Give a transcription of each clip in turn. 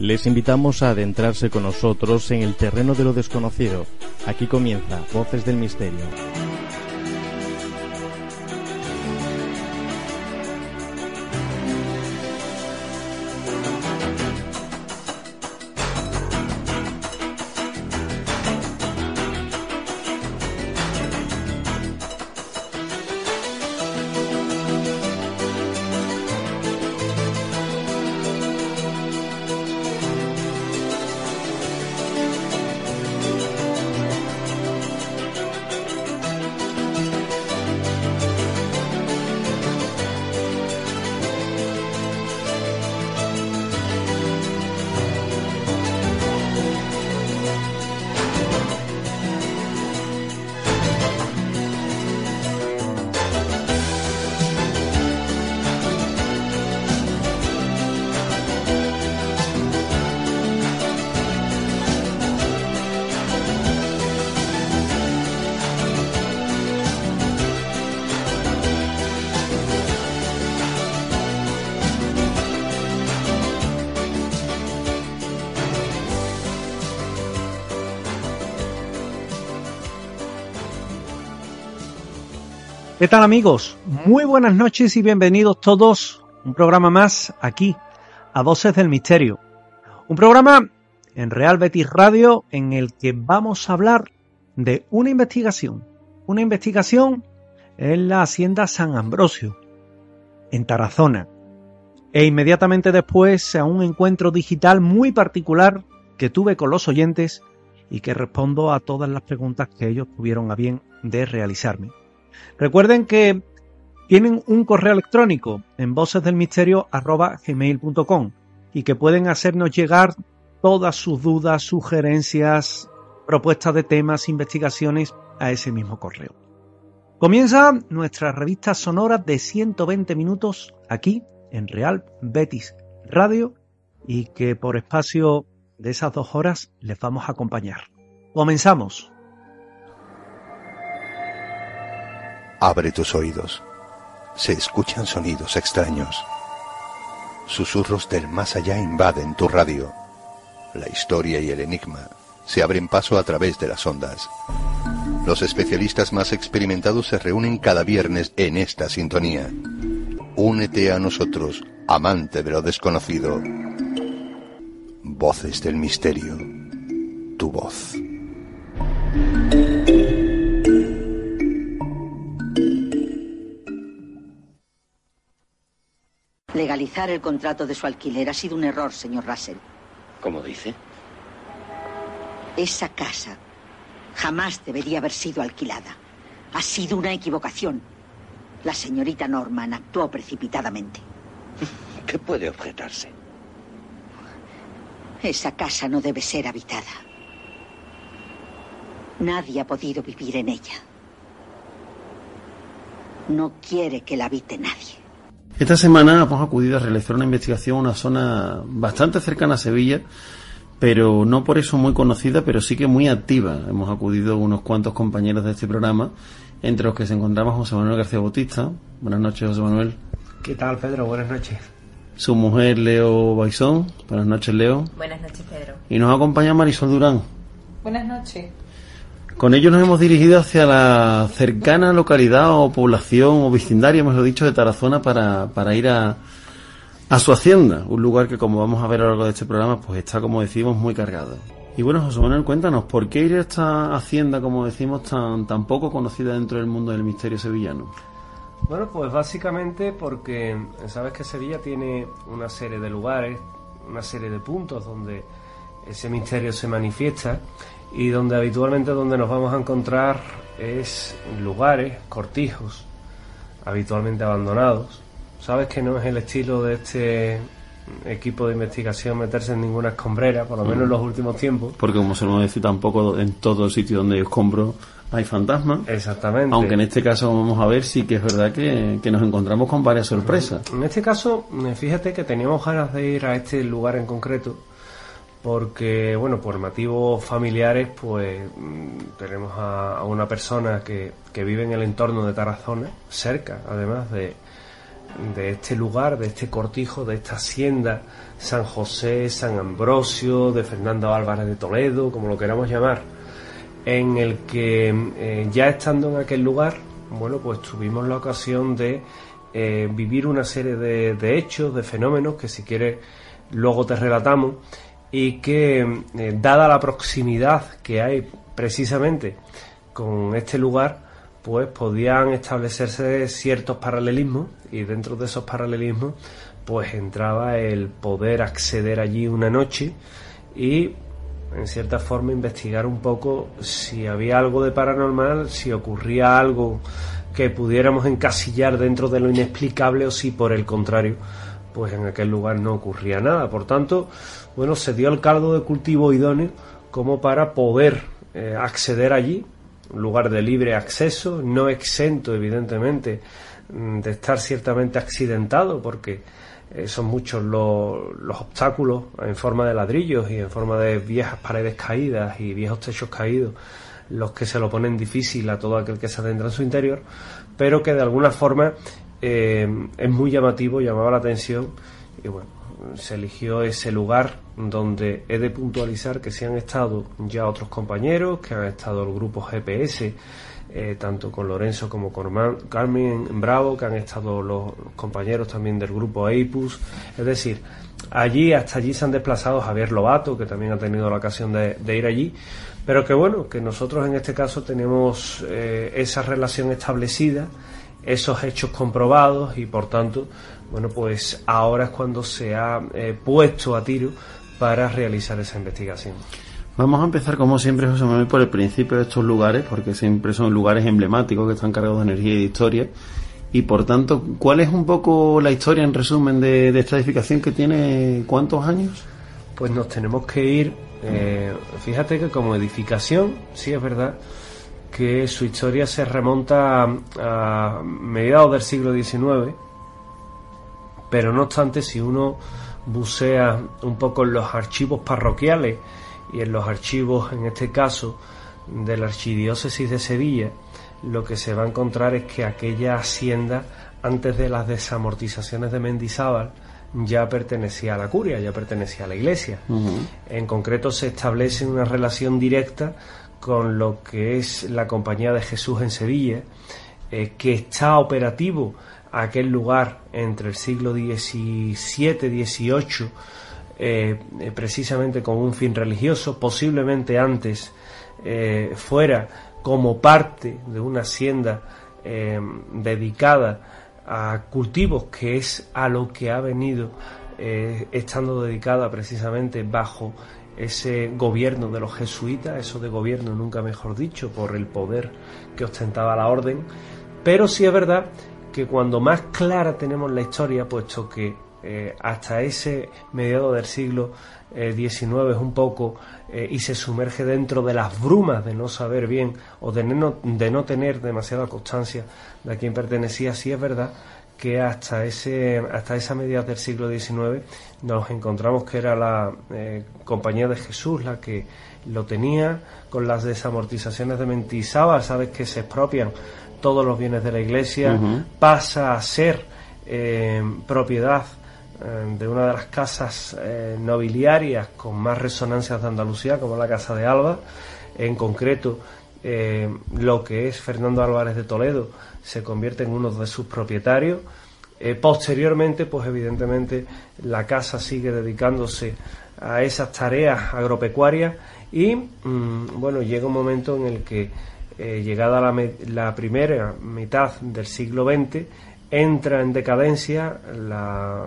Les invitamos a adentrarse con nosotros en el terreno de lo desconocido. Aquí comienza Voces del Misterio. ¿Qué tal, amigos? Muy buenas noches y bienvenidos todos a un programa más aquí, a Voces del Misterio. Un programa en Real Betis Radio en el que vamos a hablar de una investigación en la Hacienda San Ambrosio, en Tarazona, e inmediatamente después a un encuentro digital muy particular que tuve con los oyentes y que respondo a todas las preguntas que ellos tuvieron a bien de realizarme. Recuerden que tienen un correo electrónico en vocesdelmisterio@gmail.com y que pueden hacernos llegar todas sus dudas, sugerencias, propuestas de temas, investigaciones a ese mismo correo. Comienza nuestra revista sonora de 120 minutos aquí en Real Betis Radio y que por espacio de esas 2 horas les vamos a acompañar. Comenzamos. Abre tus oídos. Se escuchan sonidos extraños. Susurros del más allá invaden tu radio. La historia y el enigma se abren paso a través de las ondas. Los especialistas más experimentados se reúnen cada viernes en esta sintonía. Únete a nosotros, amante de lo desconocido. Voces del Misterio. Tu voz. Legalizar el contrato de su alquiler ha sido un error, señor Russell. ¿Cómo dice? Esa casa jamás debería haber sido alquilada. Ha sido una equivocación. La señorita Norman actuó precipitadamente. ¿Qué puede objetarse? Esa casa no debe ser habitada. Nadie ha podido vivir en ella. No quiere que la habite nadie. Esta semana hemos acudido a realizar una investigación en una zona bastante cercana a Sevilla, pero no por eso muy conocida, pero sí que muy activa. Hemos acudido unos cuantos compañeros de este programa, entre los que se encontraba José Manuel García Bautista. Buenas noches, José Manuel. ¿Qué tal, Pedro? Buenas noches. Su mujer, Leo Baizón. Buenas noches, Leo. Buenas noches, Pedro. Y nos acompaña Marisol Durán. Buenas noches. Con ellos nos hemos dirigido hacia la cercana localidad o población o vecindario, mejor dicho, de Tarazona para ir a su hacienda, un lugar que, como vamos a ver a lo largo de este programa, pues está, como decimos, muy cargado. Y bueno, José Manuel, cuéntanos, ¿por qué ir a esta hacienda, como decimos, tan poco conocida dentro del mundo del misterio sevillano? Bueno, pues básicamente porque sabes que Sevilla tiene una serie de lugares, una serie de puntos donde ese misterio se manifiesta y donde habitualmente donde nos vamos a encontrar es lugares, cortijos, habitualmente abandonados. Sabes que no es el estilo de este equipo de investigación meterse en ninguna escombrera, por lo menos en los últimos tiempos. Porque, como se nos decir, tampoco en todo el sitio donde hay escombros hay fantasmas. Exactamente. Aunque en este caso vamos a ver, sí que es verdad que nos encontramos con varias sorpresas. En este caso, fíjate que teníamos ganas de ir a este lugar en concreto, porque, bueno, por motivos familiares, pues tenemos a una persona que vive en el entorno de Tarazona, cerca, además, de este lugar, de este cortijo, de esta hacienda, San José, San Ambrosio, de Fernando Álvarez de Toledo, como lo queramos llamar, en el que ya estando en aquel lugar, bueno, pues tuvimos la ocasión de vivir una serie de hechos, de fenómenos que si quieres luego te relatamos, y que dada la proximidad que hay precisamente con este lugar, pues podían establecerse ciertos paralelismos, y dentro de esos paralelismos pues entraba el poder acceder allí una noche y en cierta forma investigar un poco si había algo de paranormal, si ocurría algo que pudiéramos encasillar dentro de lo inexplicable, o si por el contrario pues en aquel lugar no ocurría nada. Por tanto, bueno, se dio el caldo de cultivo idóneo como para poder acceder allí, un lugar de libre acceso, no exento evidentemente de estar ciertamente accidentado, porque son muchos los obstáculos en forma de ladrillos y en forma de viejas paredes caídas y viejos techos caídos los que se lo ponen difícil a todo aquel que se adentra en su interior, pero que de alguna forma es muy llamativo, llamaba la atención, y bueno, se eligió ese lugar donde he de puntualizar que sí han estado ya otros compañeros, que han estado el grupo GPS, tanto con Lorenzo como con Carmen Bravo, que han estado los compañeros también del grupo Eipus, es decir, hasta allí se han desplazado Javier Lobato, que también ha tenido la ocasión de ir allí, pero que bueno, que nosotros en este caso tenemos esa relación establecida, esos hechos comprobados, y por tanto, bueno, pues ahora es cuando se ha puesto a tiro para realizar esa investigación. Vamos a empezar, como siempre, José Manuel, por el principio de estos lugares, porque siempre son lugares emblemáticos que están cargados de energía y de historia. Y por tanto, ¿cuál es un poco la historia, en resumen, de esta edificación que tiene cuántos años? Pues nos tenemos que ir, fíjate que como edificación, sí es verdad que su historia se remonta a mediados del siglo XIX, pero no obstante, si uno bucea un poco en los archivos parroquiales y en los archivos, en este caso, de la Archidiócesis de Sevilla, lo que se va a encontrar es que aquella hacienda, antes de las desamortizaciones de Mendizábal, ya pertenecía a la curia, ya pertenecía a la iglesia. En concreto se establece una relación directa con lo que es la Compañía de Jesús en Sevilla, que está operativo a aquel lugar entre el siglo XVII y XVIII, precisamente con un fin religioso, posiblemente antes fuera como parte de una hacienda dedicada a cultivos, que es a lo que ha venido estando dedicada precisamente bajo ese gobierno de los jesuitas, eso de gobierno nunca mejor dicho, por el poder que ostentaba la orden. Pero sí es verdad que cuando más clara tenemos la historia, puesto que hasta ese mediado del siglo XIX es un poco, y se sumerge dentro de las brumas de no saber bien o de no tener demasiada constancia de a quién pertenecía, sí es verdad que hasta esa mediados del siglo XIX nos encontramos que era la Compañía de Jesús la que lo tenía. Con las desamortizaciones de Mendizábal, sabes que se expropian todos los bienes de la iglesia, pasa a ser propiedad de una de las casas nobiliarias con más resonancias de Andalucía, como la Casa de Alba. En concreto, lo que es Fernando Álvarez de Toledo se convierte en uno de sus propietarios. Posteriormente, pues evidentemente la casa sigue dedicándose a esas tareas agropecuarias y bueno, llega un momento en el que llegada la primera mitad del siglo XX entra en decadencia la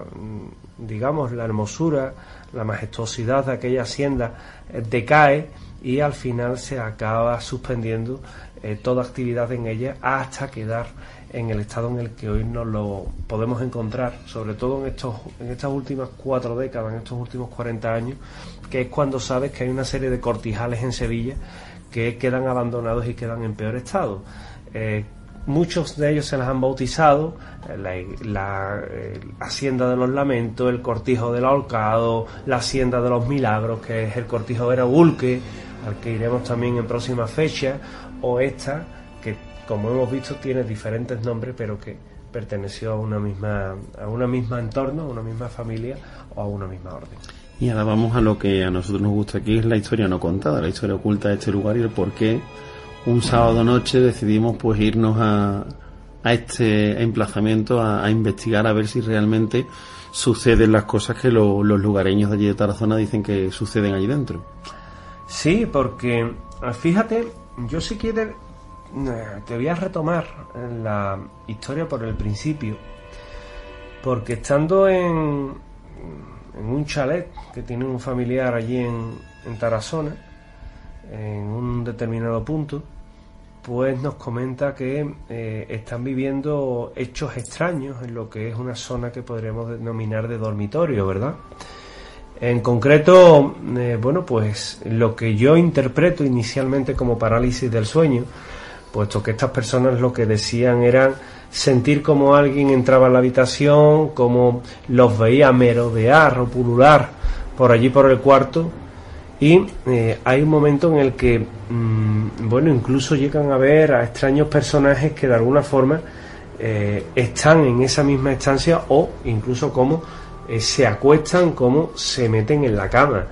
hermosura, la majestuosidad de aquella hacienda decae, y al final se acaba suspendiendo toda actividad en ella hasta quedar en el estado en el que hoy nos lo podemos encontrar, sobre todo en estas últimas 4 décadas, en estos últimos 40 años, que es cuando sabes que hay una serie de cortijales en Sevilla que quedan abandonados y quedan en peor estado. Muchos de ellos se las han bautizado la Hacienda de los Lamentos, el Cortijo del Ahorcado, la Hacienda de los Milagros, que es el Cortijo de Eraulque, al que iremos también en próximas fechas, o esta, que como hemos visto tiene diferentes nombres, pero que perteneció a una misma entorno, a una misma familia o a una misma orden. Y ahora vamos a lo que a nosotros nos gusta aquí, es la historia no contada, la historia oculta de este lugar y el por qué un sábado noche decidimos pues irnos a este emplazamiento a investigar, a ver si realmente suceden las cosas que los lugareños de allí de Tarazona dicen que suceden allí dentro. Sí, porque fíjate, yo si quieres te voy a retomar la historia por el principio, porque estando en un chalet que tiene un familiar allí en Tarazona, en un determinado punto, pues nos comenta que están viviendo hechos extraños en lo que es una zona que podríamos denominar de dormitorio, ¿verdad? En concreto, bueno, pues lo que yo interpreto inicialmente como parálisis del sueño, puesto que estas personas lo que decían eran sentir como alguien entraba en la habitación, como los veía merodear o pulular por allí por el cuarto, y hay un momento en el que bueno, incluso llegan a ver a extraños personajes que de alguna forma están en esa misma estancia, o incluso como se acuestan, como se meten en la cama.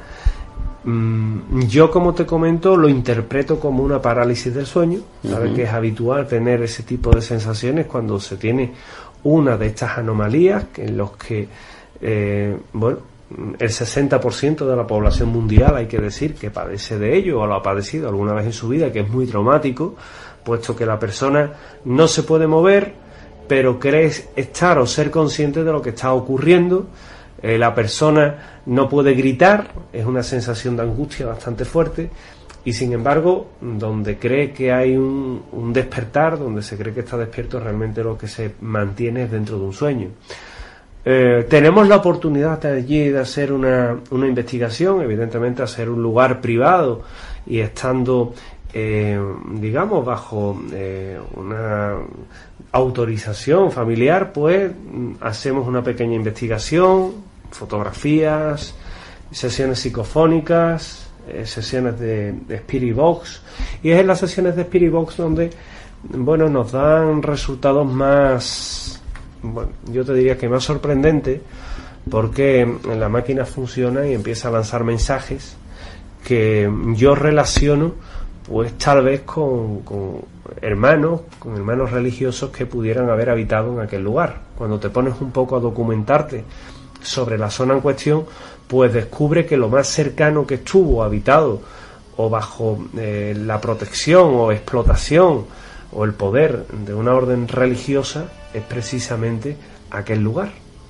Yo, como te comento, lo interpreto como una parálisis del sueño. Sabes que es habitual tener ese tipo de sensaciones cuando se tiene una de estas anomalías en los que bueno, el 60% de la población mundial, hay que decir, que padece de ello o lo ha padecido alguna vez en su vida, que es muy traumático, puesto que la persona no se puede mover, pero cree estar o ser consciente de lo que está ocurriendo. La persona no puede gritar, es una sensación de angustia bastante fuerte, y sin embargo, donde cree que hay un despertar, donde se cree que está despierto, realmente lo que se mantiene es dentro de un sueño. Tenemos la oportunidad de allí de hacer una investigación, evidentemente hacer un lugar privado y estando digamos bajo una autorización familiar, pues hacemos una pequeña investigación, fotografías, sesiones psicofónicas, sesiones de Spirit Box, y es en las sesiones de Spirit Box donde, bueno, nos dan resultados más, bueno, yo te diría que más sorprendente, porque la máquina funciona y empieza a lanzar mensajes que yo relaciono pues tal vez con hermanos religiosos que pudieran haber habitado en aquel lugar. Cuando te pones un poco a documentarte sobre la zona en cuestión, pues descubre que lo más cercano que estuvo habitado o bajo la protección o explotación o el poder de una orden religiosa es precisamente aquel lugar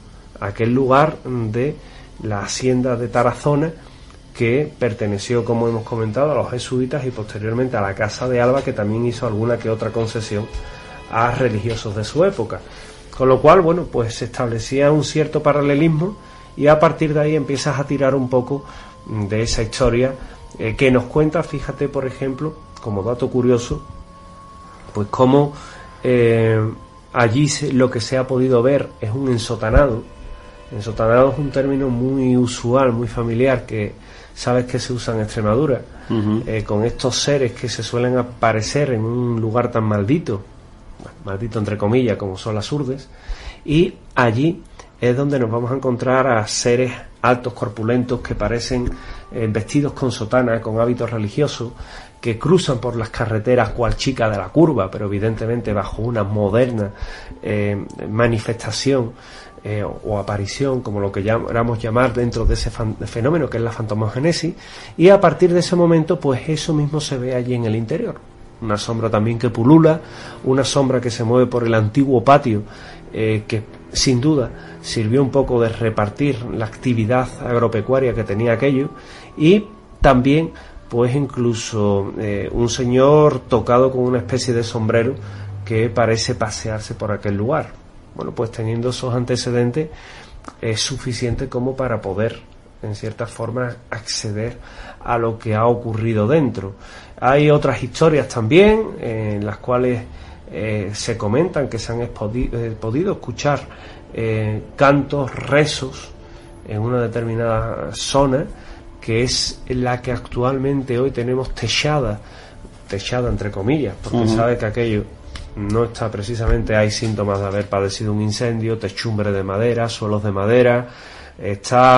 de la hacienda de Tarazona, que perteneció, como hemos comentado, a los jesuitas y posteriormente a la Casa de Alba, que también hizo alguna que otra concesión a religiosos de su época. Con lo cual, bueno, pues se establecía un cierto paralelismo, y a partir de ahí empiezas a tirar un poco de esa historia que nos cuenta, fíjate, por ejemplo, como dato curioso, pues cómo allí lo que se ha podido ver es un ensotanado. Ensotanado es un término muy usual, muy familiar, que sabes que se usa en Extremadura, con estos seres que se suelen aparecer en un lugar tan maldito, maldito entre comillas, como son las urdes, y allí es donde nos vamos a encontrar a seres altos, corpulentos, que parecen vestidos con sotana, con hábitos religiosos, que cruzan por las carreteras cual chica de la curva, pero evidentemente bajo una moderna manifestación o aparición, como lo que queramos llamar, dentro de ese fenómeno que es la fantomogénesis, y a partir de ese momento pues eso mismo se ve allí en el interior. Una sombra también que pulula, una sombra que se mueve por el antiguo patio, que sin duda sirvió un poco de repartir la actividad agropecuaria que tenía aquello, y también pues incluso un señor tocado con una especie de sombrero que parece pasearse por aquel lugar. Bueno, pues teniendo esos antecedentes es suficiente como para poder, en cierta forma, acceder a lo que ha ocurrido dentro. Hay otras historias también en las cuales se comentan que se han podido escuchar cantos, rezos en una determinada zona, que es la que actualmente hoy tenemos techada entre comillas, porque sabe que aquello no está precisamente, hay síntomas de haber padecido un incendio, techumbre de madera, suelos de madera, está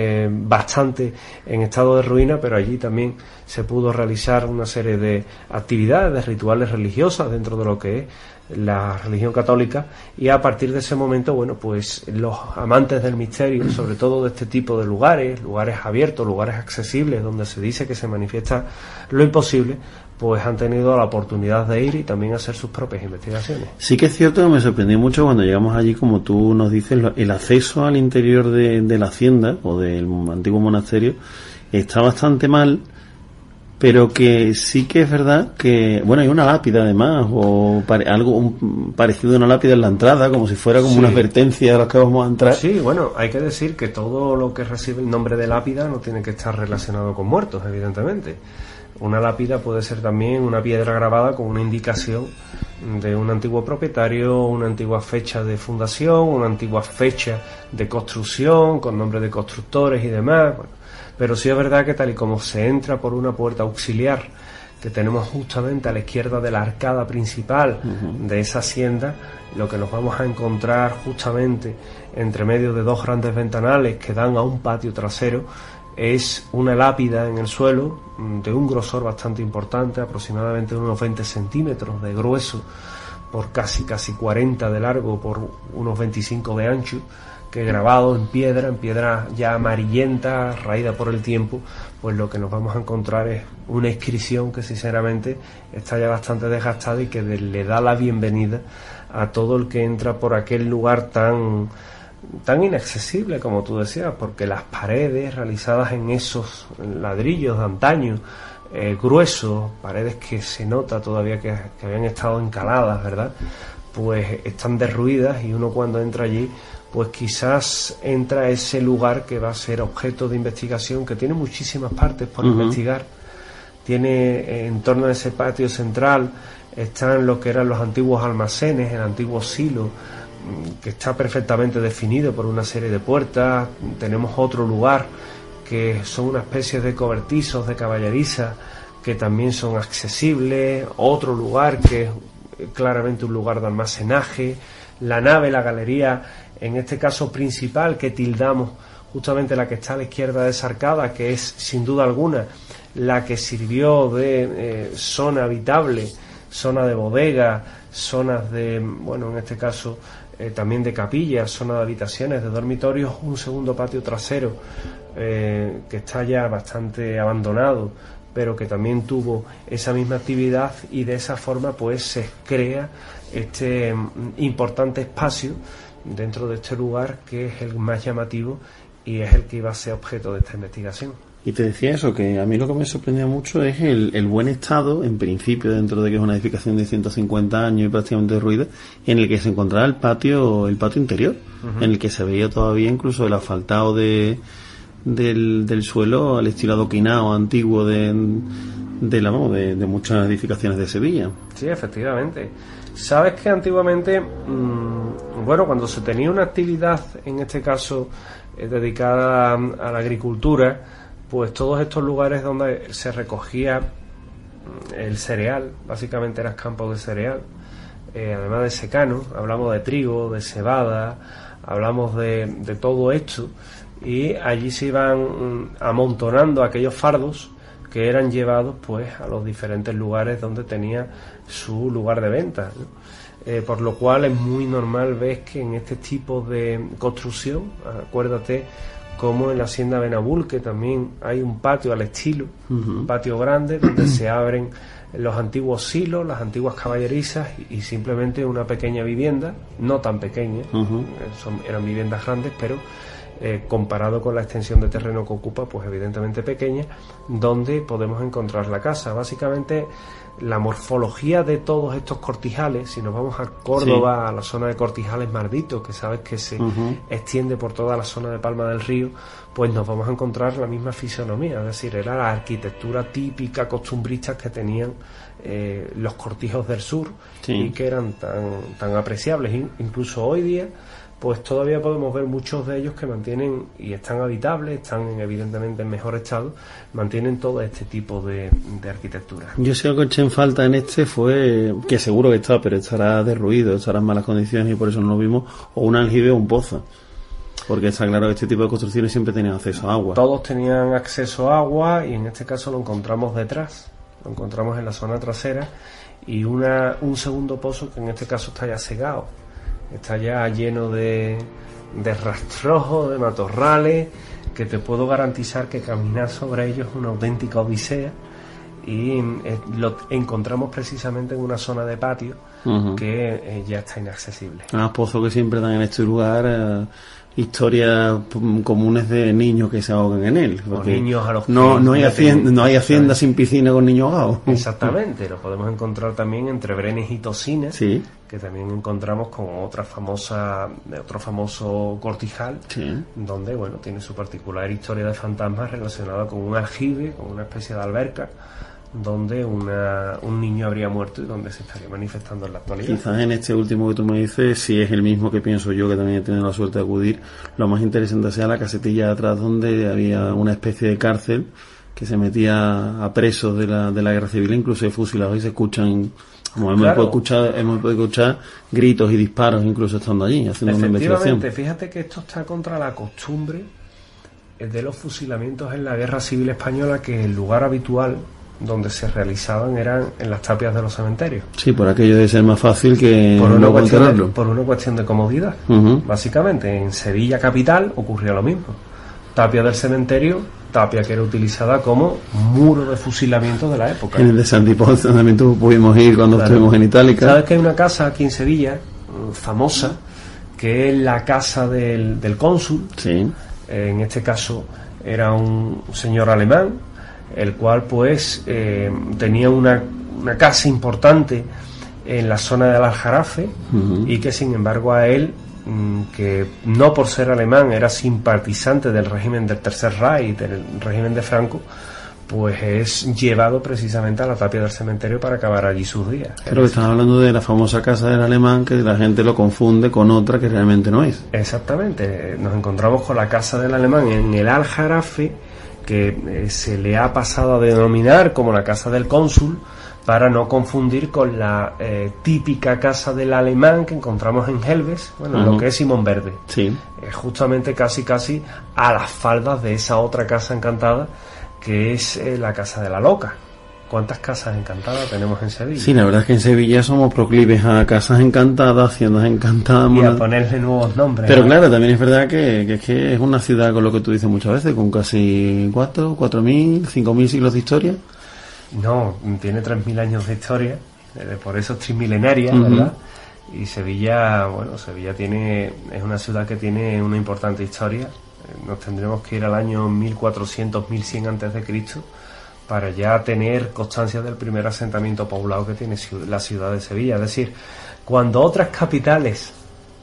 bastante en estado de ruina, pero allí también se pudo realizar una serie de actividades, de rituales religiosas dentro de lo que es la religión católica, y a partir de ese momento, bueno, pues los amantes del misterio, sobre todo de este tipo de lugares abiertos, lugares accesibles, donde se dice que se manifiesta lo imposible, pues han tenido la oportunidad de ir y también hacer sus propias investigaciones. Sí que es cierto que me sorprendió mucho cuando llegamos allí, como tú nos dices, el acceso al interior de la hacienda o del antiguo monasterio está bastante mal, pero que sí que es verdad que, bueno, hay una lápida además, o algo parecido a una lápida en la entrada, como si fuera como una advertencia a los que vamos a entrar. Sí, bueno, hay que decir que todo lo que recibe el nombre de lápida no tiene que estar relacionado con muertos, evidentemente. Una lápida puede ser también una piedra grabada con una indicación de un antiguo propietario, una antigua fecha de fundación, una antigua fecha de construcción, con nombre de constructores y demás. Bueno, pero sí es verdad que tal y como se entra por una puerta auxiliar que tenemos justamente a la izquierda de la arcada principal de esa hacienda, lo que nos vamos a encontrar justamente entre medio de dos grandes ventanales que dan a un patio trasero es una lápida en el suelo de un grosor bastante importante, aproximadamente unos 20 centímetros de grueso por casi 40 de largo por unos 25 de ancho, que grabado en piedra ya amarillenta, raída por el tiempo, pues lo que nos vamos a encontrar es una inscripción que sinceramente está ya bastante desgastada y que le da la bienvenida a todo el que entra por aquel lugar tan inaccesible, como tú decías, porque las paredes realizadas en esos ladrillos de antaño, gruesos, paredes que se nota todavía que habían estado encaladas, ¿verdad?, pues están derruidas, y uno cuando entra allí pues quizás entra a ese lugar que va a ser objeto de investigación, que tiene muchísimas partes por investigar. Tiene en torno a ese patio central están lo que eran los antiguos almacenes, el antiguo silo, que está perfectamente definido por una serie de puertas. Tenemos otro lugar que son una especie de cobertizos de caballeriza que también son accesibles, otro lugar que es claramente un lugar de almacenaje, la nave, la galería, en este caso principal, que tildamos justamente la que está a la izquierda de esa arcada, que es sin duda alguna la que sirvió de zona habitable, zona de bodega, zonas de, bueno, en este caso también de capillas, zona de habitaciones, de dormitorios, un segundo patio trasero que está ya bastante abandonado, pero que también tuvo esa misma actividad, y de esa forma pues se crea este importante espacio dentro de este lugar, que es el más llamativo y es el que iba a ser objeto de esta investigación. Y te decía eso, que a mí lo que me sorprendía mucho es el buen estado, en principio, dentro de que es una edificación de 150 años y prácticamente derruida, en el que se encontraba el patio interior, en el que se veía todavía incluso el asfaltado del suelo al estilo adoquinado antiguo de muchas edificaciones de Sevilla. Sí, efectivamente. Sabes que antiguamente, bueno, cuando se tenía una actividad, en este caso dedicada a la agricultura, pues todos estos lugares donde se recogía el cereal, básicamente eran campos de cereal, además de secano, hablamos de trigo, de cebada, hablamos de todo esto, y allí se iban amontonando aquellos fardos que eran llevados pues a los diferentes lugares donde tenía su lugar de venta, ¿no? Por lo cual es muy normal ver que en este tipo de construcción, acuérdate como en la hacienda Benabul, que también hay un patio al estilo, un patio grande donde se abren los antiguos silos, las antiguas caballerizas y simplemente una pequeña vivienda, no tan pequeña, eran viviendas grandes, pero comparado con la extensión de terreno que ocupa, pues evidentemente pequeña, donde podemos encontrar la casa. Básicamente la morfología de todos estos cortijales, si nos vamos a Córdoba, a la zona de Cortijales Malditos, que sabes que se extiende por toda la zona de Palma del Río, pues nos vamos a encontrar la misma fisonomía, es decir, era la arquitectura típica costumbrista que tenían los cortijos del sur y que eran tan apreciables. Incluso hoy día pues todavía podemos ver muchos de ellos que mantienen y están habitables, están evidentemente en mejor estado, mantienen todo este tipo de arquitectura. Yo sé que eché en falta en este fue, que seguro que está, pero estará derruido, estará en malas condiciones y por eso no lo vimos, o un aljibe o un pozo. Porque está claro que este tipo de construcciones siempre tenían acceso a agua. Todos tenían acceso a agua y en este caso lo encontramos detrás, lo encontramos en la zona trasera y un segundo pozo que en este caso está ya cegado, está ya lleno de rastrojos, de matorrales, que te puedo garantizar que caminar sobre ellos es una auténtica odisea y lo encontramos precisamente en una zona de patio que ya está inaccesible. Pozos que siempre dan en este lugar historias comunes de niños que se ahogan en él. O niños a los que no hay hacienda sin piscina con niños ahogados. Exactamente, lo podemos encontrar también entre Brenes y Tocinas, sí, que también encontramos con otro famoso cortijal, sí, donde bueno tiene su particular historia de fantasmas relacionada con un aljibe, con una especie de alberca, donde un niño habría muerto y donde se estaría manifestando en la actualidad. Quizás en este último que tú me dices, si es el mismo que pienso yo, que también he tenido la suerte de acudir, lo más interesante sea la casetilla de atrás, donde había una especie de cárcel que se metía a presos de la guerra civil, incluso de fusilados, y se escuchan, como hemos podido escuchar gritos y disparos incluso estando allí, haciendo una investigación. Efectivamente, fíjate que esto está contra la costumbre de los fusilamientos en la guerra civil española, que el lugar habitual donde se realizaban eran en las tapias de los cementerios. Sí, por aquello de ser más fácil que por una cuestión de comodidad. Básicamente, en Sevilla capital ocurría lo mismo. Tapia del cementerio, tapia que era utilizada como muro de fusilamiento de la época. En el de Santipón también pudimos ir cuando estuvimos en Itálica. Sabes que hay una casa aquí en Sevilla, famosa, que es la casa del cónsul. Sí. En este caso era un señor alemán, el cual pues tenía una casa importante en la zona del Aljarafe, y que sin embargo a él, que no por ser alemán era simpatizante del régimen del Tercer Reich, del régimen de Franco, pues es llevado precisamente a la tapia del cementerio para acabar allí sus días. Creo que estás hablando de la famosa casa del alemán, que la gente lo confunde con otra que realmente no es. Exactamente, nos encontramos con la casa del alemán en el Aljarafe, que se le ha pasado a denominar como la casa del cónsul, para no confundir con la típica casa del alemán que encontramos en Helves, lo que es Simón Verde. Sí. Justamente casi a las faldas de esa otra casa encantada, que es la casa de la Loca. ¿Cuántas casas encantadas tenemos en Sevilla? Sí, la verdad es que en Sevilla somos proclives a casas encantadas, haciendas encantadas. Y a ponerle nuevos nombres. Pero claro, también es verdad que es una ciudad, con lo que tú dices muchas veces, con casi 4.000, 5.000 siglos de historia. No, tiene 3.000 años de historia, por eso es trimilenaria, ¿verdad? Y Sevilla, es una ciudad que tiene una importante historia. Nos tendremos que ir al año 1400, 1100 antes de Cristo para ya tener constancia del primer asentamiento poblado que tiene la ciudad de Sevilla. Es decir, cuando otras capitales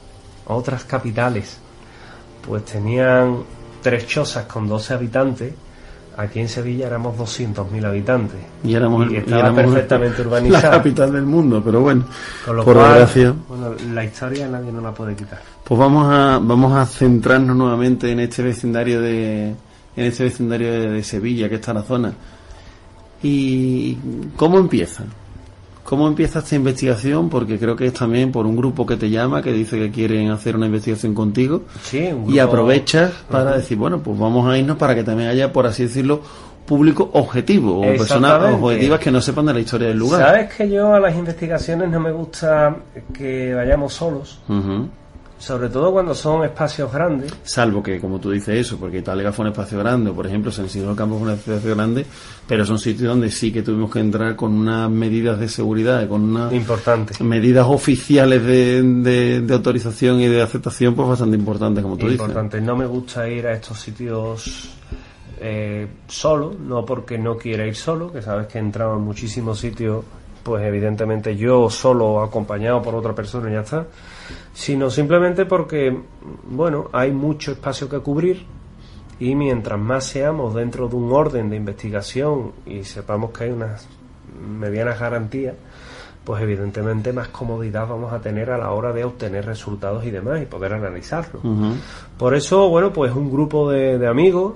pues tenían 3 chozas con 12 habitantes, aquí en Sevilla éramos 200.000 habitantes y estaba perfectamente urbanizada, la capital del mundo. Pero bueno, con lo por cual, desgracia, la historia nadie nos la puede quitar. Pues vamos a centrarnos nuevamente en este vecindario de Sevilla, que está en la zona. ¿Y cómo empieza? ¿Cómo empieza esta investigación? Porque creo que es también por un grupo que te llama, que dice que quieren hacer una investigación contigo. Sí, un grupo... Y aprovechas para decir, bueno, pues vamos a irnos para que también haya, por así decirlo, público objetivo, o personas objetivas que no sepan de la historia del lugar. Sabes que yo a las investigaciones no me gusta que vayamos solos. Sobre todo cuando son espacios grandes. Salvo que, como tú dices eso, porque Italia fue un espacio grande, o por ejemplo San Isidro del Campo fue un espacio grande, pero son sitios donde sí que tuvimos que entrar con unas medidas de seguridad, con unas medidas oficiales de autorización y de aceptación, pues bastante importantes, como tú dices. No me gusta ir a estos sitios solo, no porque no quiera ir solo, que sabes que he entrado en muchísimos sitios, pues evidentemente yo solo, acompañado por otra persona y ya está, sino simplemente porque, bueno, hay mucho espacio que cubrir, y mientras más seamos dentro de un orden de investigación y sepamos que hay unas medianas garantías, pues evidentemente más comodidad vamos a tener a la hora de obtener resultados y demás y poder analizarlo. Por eso, bueno, pues un grupo de amigos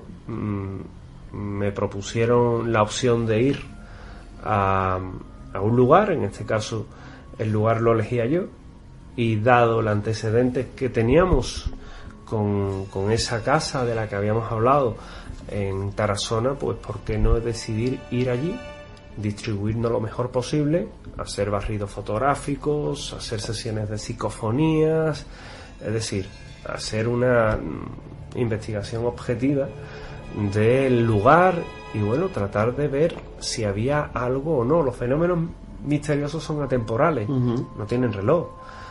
me propusieron la opción de ir a un lugar, en este caso el lugar lo elegía yo, y dado el antecedente que teníamos con esa casa de la que habíamos hablado en Tarazona, pues por qué no decidir ir allí, distribuirnos lo mejor posible, hacer barridos fotográficos, hacer sesiones de psicofonías, es decir, hacer una investigación objetiva del lugar y bueno, tratar de ver si había algo o no. Los fenómenos misteriosos son atemporales, no tienen reloj,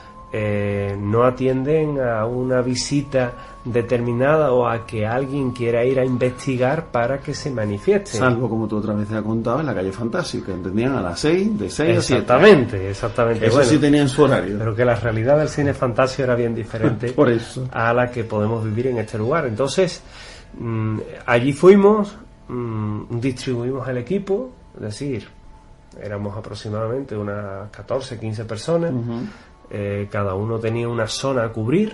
no atienden a una visita determinada o a que alguien quiera ir a investigar para que se manifieste. Salvo, como tú otra vez te has contado, en la calle Fantasio, que entendían a las 6, de 6 a 7. Exactamente. Eso bueno, sí tenían su horario. Pero que la realidad del cine Fantasio era bien diferente por eso, a la que podemos vivir en este lugar. Entonces, allí fuimos, distribuimos el equipo, es decir, éramos aproximadamente unas 14, 15 personas. Cada uno tenía una zona a cubrir,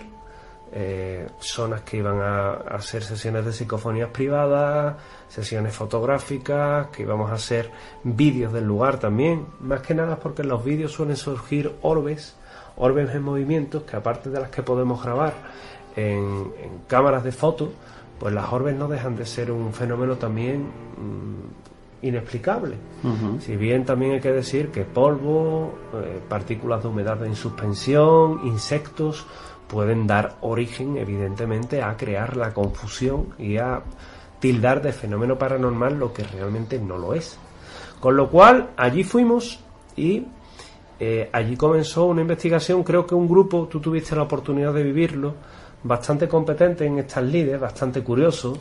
zonas que iban a hacer sesiones de psicofonías privadas, sesiones fotográficas, que íbamos a hacer vídeos del lugar también, más que nada porque en los vídeos suelen surgir orbes en movimientos, que aparte de las que podemos grabar en cámaras de fotos, pues las orbes no dejan de ser un fenómeno también inexplicable. Si bien también hay que decir que polvo, partículas de humedad en suspensión, insectos pueden dar origen evidentemente a crear la confusión y a tildar de fenómeno paranormal lo que realmente no lo es. Con lo cual allí fuimos y allí comenzó una investigación. Creo que un grupo, tú tuviste la oportunidad de vivirlo, bastante competente en estas lides, bastante curioso,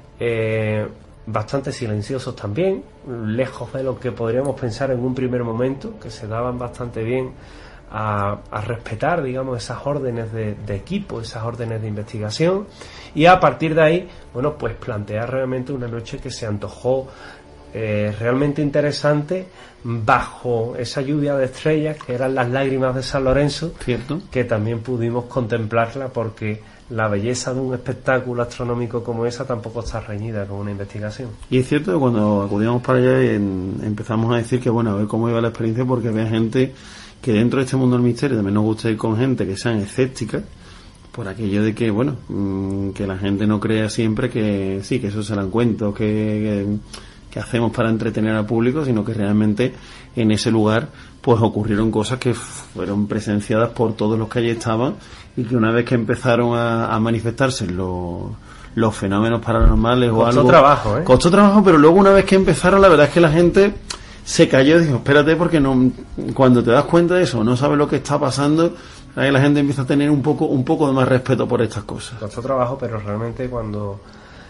bastante silenciosos también, lejos de lo que podríamos pensar en un primer momento, que se daban bastante bien a respetar, digamos, esas órdenes de equipo, esas órdenes de investigación, y a partir de ahí, bueno, pues plantear realmente una noche que se antojó realmente interesante bajo esa lluvia de estrellas que eran las lágrimas de San Lorenzo, ¿cierto? Que también pudimos contemplarla, porque la belleza de un espectáculo astronómico como esa tampoco está reñida con una investigación. Y es cierto que cuando acudíamos para allá empezamos a decir que bueno, a ver cómo iba la experiencia, porque había gente que dentro de este mundo del misterio también nos gusta ir con gente que sean escépticas, por aquello de que bueno, que la gente no crea siempre que sí, que eso serán cuentos que hacemos para entretener al público, sino que realmente en ese lugar pues ocurrieron cosas que fueron presenciadas por todos los que allí estaban, y que una vez que empezaron a manifestarse los fenómenos paranormales o algo, costó trabajo, pero luego una vez que empezaron, la verdad es que la gente se cayó y dijo, espérate, porque no, cuando te das cuenta de eso, no sabes lo que está pasando, ahí la gente empieza a tener un poco de más respeto por estas cosas. Costó trabajo, pero realmente cuando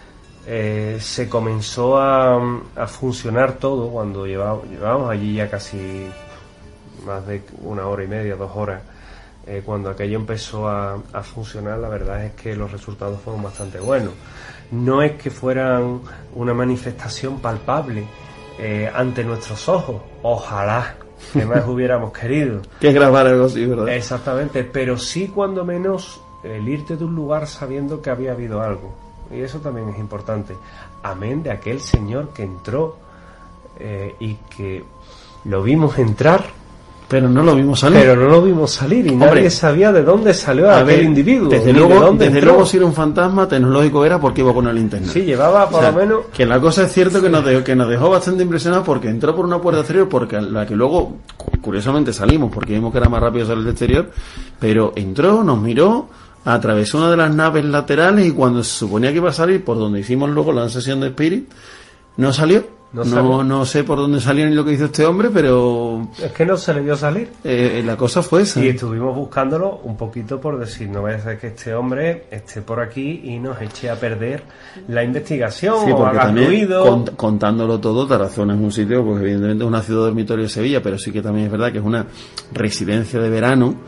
se comenzó a funcionar todo, cuando llevábamos allí ya casi más de 1 hora y media, 2 horas, cuando aquello empezó a funcionar, la verdad es que los resultados fueron bastante buenos. No es que fueran una manifestación palpable ante nuestros ojos, ojalá, que más hubiéramos querido que grabar algo así, ¿verdad? Exactamente, pero sí, cuando menos, el irte de un lugar sabiendo que había habido algo, y eso también es importante, amén de aquel señor que entró y que lo vimos entrar, pero no lo vimos salir, y nadie sabía de dónde salió aquel individuo. Desde luego, si era un fantasma, tecnológico era porque iba con una linterna. Sí, llevaba por lo menos. Que la cosa es cierto que nos dejó bastante impresionados, porque entró por una puerta exterior, porque la que luego, curiosamente, salimos, porque vimos que era más rápido salir del exterior, pero entró, nos miró, atravesó una de las naves laterales, y cuando se suponía que iba a salir, por donde hicimos luego la sesión de Spirit, no salió. No sé por dónde salió ni lo que hizo este hombre, pero es que no se le dio salir. La cosa fue esa. Y estuvimos buscándolo un poquito por decir, no vaya a ser que este hombre esté por aquí y nos eche a perder la investigación, sí, o haga ruido. Contándolo todo, Tarazona es un sitio, pues evidentemente es una ciudad dormitorio de Sevilla, pero sí que también es verdad que es una residencia de verano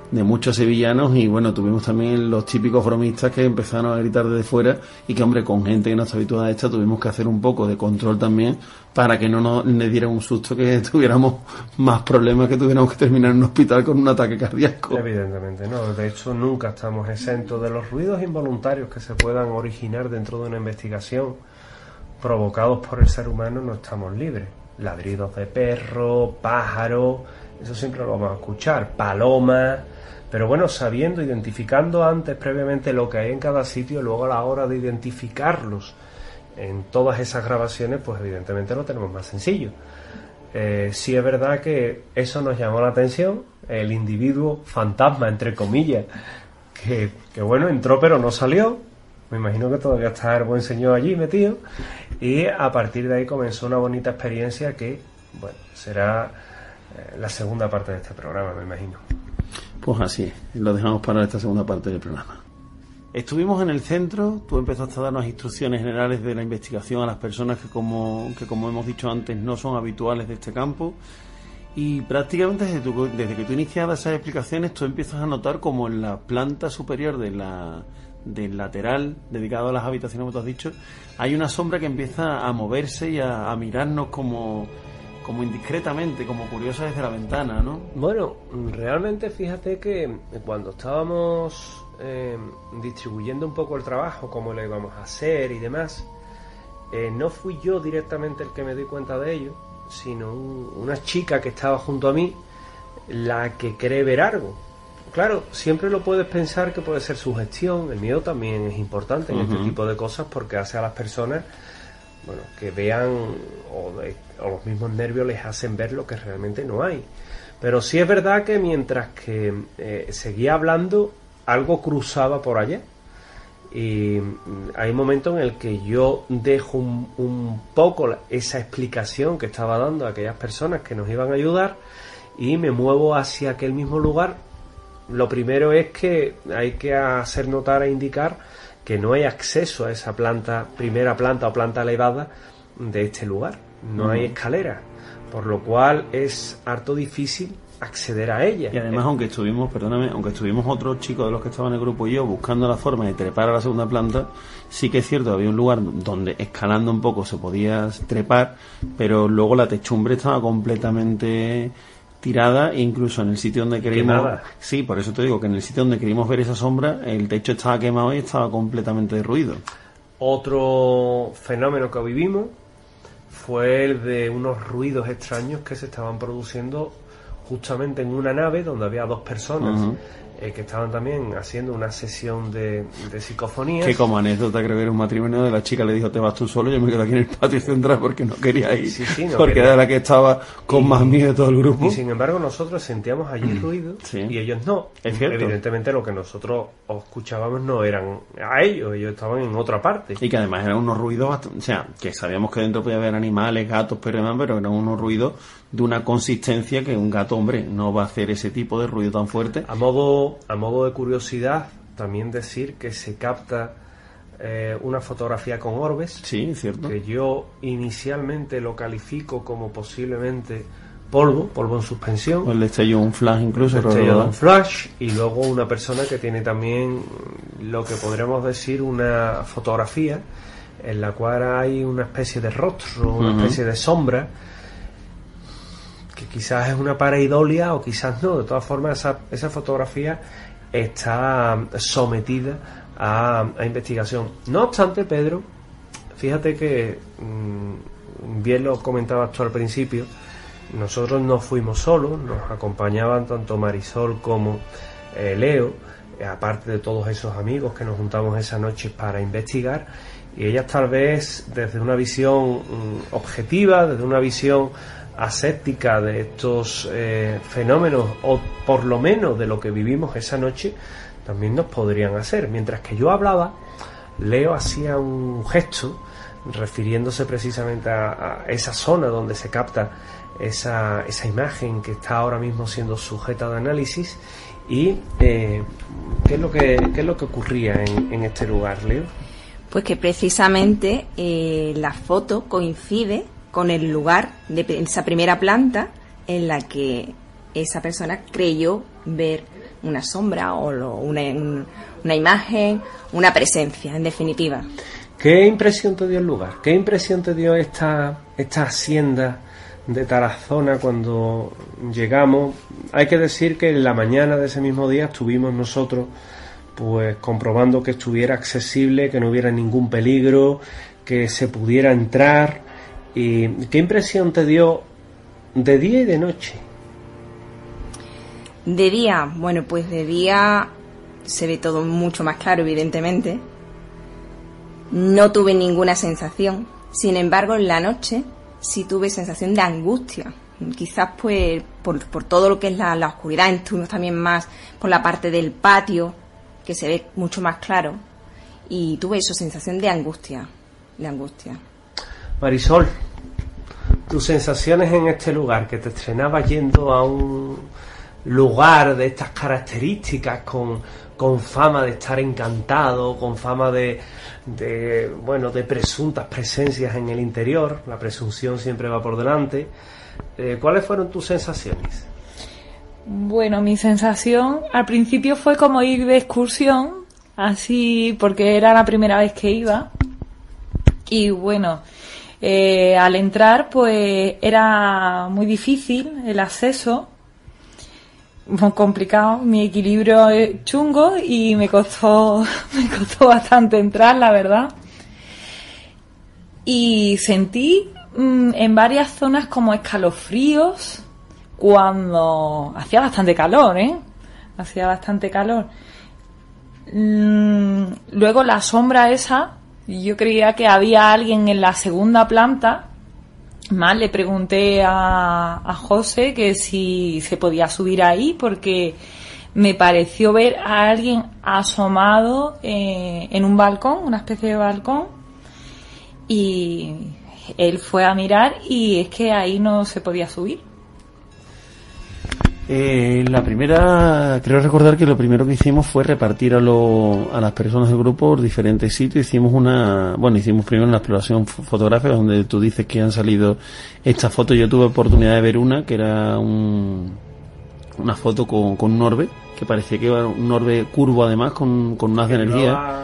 de muchos sevillanos, y bueno, tuvimos también los típicos bromistas que empezaron a gritar desde fuera, y que, hombre, con gente que no está habituada a esto, tuvimos que hacer un poco de control también para que no nos le diera un susto, que tuviéramos más problemas, que tuviéramos que terminar en un hospital con un ataque cardíaco. Evidentemente no, de hecho nunca estamos exentos de los ruidos involuntarios que se puedan originar dentro de una investigación provocados por el ser humano. No estamos libres. Ladridos de perro, pájaros, eso siempre lo vamos a escuchar, palomas, pero bueno, sabiendo, identificando antes previamente lo que hay en cada sitio, luego a la hora de identificarlos en todas esas grabaciones, pues evidentemente lo tenemos más sencillo. Sí es verdad que eso nos llamó la atención, el individuo fantasma, entre comillas, que bueno, entró pero no salió. Me imagino que todavía está el buen señor allí metido, y a partir de ahí comenzó una bonita experiencia que, bueno, será la segunda parte de este programa, me imagino. Pues así es, lo dejamos para esta segunda parte del programa. Estuvimos en el centro, tú empezaste a darnos instrucciones generales de la investigación a las personas que como hemos dicho antes, no son habituales de este campo, y prácticamente desde que tú iniciabas esas explicaciones, tú empiezas a notar como en la planta superior del lateral dedicado a las habitaciones, como tú has dicho, hay una sombra que empieza a moverse y a mirarnos como indiscretamente, como curiosa desde la ventana, ¿no? Bueno, realmente fíjate que cuando estábamos distribuyendo un poco el trabajo, cómo lo íbamos a hacer y demás, no fui yo directamente el que me di cuenta de ello, sino una chica que estaba junto a mí, la que cree ver algo. Claro, siempre lo puedes pensar que puede ser sugestión, el miedo también es importante en este tipo de cosas, porque hace a las personas, bueno, que vean, o los mismos nervios les hacen ver lo que realmente no hay. Pero sí es verdad que mientras que seguía hablando, algo cruzaba por allá, y hay un momento en el que yo dejo un poco esa explicación que estaba dando a aquellas personas que nos iban a ayudar, y me muevo hacia aquel mismo lugar. Lo primero es que hay que hacer notar e indicar que no hay acceso a esa primera planta o planta elevada de este lugar. No hay escalera, por lo cual es harto difícil acceder a ella. Y además, aunque estuvimos otros chicos de los que estaban en el grupo y yo buscando la forma de trepar a la segunda planta, sí que es cierto, había un lugar donde escalando un poco se podía trepar, pero luego la techumbre estaba completamente tirada, e incluso en el sitio donde queríamos... Sí, por eso te digo que en el sitio donde queríamos ver esa sombra, el techo estaba quemado y estaba completamente derruido. Otro fenómeno que vivimos fue el de unos ruidos extraños que se estaban produciendo justamente en una nave donde había dos personas que estaban también haciendo una sesión de psicofonías. Que como anécdota creo que era un matrimonio de la chica le dijo: te vas tú solo, yo me quedo aquí en el patio central porque no quería ir, no porque quería. Era la que estaba con más miedo de todo el grupo. Y sin embargo nosotros sentíamos allí ruido y ellos no. Es cierto. Evidentemente lo que nosotros escuchábamos no eran a ellos estaban en otra parte. Y que además eran unos ruidos bastante, o sea, que sabíamos que dentro podía haber animales, gatos, pero eran unos ruidos de una consistencia que un gato, hombre, no va a hacer ese tipo de ruido tan fuerte. A modo de curiosidad, también decir que se capta una fotografía con orbes. Sí, es cierto. Que yo inicialmente lo califico como posiblemente polvo en suspensión. O el destello de un flash incluso. El destello de un flash, y luego una persona que tiene también lo que podríamos decir una fotografía en la cual hay una especie de rostro, una especie de sombra, que quizás es una pareidolia o quizás no. De todas formas, esa fotografía está sometida a investigación. No obstante, Pedro, fíjate que bien lo comentabas tú al principio, nosotros no fuimos solos, nos acompañaban tanto Marisol como Leo, aparte de todos esos amigos que nos juntamos esa noche para investigar, y ellas tal vez desde una visión objetiva, desde una visión aséptica de estos fenómenos, o por lo menos de lo que vivimos esa noche, también nos podrían hacer. Mientras que yo hablaba, Leo hacía un gesto refiriéndose precisamente a esa zona donde se capta esa imagen que está ahora mismo siendo sujeta de análisis. Y ¿qué es lo que ocurría en este lugar, Leo? Pues que precisamente la foto coincide con el lugar de esa primera planta en la que esa persona creyó ver una sombra o una imagen, una presencia, en definitiva. ¿Qué impresión te dio el lugar? ¿Qué impresión te dio esta hacienda de Tarazona cuando llegamos? Hay que decir que en la mañana de ese mismo día estuvimos nosotros pues comprobando que estuviera accesible, que no hubiera ningún peligro, que se pudiera entrar. ¿Y qué impresión te dio de día y de noche? De día, bueno, pues de día se ve todo mucho más claro, evidentemente. No tuve ninguna sensación. Sin embargo, en la noche sí tuve sensación de angustia. Quizás pues por todo lo que es la oscuridad. Estuvimos también más por la parte del patio, que se ve mucho más claro. Y tuve esa sensación de angustia. Marisol, tus sensaciones en este lugar, que te estrenabas yendo a un lugar de estas características, con fama de estar encantado, con fama de presuntas presencias en el interior. La presunción siempre va por delante. ¿Cuáles fueron tus sensaciones? Bueno, mi sensación al principio fue como ir de excursión, así, porque era la primera vez que iba. Y bueno, al entrar pues era muy difícil el acceso, muy complicado, mi equilibrio es chungo y me costó bastante entrar, la verdad. Y sentí en varias zonas como escalofríos cuando hacía bastante calor, hacía bastante calor. Luego la sombra esa, yo creía que había alguien en la segunda planta. Más le pregunté a José que si se podía subir ahí, porque me pareció ver a alguien asomado en un balcón, una especie de balcón, y él fue a mirar y es que ahí no se podía subir. La primera, creo recordar que lo primero que hicimos fue repartir a las personas del grupo por diferentes sitios. Hicimos primero una exploración fotográfica donde tú dices que han salido estas fotos. Yo tuve oportunidad de ver una que era una foto con un orbe, que parecía que era un orbe curvo además, con unas de energía.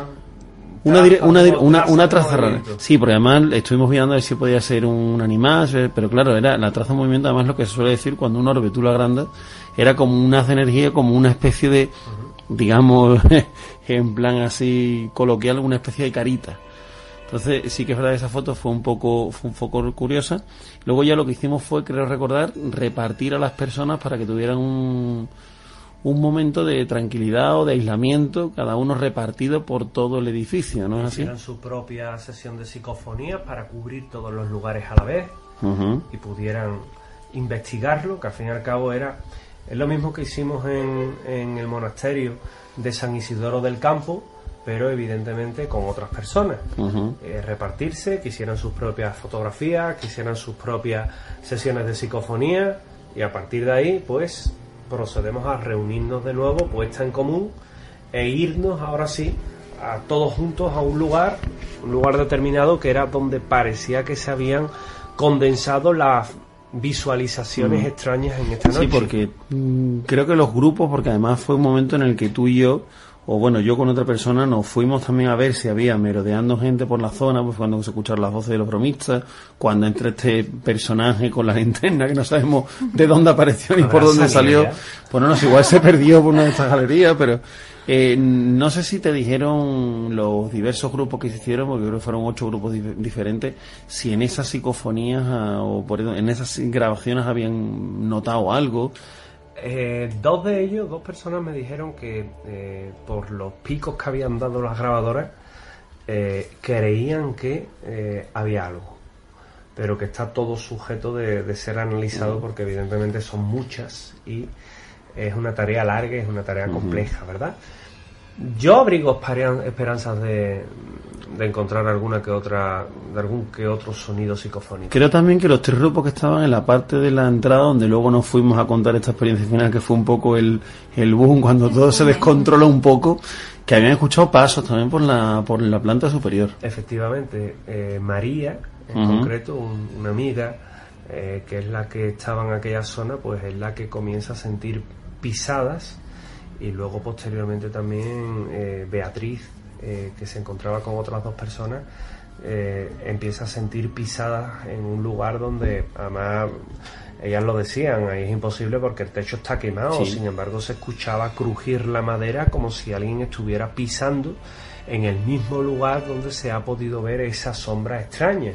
Una traza rara. Sí, porque además estuvimos mirando a ver si podía ser un animal, pero claro, era la traza de movimiento. Además, lo que se suele decir cuando un orbe tú lo agrandas, era como un haz de energía, como una especie de, digamos, en plan así coloquial, una especie de carita. Entonces, sí que es verdad que esa foto fue un poco curiosa. Luego ya lo que hicimos fue, creo recordar, repartir a las personas para que tuvieran un momento de tranquilidad o de aislamiento, cada uno repartido por todo el edificio, ¿no es así? Hicieran su propia sesión de psicofonía para cubrir todos los lugares a la vez y pudieran investigarlo, que al fin y al cabo es lo mismo que hicimos en el monasterio de San Isidoro del Campo, pero evidentemente con otras personas. Repartirse, que hicieran sus propias fotografías, que hicieran sus propias sesiones de psicofonía, y a partir de ahí pues procedemos a reunirnos de nuevo, puesta en común, e irnos ahora sí a todos juntos a un lugar determinado, que era donde parecía que se habían condensado las visualizaciones extrañas en esta noche. Sí, porque creo que los grupos, porque además fue un momento en el que tú y yo, o bueno, yo con otra persona, nos fuimos también a ver si había merodeando gente por la zona, pues cuando se escucharon las voces de los bromistas, cuando entra este personaje con la linterna, que no sabemos de dónde apareció ni por dónde salió, pues no, igual se perdió por una de estas galerías, pero no sé si te dijeron los diversos grupos que se hicieron, porque creo que fueron 8 grupos diferentes, si en esas psicofonías en esas grabaciones habían notado algo. Dos personas me dijeron que por los picos que habían dado las grabadoras creían que había algo, pero que está todo sujeto de ser analizado, porque evidentemente son muchas y es una tarea larga, es una tarea compleja, ¿verdad? Yo abrigo esperanzas de encontrar algún que otro sonido psicofónico. Creo también que los 3 grupos que estaban en la parte de la entrada, donde luego nos fuimos a contar esta experiencia final, que fue un poco el boom, cuando todo se descontrola un poco, que habían escuchado pasos también por la planta superior. Efectivamente, María, en concreto, una amiga, que es la que estaba en aquella zona, pues es la que comienza a sentir pisadas y luego posteriormente también Beatriz, que se encontraba con otras 2 personas, empieza a sentir pisadas en un lugar donde además ellas lo decían, ahí es imposible porque el techo está quemado, sin embargo se escuchaba crujir la madera como si alguien estuviera pisando en el mismo lugar donde se ha podido ver esa sombra extraña.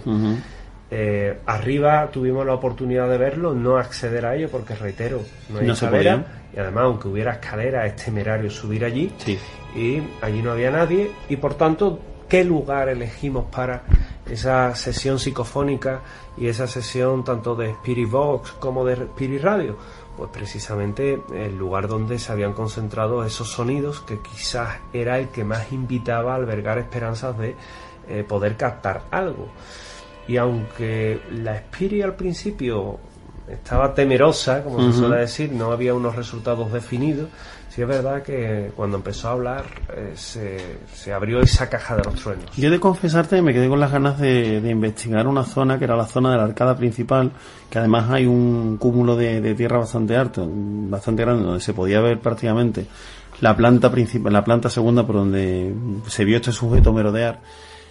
Arriba tuvimos la oportunidad de verlo, no acceder a ello porque, reitero, no hay escalera, y además aunque hubiera escalera es temerario subir allí, y allí no había nadie, y por tanto, ¿qué lugar elegimos para esa sesión psicofónica y esa sesión tanto de Spirit Box como de Spirit Radio? Pues precisamente el lugar donde se habían concentrado esos sonidos, que quizás era el que más invitaba a albergar esperanzas de poder captar algo. Y aunque la Spirit al principio estaba temerosa, como se suele decir, no había unos resultados definidos, sí es verdad que cuando empezó a hablar se abrió esa caja de los truenos. Yo he de confesarte que me quedé con las ganas de investigar una zona que era la zona de la arcada principal, que además hay un cúmulo de tierra bastante alto, bastante grande, donde se podía ver prácticamente la planta principal, la planta segunda por donde se vio este sujeto merodear.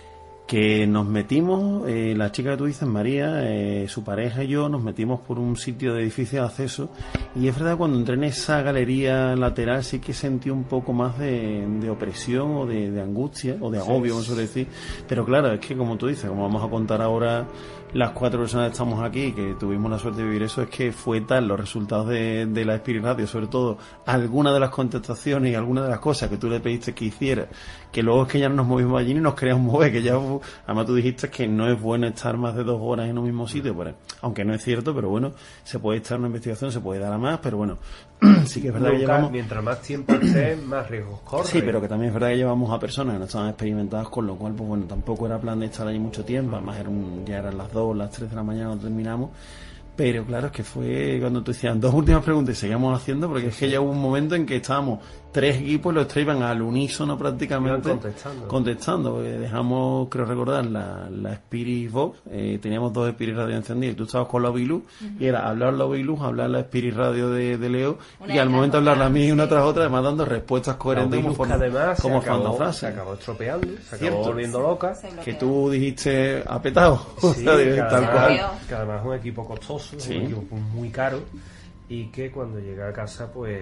Que nos metimos, la chica que tú dices, María, su pareja y yo, nos metimos por un sitio de difícil acceso, y es verdad que cuando entré en esa galería lateral sí que sentí un poco más de opresión o de angustia o de agobio, como suele decir, pero claro, es que como tú dices, como vamos a contar ahora las 4 personas que estamos aquí, que tuvimos la suerte de vivir eso, es que fue tal los resultados de la Spirit Radio, sobre todo algunas de las contestaciones y algunas de las cosas que tú le pediste que hiciera, que luego es que ya no nos movimos allí ni nos queríamos mover, que ya, además tú dijiste que no es bueno estar más de 2 horas en un mismo sitio, pues, aunque no es cierto, pero bueno, se puede estar en una investigación, se puede dar a más, pero bueno, sí que es verdad que llevamos... Mientras más tiempo estés, más riesgos corre. Sí, pero que también es verdad que llevamos a personas que no estaban experimentadas, con lo cual, pues bueno, tampoco era plan de estar allí mucho tiempo, además ya eran las 2, las 3 de la mañana cuando terminamos, pero claro, es que fue cuando tú decías 2 últimas preguntas y seguíamos haciendo, porque es que ya hubo un momento en que estábamos 3 equipos y los 3 iban al unísono prácticamente contestando, porque dejamos, creo recordar, la Spirit Box, teníamos 2 Spirit Radio encendidas, y tú estabas con la Oviluz, y era hablar la Oviluz, hablar la Spirit Radio de Leo, y al momento hablar la mía una tras otra, además dando respuestas coherentes como frase. Se acabó estropeando, se acabó volviendo loca. Que tú dijiste apetado. Sí, que además es un equipo costoso, un equipo muy caro, y que cuando llegué a casa pues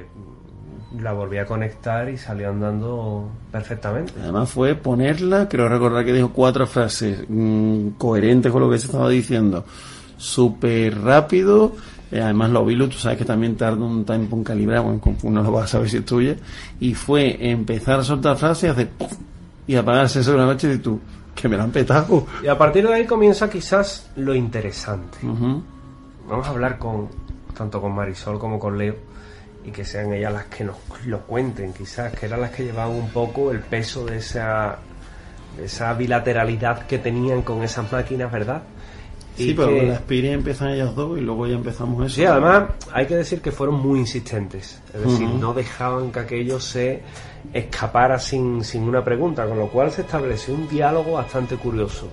la volví a conectar y salió andando perfectamente. Además fue ponerla, creo recordar que dijo 4 frases coherentes con lo que se estaba diciendo, súper rápido. Además la Ovilus, tú sabes que también tarda un tiempo en calibrar, bueno, no lo vas a saber si es tuya, y fue empezar a soltar frases y hacer ¡puf! Y apagarse sobre la noche y tú, que me la han petado. Y a partir de ahí comienza quizás lo interesante. Vamos a hablar tanto con Marisol como con Leo, y que sean ellas las que nos lo cuenten, quizás, que eran las que llevaban un poco el peso de esa bilateralidad que tenían con esas máquinas, ¿verdad? Sí, pero con la Spirit empiezan ellas 2 y luego ya empezamos eso. Sí, además hay que decir que fueron muy insistentes, es decir, no dejaban que aquello se escapara sin una pregunta, con lo cual se estableció un diálogo bastante curioso.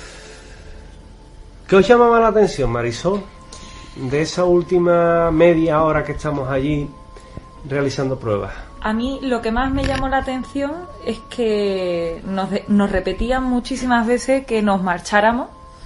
¿Qué os llamaba la atención, Marisol, de esa última media hora que estamos allí realizando pruebas? A mí lo que más me llamó la atención es que nos repetían muchísimas veces que nos marcháramos,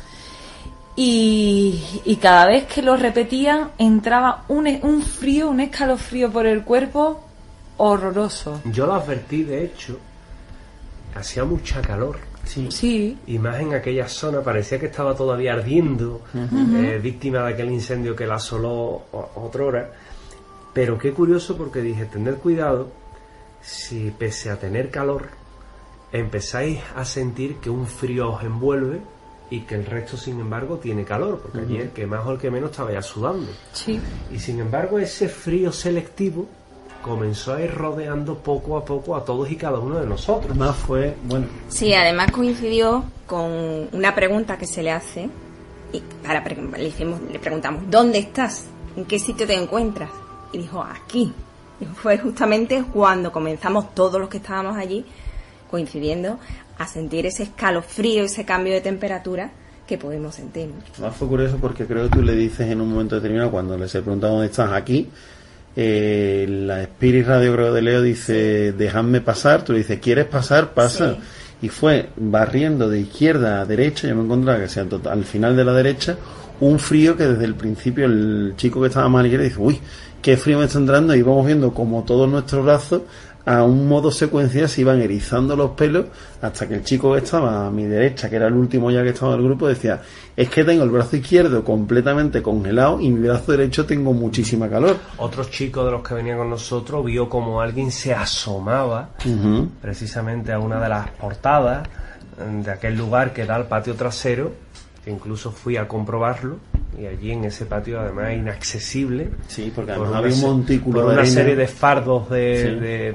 y cada vez que lo repetían entraba un frío, un escalofrío por el cuerpo horroroso. Yo lo advertí, de hecho, hacía mucha calor. Sí. Y más en aquella zona, parecía que estaba todavía ardiendo, víctima de aquel incendio que la asoló otrora. Pero qué curioso, porque dije, tened cuidado si pese a tener calor empezáis a sentir que un frío os envuelve y que el resto, sin embargo, tiene calor, porque allí el que más o el que menos estaba ya sudando. Sí. Y sin embargo, ese frío selectivo comenzó a ir rodeando poco a poco a todos y cada uno de nosotros. Además fue, bueno... Sí, además coincidió con una pregunta que se le hace, y le preguntamos, ¿dónde estás? ¿En qué sitio te encuentras? Y dijo, aquí. Y fue justamente cuando comenzamos todos los que estábamos allí, coincidiendo, a sentir ese escalofrío, ese cambio de temperatura que podemos sentir. Además fue curioso porque creo que tú le dices en un momento determinado, cuando les he preguntado dónde estás, aquí, la Spirit Radio creo de Leo dice dejadme pasar, tú le dices ¿quieres pasar? Pasa. Sí. Y fue barriendo de izquierda a derecha, yo me encontraba que sea al final de la derecha, un frío que desde el principio el chico que estaba más a la izquierda dice, uy, qué frío me está entrando, y vamos viendo como todos nuestros brazos a un modo secuencial se iban erizando los pelos hasta que el chico que estaba a mi derecha, que era el último ya que estaba del grupo, decía, es que tengo el brazo izquierdo completamente congelado y mi brazo derecho tengo muchísima calor. Otro chico de los que venía con nosotros vio como alguien se asomaba precisamente a una de las portadas de aquel lugar que da al patio trasero, que incluso fui a comprobarlo, y allí en ese patio además inaccesible, sí, porque además había un montículo por de una arena, serie de fardos sí,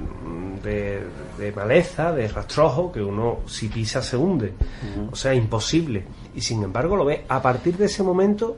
de maleza, de rastrojo, que uno si pisa se hunde, o sea, imposible, y sin embargo lo ves. A partir de ese momento,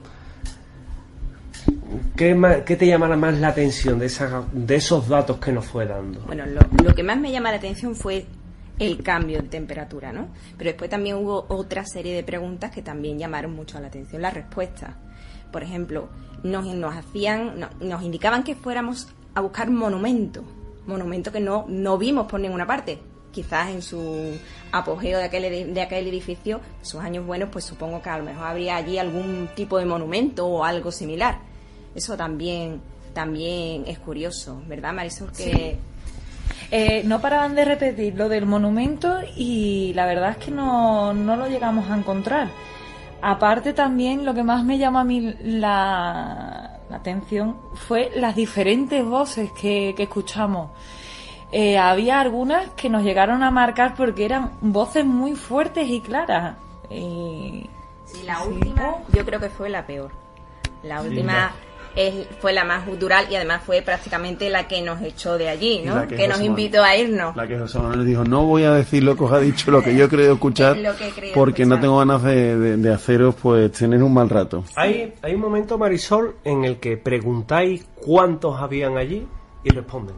¿qué te llama más la atención de esos datos que nos fue dando? Bueno, lo que más me llama la atención fue el cambio de temperatura, ¿no? Pero después también hubo otra serie de preguntas que también llamaron mucho la atención, las respuestas. Por ejemplo, nos indicaban que fuéramos a buscar monumento que no vimos por ninguna parte. Quizás en su apogeo de aquel edificio, en sus años buenos, pues supongo que a lo mejor habría allí algún tipo de monumento o algo similar. Eso también es curioso, ¿verdad, Marisol? Que sí. No paraban de repetir lo del monumento y la verdad es que no lo llegamos a encontrar. Aparte también lo que más me llamó a mí la atención fue las diferentes voces que escuchamos. Había algunas que nos llegaron a marcar porque eran voces muy fuertes y claras. Sí, la última yo creo que fue la peor. La última fue la más gutural y además fue prácticamente la que nos echó de allí, ¿no? Que nos invitó a irnos. La que José Manuel dijo, no voy a decir lo que os ha dicho, lo que yo he querido escuchar, porque no tengo ganas de haceros pues tener un mal rato. Hay un momento, Marisol, en el que preguntáis cuántos habían allí y responden.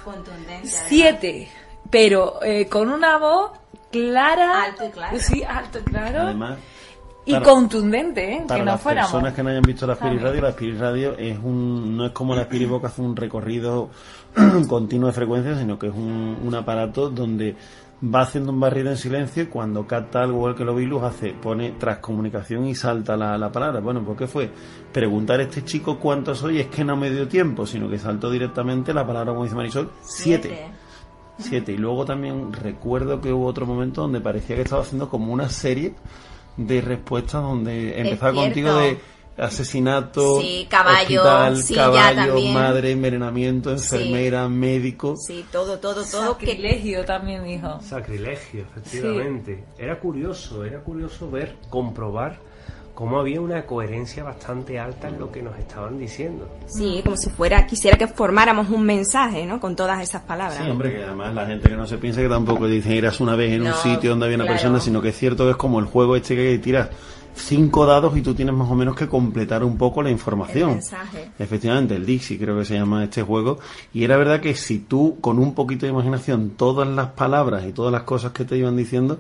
7, pero con una voz clara. Alto y claro. Sí, alto y claro. Además, y contundente, para que no las fuéramos. Personas que no hayan visto la Spirit Radio, la Spirit Radio no es como la Spirit Box, hace un recorrido continuo de frecuencias, sino que es un aparato donde va haciendo un barrido en silencio y cuando capta algo igual que lo Vilus pone transcomunicación y salta la palabra. Bueno, ¿por qué fue? Preguntar a este chico cuántos soy, es que no me dio tiempo, sino que saltó directamente la palabra, como dice Marisol, 7. Y luego también recuerdo que hubo otro momento donde parecía que estaba haciendo como una serie de respuestas donde empezaba contigo de asesinato, caballo, caballo, madre, envenenamiento, enfermera, médico. Sí, todo. Sacrilegio también dijo. Sacrilegio, efectivamente. Sí. Era curioso comprobar cómo había una coherencia bastante alta en lo que nos estaban diciendo. Sí, como si quisiera que formáramos un mensaje, ¿no? Con todas esas palabras. Sí, hombre, que además la gente que no se piensa que tampoco dicen irás una vez en un sitio donde había una persona, sino que es cierto que es como el juego que tiras 5 dados y tú tienes más o menos que completar un poco la información. El mensaje. Efectivamente, el Dixie creo que se llama este juego. Y era verdad que si tú, con un poquito de imaginación, todas las palabras y todas las cosas que te iban diciendo,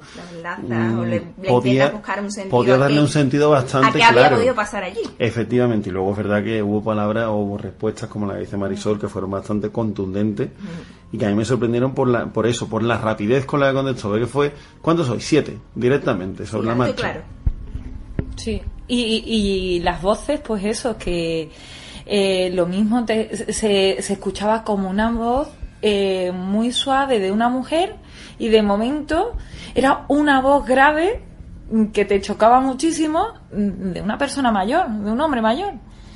podías darle un sentido bastante claro. ¿A qué había podido pasar allí? Efectivamente, y luego es verdad que hubo palabras o hubo respuestas como la que dice Marisol, que fueron bastante contundentes y que a mí me sorprendieron por la rapidez con la que contestó. Ve que fue, ¿cuántos soy? 7, directamente, sobre la marcha. Claro. Sí, y las voces, pues eso, que lo mismo se escuchaba como una voz muy suave de una mujer y de momento era una voz grave que te chocaba muchísimo de una persona mayor, de un hombre mayor.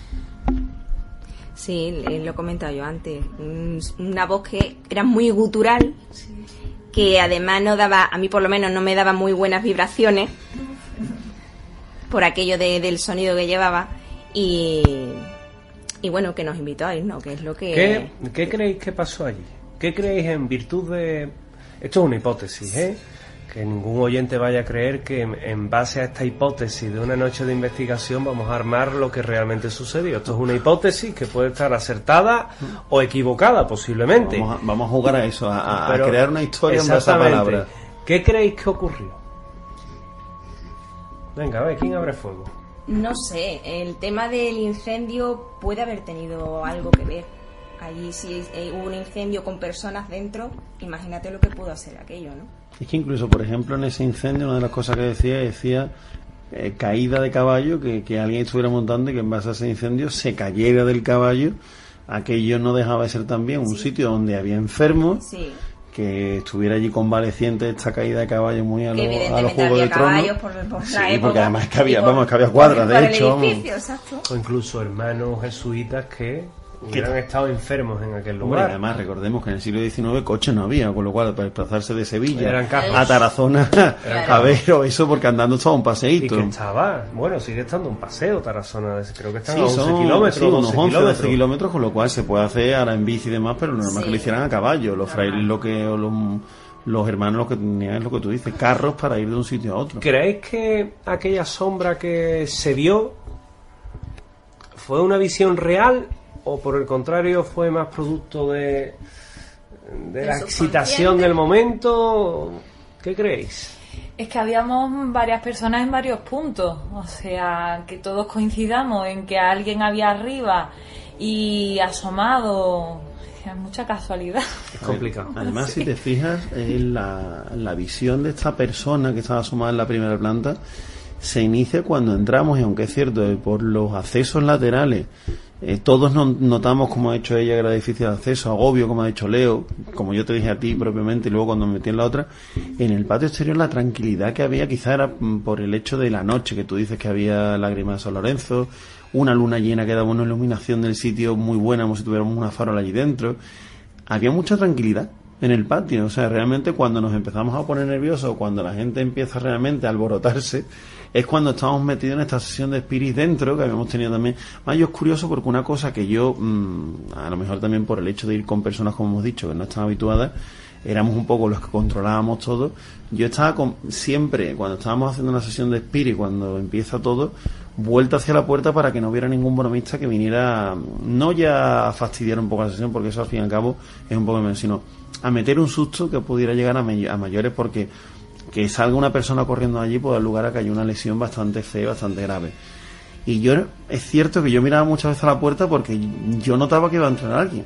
Sí, lo he comentado yo antes, una voz que era muy gutural, que además a mí por lo menos no me daba muy buenas vibraciones por aquello del sonido que llevaba y bueno, que nos invitó a irnos, que es lo que... ¿Qué creéis que pasó allí? ¿Qué creéis en virtud de... Esto es una hipótesis, que ningún oyente vaya a creer que en base a esta hipótesis de una noche de investigación vamos a armar lo que realmente sucedió. Esto es una hipótesis que puede estar acertada o equivocada posiblemente. Vamos a jugar a eso, a crear una historia en base a palabras. ¿Qué creéis que ocurrió? Venga, a ver, ¿quién abre fuego? No sé, el tema del incendio puede haber tenido algo que ver. Allí si hubo un incendio con personas dentro, imagínate lo que pudo hacer aquello, ¿no? Es que incluso, por ejemplo, en ese incendio, una de las cosas que decía caída de caballo, que alguien estuviera montando y que en base a ese incendio se cayera del caballo. Aquello no dejaba de ser también un sitio donde había enfermos, que estuviera allí convaleciente esta caída de caballo muy a los Juegos de Tronos. Sí, porque además es que había, que había cuadras, de hecho. O incluso hermanos jesuitas que hubieran estado enfermos en aquel lugar. Hombre, además recordemos que en el siglo XIX coches no había, con lo cual para desplazarse de Sevilla a Tarazona a ver o eso, porque andando estaba un paseíto. Y que estaba, bueno, sigue estando un paseo Tarazona, creo que están a 11 kilómetros. Sí, unos 11 kilómetros, con lo cual se puede hacer ahora en bici y demás, pero lo normal que lo hicieran a caballo. Los frailes los hermanos lo que tenían es lo que tú dices, carros para ir de un sitio a otro. ¿Creéis que aquella sombra que se vio fue una visión real o por el contrario fue más producto de la excitación del momento? ¿Qué creéis? Es que habíamos varias personas en varios puntos, o sea, que todos coincidamos en que alguien había arriba y asomado. Es mucha casualidad. Es complicado. Además, si te fijas, la visión de esta persona que estaba asomada en la primera planta se inicia cuando entramos, y aunque es cierto, por los accesos laterales, todos notamos, como ha hecho ella, que era difícil de acceso, agobio, como ha dicho Leo, como yo te dije a ti propiamente, y luego cuando me metí en la otra, en el patio exterior la tranquilidad que había, quizá era por el hecho de la noche, que tú dices que había lágrimas de San Lorenzo, una luna llena que daba una iluminación del sitio muy buena, como si tuviéramos una farola allí dentro. Había mucha tranquilidad en el patio, o sea, realmente cuando nos empezamos a poner nerviosos, cuando la gente empieza realmente a alborotarse, es cuando estamos metidos en esta sesión de Spirit dentro, que habíamos tenido también. Más yo es curioso porque una cosa que yo, a lo mejor también por el hecho de ir con personas, como hemos dicho, que no están habituadas, éramos un poco los que controlábamos todo. Yo estaba siempre, cuando estábamos haciendo una sesión de Spirit, cuando empieza todo, vuelta hacia la puerta para que no hubiera ningún bromista que viniera, no ya a fastidiar un poco la sesión, porque eso al fin y al cabo es un poco menos, sino a meter un susto que pudiera llegar a mayores, porque que salga una persona corriendo allí puede dar lugar a que haya una lesión bastante fea, bastante grave. Y yo, es cierto que yo miraba muchas veces a la puerta porque yo notaba que iba a entrar alguien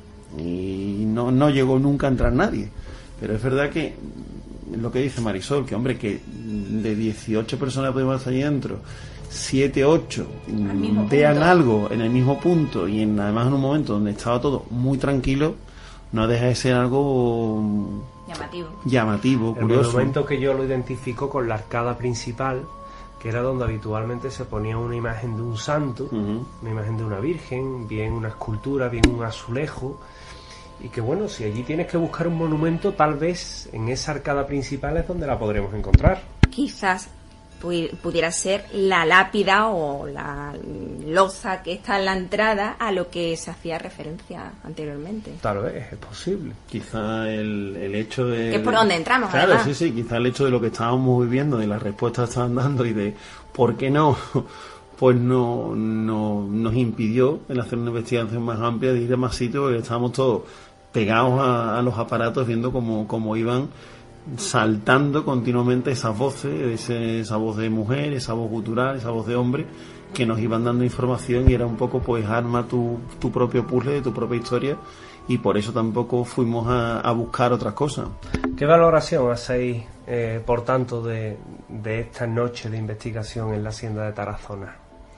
y no llegó nunca a entrar nadie, pero es verdad que lo que dice Marisol, que hombre, que de 18 personas que podemos estar allí dentro, 7, 8 vean algo en el mismo punto y además en un momento donde estaba todo muy tranquilo, no deja de ser algo llamativo, curioso. El momento que yo lo identifico con la arcada principal, que era donde habitualmente se ponía una imagen de un santo, una imagen de una virgen, bien una escultura, bien un azulejo, y que bueno, si allí tienes que buscar un monumento, tal vez en esa arcada principal es donde la podremos encontrar. Quizás pudiera ser la lápida o la loza que está en la entrada a lo que se hacía referencia anteriormente. Tal vez, es posible. Quizá el hecho de... Que es por donde entramos, claro, además. Sí, quizá el hecho de lo que estábamos viviendo, de las respuestas que estaban dando y de por qué no, pues no nos impidió el hacer una investigación más amplia, de ir a más sitios, porque estábamos todos pegados a los aparatos viendo cómo iban saltando continuamente esas voces, esa voz de mujer, esa voz gutural, esa voz de hombre, que nos iban dando información, y era un poco pues arma tu propio puzzle de tu propia historia, y por eso tampoco fuimos a buscar otras cosas. ¿Qué valoración hacéis, por tanto, de esta noche de investigación en la hacienda de Tarazona?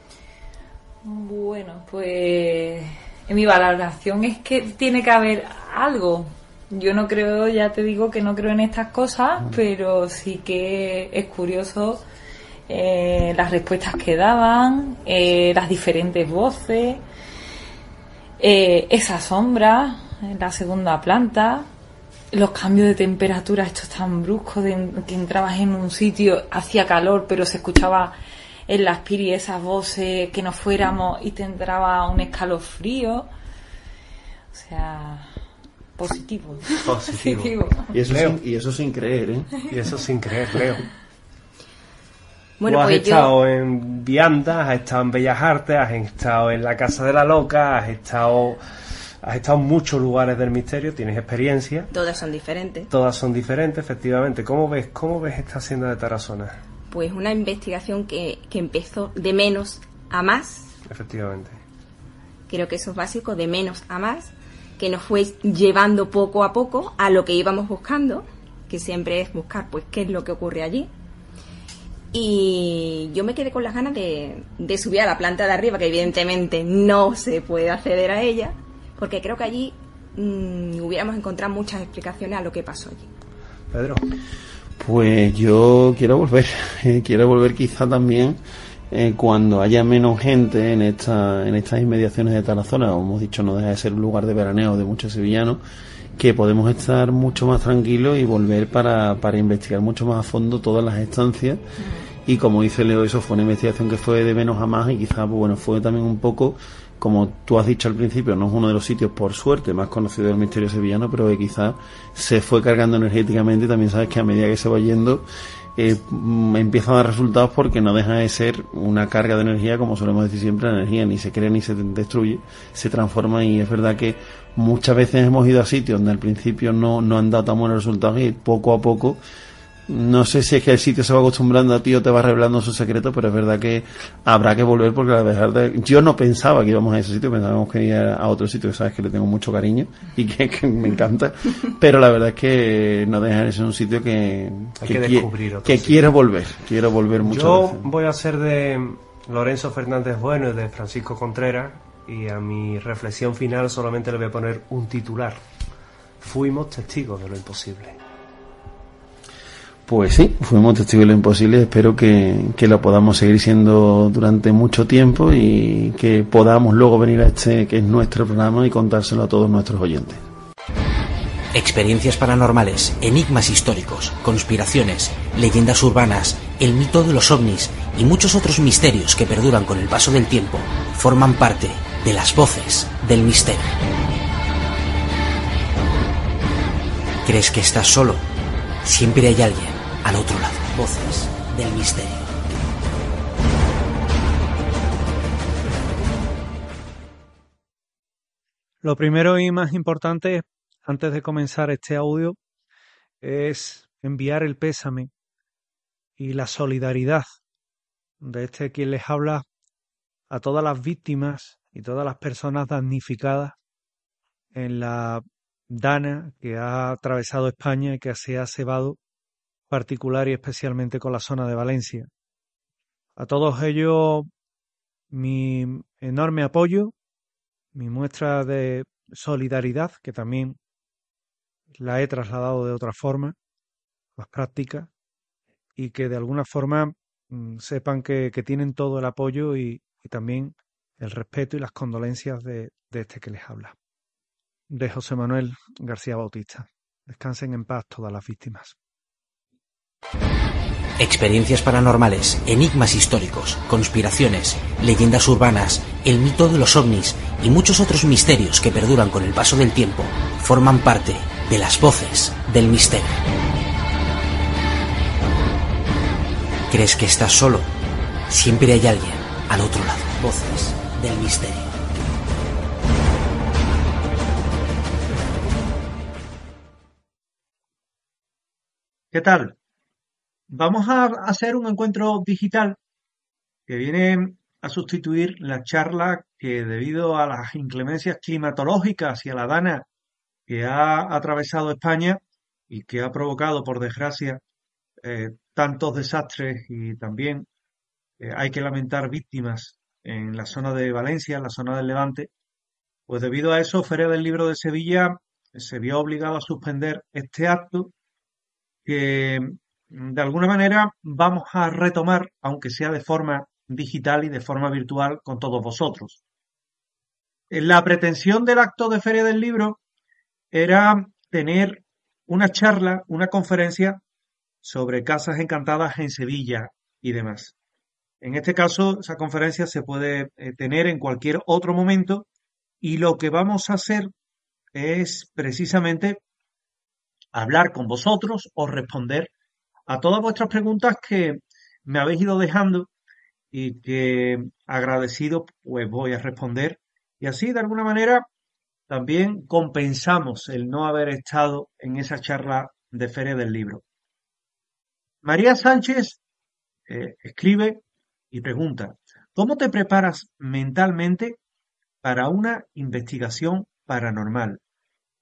Bueno, pues mi valoración es que tiene que haber algo. Yo no creo, ya te digo que no creo en estas cosas, pero sí que es curioso las respuestas que daban, las diferentes voces, esa sombra en la segunda planta, los cambios de temperatura estos tan bruscos, que entrabas en un sitio, hacía calor, pero se escuchaba en las Spirit esas voces, que nos fuéramos y te entraba un escalofrío. O sea... Positivo. Y eso sin creer, ¿eh? Y eso sin creer, Leo. Bueno, tú has pues estado en Viandas, has estado en Bellas Artes, has estado en la Casa de la Loca, has estado en muchos lugares del misterio, tienes experiencia. Todas son diferentes. Todas son diferentes, efectivamente. ¿Cómo ves esta hacienda de Tarazona? Pues una investigación que empezó de menos a más. Efectivamente. Creo que eso es básico, de menos a más. que nos fue llevando poco a poco a lo que íbamos buscando, que siempre es buscar pues qué es lo que ocurre allí. Y yo me quedé con las ganas de subir a la planta de arriba, que evidentemente no se puede acceder a ella, porque creo que allí hubiéramos encontrado muchas explicaciones a lo que pasó allí. Pedro. Pues yo quiero volver quizá también cuando haya menos gente en estas inmediaciones de Tarazona. Como hemos dicho, no deja de ser un lugar de veraneo de muchos sevillanos, que podemos estar mucho más tranquilos y volver para investigar mucho más a fondo todas las estancias. Y como dice Leo, eso fue una investigación que fue de menos a más, y quizá pues bueno, fue también un poco, como tú has dicho al principio, no es uno de los sitios, por suerte, más conocido del misterio sevillano, pero que quizá se fue cargando energéticamente. Y también sabes que a medida que se va yendo empieza a dar resultados, porque no deja de ser una carga de energía. Como solemos decir siempre, la energía ni se crea ni se destruye, se transforma. Y es verdad que muchas veces hemos ido a sitios donde al principio no han dado tan buenos resultados, y poco a poco, no sé si es que el sitio se va acostumbrando a ti o te va revelando sus secretos, pero es verdad que habrá que volver, porque a dejar de... Yo no pensaba que íbamos a ese sitio, pensábamos que ir a otro sitio, que sabes que le tengo mucho cariño y que me encanta, pero la verdad es que no deja de ser un sitio que quiero volver mucho. Yo voy a ser de Lorenzo Fernández Bueno y de Francisco Contreras, y a mi reflexión final solamente le voy a poner un titular: fuimos testigos de lo imposible. Pues sí, fuimos testigos de lo imposible. Espero que lo podamos seguir siendo durante mucho tiempo, y que podamos luego venir a este, que es nuestro programa, y contárselo a todos nuestros oyentes. Experiencias paranormales, enigmas históricos, conspiraciones, leyendas urbanas, el mito de los ovnis y muchos otros misterios que perduran con el paso del tiempo forman parte de las voces del misterio. ¿Crees que estás solo? Siempre hay alguien al otro lado. Voces del misterio. Lo primero y más importante, antes de comenzar este audio, es enviar el pésame y la solidaridad de quien les habla a todas las víctimas y todas las personas damnificadas en la dana que ha atravesado España y que se ha cebado particular y especialmente con la zona de Valencia. A todos ellos mi enorme apoyo, mi muestra de solidaridad, que también la he trasladado de otra forma, más práctica, y que de alguna forma sepan que tienen todo el apoyo y también el respeto y las condolencias de este que les habla, de José Manuel García Bautista. Descansen en paz todas las víctimas. Experiencias paranormales, enigmas históricos, conspiraciones, leyendas urbanas, el mito de los ovnis y muchos otros misterios que perduran con el paso del tiempo forman parte de las voces del misterio. ¿Crees que estás solo? Siempre hay alguien al otro lado. Voces del misterio. ¿Qué tal? Vamos a hacer un encuentro digital que viene a sustituir la charla que, debido a las inclemencias climatológicas y a la dana que ha atravesado España y que ha provocado, por desgracia, tantos desastres, y también hay que lamentar víctimas en la zona de Valencia, en la zona del Levante, pues debido a eso, Feria del Libro de Sevilla se vio obligado a suspender este acto que de alguna manera vamos a retomar, aunque sea de forma digital y de forma virtual, con todos vosotros. La pretensión del acto de Feria del Libro era tener una charla, una conferencia sobre casas encantadas en Sevilla y demás. En este caso, esa conferencia se puede tener en cualquier otro momento, y lo que vamos a hacer es precisamente hablar con vosotros o responder a todas vuestras preguntas que me habéis ido dejando y que, agradecido, pues voy a responder, y así de alguna manera también compensamos el no haber estado en esa charla de Feria del Libro. María Sánchez escribe y pregunta: ¿cómo te preparas mentalmente para una investigación paranormal?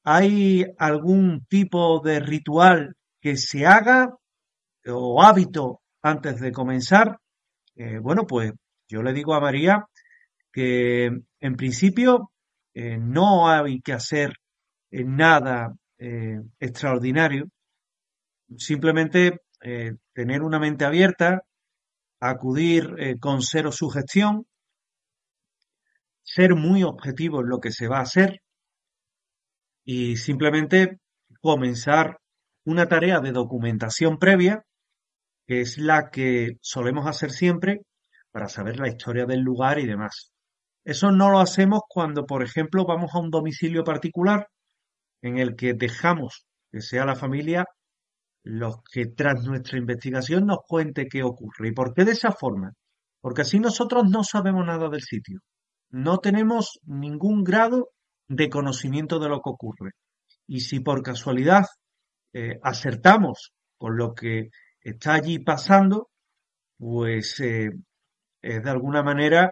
¿Hay algún tipo de ritual que se haga o hábito antes de comenzar? Bueno, pues yo le digo a María que en principio no hay que hacer nada extraordinario, simplemente tener una mente abierta, acudir con cero sugestión, ser muy objetivo en lo que se va a hacer y simplemente comenzar una tarea de documentación previa, que es la que solemos hacer siempre para saber la historia del lugar y demás. Eso no lo hacemos cuando, por ejemplo, vamos a un domicilio particular en el que dejamos que sea la familia los que tras nuestra investigación nos cuente qué ocurre. ¿Y por qué de esa forma? Porque así nosotros no sabemos nada del sitio. No tenemos ningún grado de conocimiento de lo que ocurre. Y si por casualidad acertamos con lo que está allí pasando, pues es de alguna manera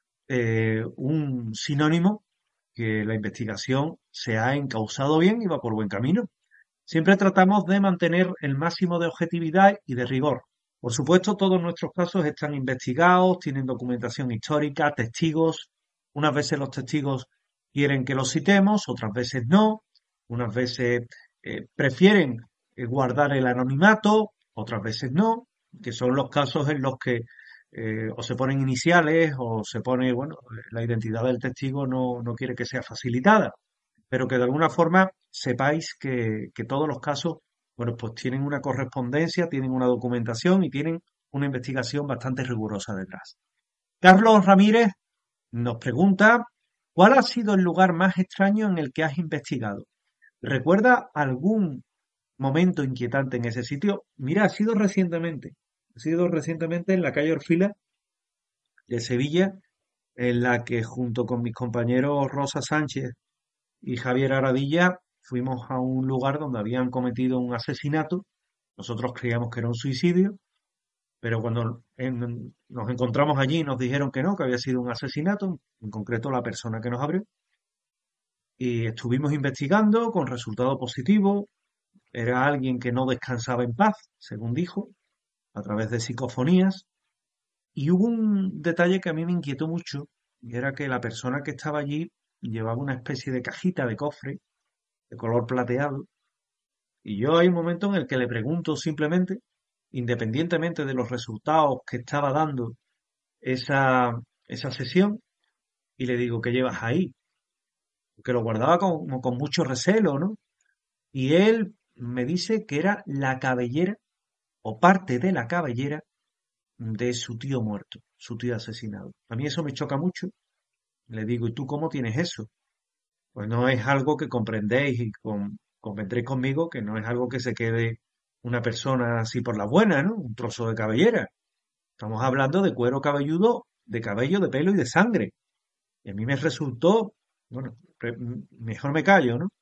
un sinónimo que la investigación se ha encauzado bien y va por buen camino. Siempre tratamos de mantener el máximo de objetividad y de rigor. Por supuesto, todos nuestros casos están investigados, tienen documentación histórica, testigos. Unas veces los testigos quieren que los citemos, otras veces no. Unas veces prefieren guardar el anonimato, otras veces no, que son los casos en los que o se ponen iniciales o se pone, bueno, la identidad del testigo no quiere que sea facilitada, pero que de alguna forma sepáis que todos los casos, bueno, pues tienen una correspondencia, tienen una documentación y tienen una investigación bastante rigurosa detrás. Carlos Ramírez nos pregunta, ¿cuál ha sido el lugar más extraño en el que has investigado? ¿Recuerda algún momento inquietante en ese sitio? Mira, ha sido recientemente en la calle Orfila de Sevilla, en la que junto con mis compañeros Rosa Sánchez y Javier Aradilla fuimos a un lugar donde habían cometido un asesinato. Nosotros creíamos que era un suicidio, pero cuando nos encontramos allí nos dijeron que no, que había sido un asesinato, en concreto la persona que nos abrió. Y estuvimos investigando con resultado positivo. Era alguien que no descansaba en paz, según dijo, a través de psicofonías. Y hubo un detalle que a mí me inquietó mucho, y era que la persona que estaba allí llevaba una especie de cajita de cofre de color plateado. Y yo hay un momento en el que le pregunto simplemente, independientemente de los resultados que estaba dando esa sesión, y le digo, ¿qué llevas ahí? Porque lo guardaba con mucho recelo, ¿no? Y él me dice que era la cabellera o parte de la cabellera de su tío muerto, su tío asesinado. A mí eso me choca mucho. Le digo, ¿y tú cómo tienes eso? Pues no es algo que comprendéis y convendréis conmigo que no es algo que se quede una persona así por la buena, ¿no? Un trozo de cabellera. Estamos hablando de cuero cabelludo, de cabello, de pelo y de sangre. Y a mí me resultó, bueno, mejor me callo, ¿no?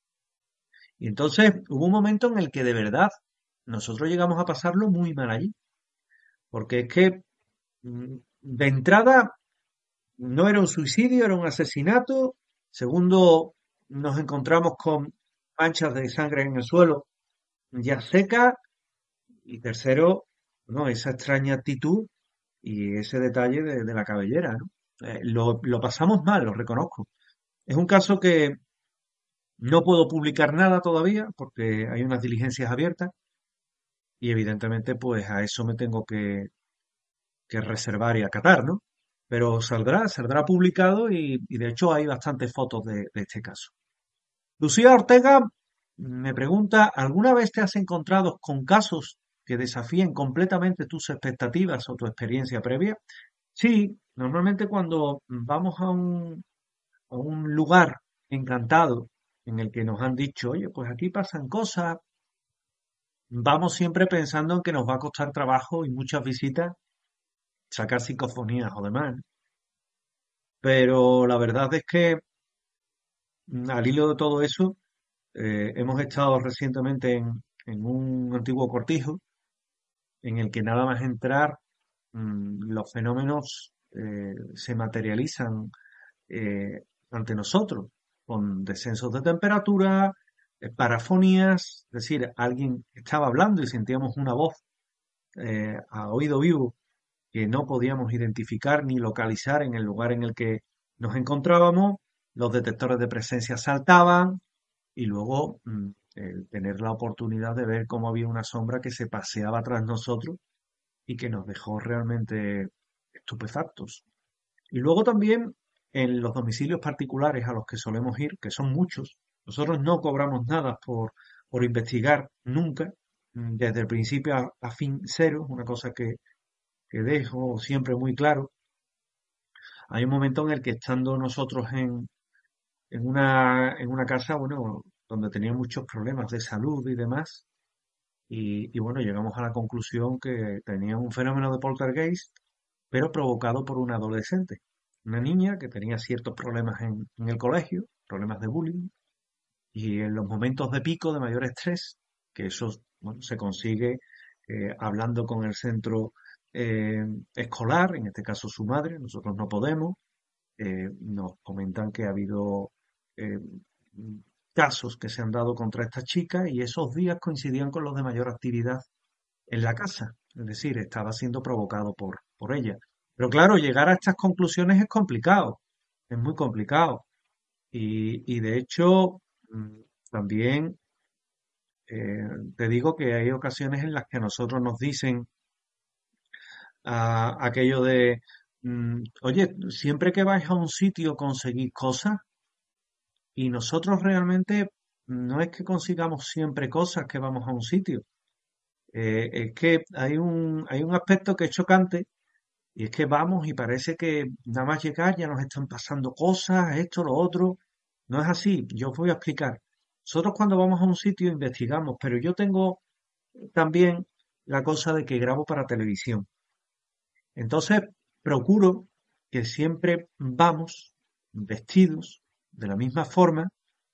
Y entonces hubo un momento en el que de verdad nosotros llegamos a pasarlo muy mal allí. Porque es que de entrada no era un suicidio, era un asesinato. Segundo, nos encontramos con manchas de sangre en el suelo ya seca. Y tercero, no, esa extraña actitud y ese detalle de la cabellera, ¿no? Lo pasamos mal, lo reconozco. Es un caso que no puedo publicar nada todavía porque hay unas diligencias abiertas y evidentemente pues a eso me tengo que reservar y acatar, ¿no? Pero saldrá publicado y de hecho hay bastantes fotos de este caso. Lucía Ortega me pregunta, ¿alguna vez te has encontrado con casos que desafíen completamente tus expectativas o tu experiencia previa? Sí, normalmente cuando vamos a un lugar encantado en el que nos han dicho, oye, pues aquí pasan cosas, vamos siempre pensando en que nos va a costar trabajo y muchas visitas sacar psicofonías o demás. Pero la verdad es que al hilo de todo eso, hemos estado recientemente en un antiguo cortijo en el que nada más entrar, los fenómenos se materializan ante nosotros. con descensos de temperatura, parafonías, es decir, alguien estaba hablando y sentíamos una voz a oído vivo que no podíamos identificar ni localizar en el lugar en el que nos encontrábamos, los detectores de presencia saltaban y luego el tener la oportunidad de ver cómo había una sombra que se paseaba tras nosotros y que nos dejó realmente estupefactos. Y luego también en los domicilios particulares a los que solemos ir, que son muchos, nosotros no cobramos nada por investigar nunca, desde el principio a fin cero, una cosa que dejo siempre muy claro. Hay un momento en el que estando nosotros en una casa, bueno, donde tenía muchos problemas de salud y demás, y bueno, llegamos a la conclusión que tenía un fenómeno de poltergeist, pero provocado por una adolescente, una niña que tenía ciertos problemas en el colegio, problemas de bullying, y en los momentos de pico de mayor estrés, que eso, bueno, se consigue hablando con el centro escolar, en este caso su madre, nosotros no podemos, nos comentan que ha habido casos que se han dado contra esta chica y esos días coincidían con los de mayor actividad en la casa, es decir, estaba siendo provocado por ella. Pero claro, llegar a estas conclusiones es complicado, es muy complicado. Y de hecho, también te digo que hay ocasiones en las que a nosotros nos dicen aquello de, oye, siempre que vais a un sitio conseguís cosas y nosotros realmente no es que consigamos siempre cosas que vamos a un sitio. Es que hay un aspecto que es chocante y es que vamos y parece que nada más llegar ya nos están pasando cosas, esto, lo otro. No es así, yo os voy a explicar. Nosotros cuando vamos a un sitio investigamos, pero yo tengo también la cosa de que grabo para televisión. Entonces procuro que siempre vamos vestidos de la misma forma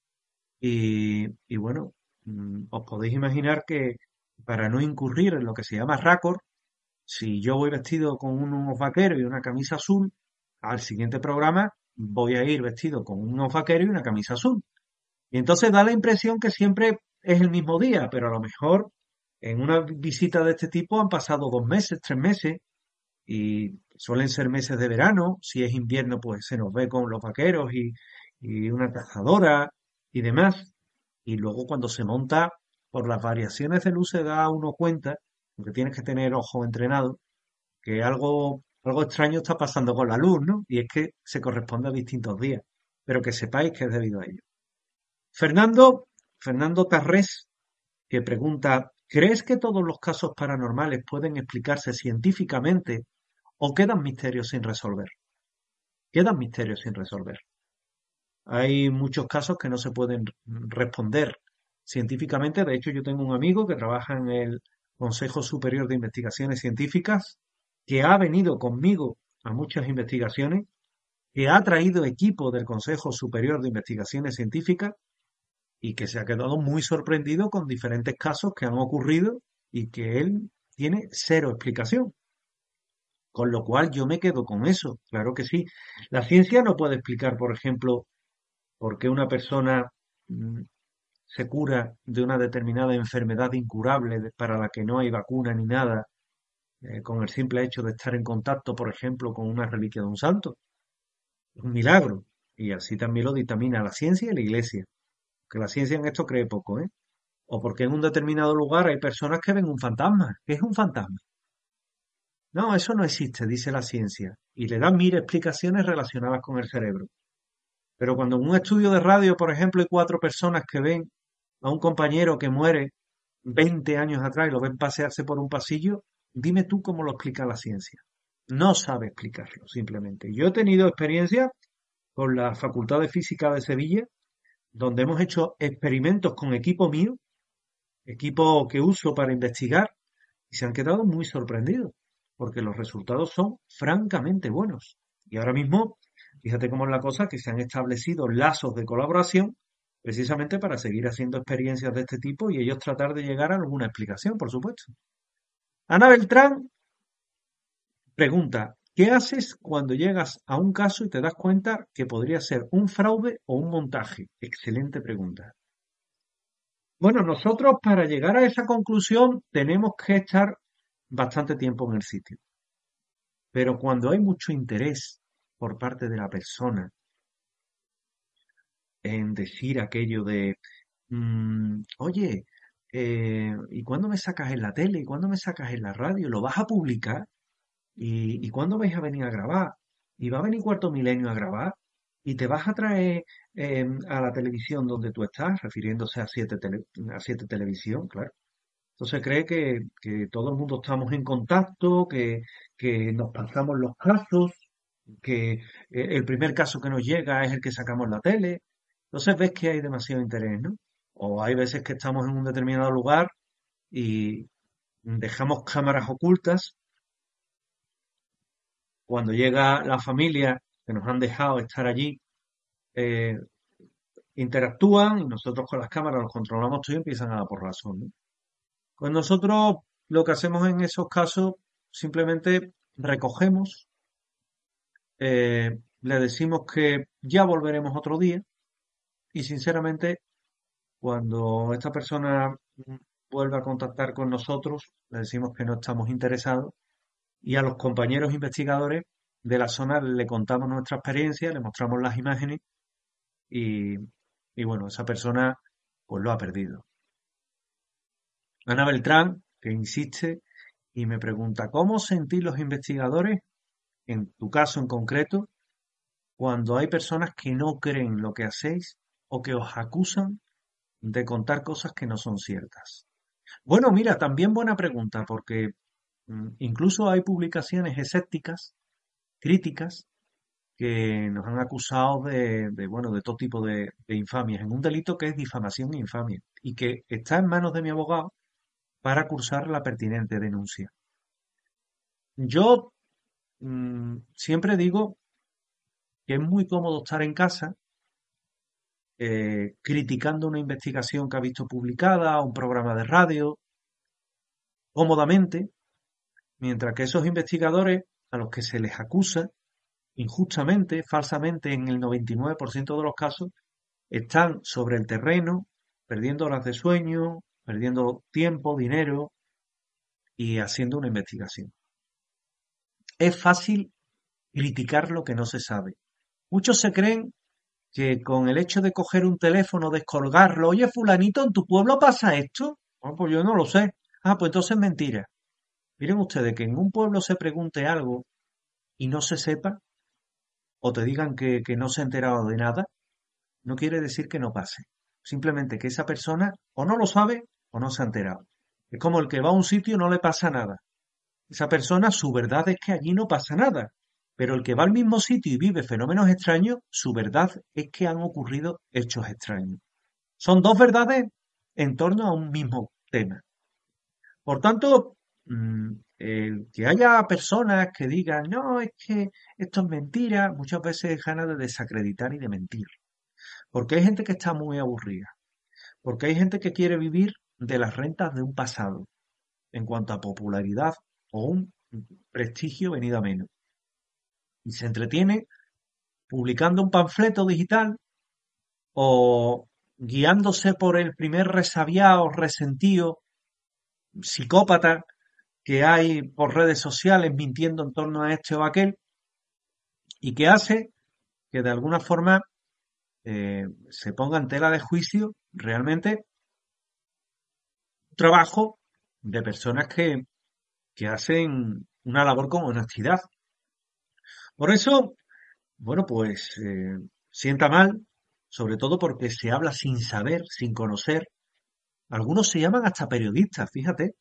y bueno, os podéis imaginar que para no incurrir en lo que se llama raccord, si yo voy vestido con unos vaqueros y una camisa azul, al siguiente programa voy a ir vestido con unos vaqueros y una camisa azul. Y entonces da la impresión que siempre es el mismo día, pero a lo mejor en una visita de este tipo han pasado 2 meses, 3 meses, y suelen ser meses de verano. Si es invierno, pues se nos ve con los vaqueros y una cazadora y demás. Y luego cuando se monta, por las variaciones de luz se da uno cuenta, porque tienes que tener ojo entrenado, que algo extraño está pasando con la luz, ¿no? Y es que se corresponde a distintos días, pero que sepáis que es debido a ello. Fernando Tarrés, que pregunta, ¿crees que todos los casos paranormales pueden explicarse científicamente o quedan misterios sin resolver? Quedan misterios sin resolver. Hay muchos casos que no se pueden responder científicamente. De hecho, yo tengo un amigo que trabaja en el Consejo Superior de Investigaciones Científicas, que ha venido conmigo a muchas investigaciones, que ha traído equipo del Consejo Superior de Investigaciones Científicas y que se ha quedado muy sorprendido con diferentes casos que han ocurrido y que él tiene cero explicación. Con lo cual yo me quedo con eso, claro que sí. La ciencia no puede explicar, por ejemplo, por qué una persona se cura de una determinada enfermedad incurable para la que no hay vacuna ni nada, con el simple hecho de estar en contacto, por ejemplo, con una reliquia de un santo. Es un milagro. Y así también lo dictamina la ciencia y la Iglesia. Que la ciencia en esto cree poco, ¿eh? O porque en un determinado lugar hay personas que ven un fantasma. ¿Qué es un fantasma? No, eso no existe, dice la ciencia. Y le dan 1000 explicaciones relacionadas con el cerebro. Pero cuando en un estudio de radio, por ejemplo, hay 4 personas que ven a un compañero que muere 20 años atrás y lo ven pasearse por un pasillo, dime tú cómo lo explica la ciencia. No sabe explicarlo, simplemente. Yo he tenido experiencia con la Facultad de Física de Sevilla, donde hemos hecho experimentos con equipo mío, equipo que uso para investigar, y se han quedado muy sorprendidos, porque los resultados son francamente buenos. Y ahora mismo, fíjate cómo es la cosa, que se han establecido lazos de colaboración precisamente para seguir haciendo experiencias de este tipo y ellos tratar de llegar a alguna explicación, por supuesto. Ana Beltrán pregunta, ¿Qué haces cuando llegas a un caso y te das cuenta que podría ser un fraude o un montaje? Excelente pregunta. Bueno, nosotros para llegar a esa conclusión tenemos que estar bastante tiempo en el sitio. Pero cuando hay mucho interés por parte de la persona en decir aquello de, oye, ¿y cuándo me sacas en la tele? ¿Y cuándo me sacas en la radio? ¿Lo vas a publicar? ¿Y cuándo vais a venir a grabar? ¿Y va a venir Cuarto Milenio a grabar? ¿Y te vas a traer a la televisión donde tú estás? Refiriéndose a a 7 Televisión, claro. Entonces cree que todo el mundo estamos en contacto, que nos pasamos los casos, que el primer caso que nos llega es el que sacamos en la tele. Entonces ves que hay demasiado interés, ¿no? O hay veces que estamos en un determinado lugar y dejamos cámaras ocultas. Cuando llega la familia que nos han dejado estar allí, eh, interactúan y nosotros con las cámaras los controlamos todo y empiezan a dar por razón, ¿no? Pues nosotros lo que hacemos en esos casos, simplemente recogemos, le decimos que ya volveremos otro día y sinceramente cuando esta persona vuelve a contactar con nosotros, le decimos que no estamos interesados y a los compañeros investigadores de la zona le contamos nuestra experiencia, le mostramos las imágenes y, y bueno, esa persona pues lo ha perdido. Ana Beltrán, que insiste y me pregunta, ¿cómo sentís los investigadores, en tu caso en concreto, cuando hay personas que no creen lo que hacéis o que os acusan de contar cosas que no son ciertas? Bueno, mira, también buena pregunta, porque incluso hay publicaciones escépticas, críticas, que nos han acusado bueno, de todo tipo de infamias, en un delito que es difamación e infamia, y que está en manos de mi abogado para cursar la pertinente denuncia. Yo siempre digo que es muy cómodo estar en casa criticando una investigación que ha visto publicada, un programa de radio, cómodamente, mientras que esos investigadores a los que se les acusa injustamente, falsamente, en el 99% de los casos, están sobre el terreno, perdiendo horas de sueño, perdiendo tiempo, dinero y haciendo una investigación. Es fácil criticar lo que no se sabe. Muchos se creen que con el hecho de coger un teléfono, descolgarlo, oye, fulanito, ¿en tu pueblo pasa esto? Oh, pues yo no lo sé. Ah, pues entonces es mentira. Miren ustedes, que en un pueblo se pregunte algo y no se sepa, o te digan que no se ha enterado de nada, no quiere decir que no pase. Simplemente que esa persona o no lo sabe o no se ha enterado. Es como el que va a un sitio y no le pasa nada. Esa persona, su verdad es que allí no pasa nada. Pero el que va al mismo sitio y vive fenómenos extraños, su verdad es que han ocurrido hechos extraños. Son dos verdades en torno a un mismo tema. Por tanto, que haya personas que digan, no, es que esto es mentira, muchas veces es ganas de desacreditar y de mentir. Porque hay gente que está muy aburrida. Porque hay gente que quiere vivir de las rentas de un pasado, en cuanto a popularidad o un prestigio venido a menos. Y se entretiene publicando un panfleto digital o guiándose por el primer resabiado, resentido, psicópata que hay por redes sociales mintiendo en torno a este o aquel y que hace que de alguna forma se ponga en tela de juicio realmente un trabajo de personas que hacen una labor con honestidad. Por eso, bueno, pues sienta mal, sobre todo porque se habla sin saber, sin conocer. Algunos se llaman hasta periodistas, fíjate.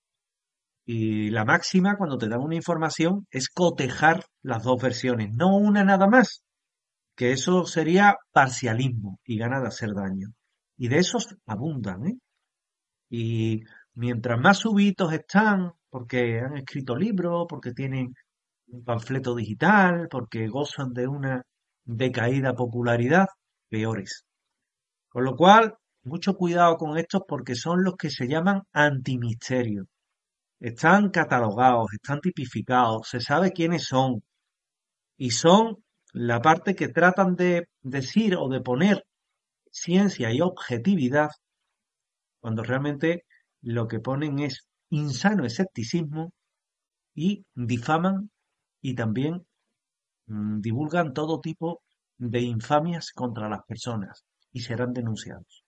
Y la máxima cuando te dan una información es cotejar las dos versiones, no una nada más, que eso sería parcialismo y gana de hacer daño. Y de esos abundan, ¿eh? Y mientras más subidos están, porque han escrito libros, porque tienen un panfleto digital, porque gozan de una decaída popularidad, peores. Con lo cual, mucho cuidado con estos porque son los que se llaman antimisterio. están catalogados, están tipificados, se sabe quiénes son y son la parte que tratan de decir o de poner ciencia y objetividad cuando realmente lo que ponen es insano escepticismo y difaman y también divulgan todo tipo de infamias contra las personas y serán denunciados.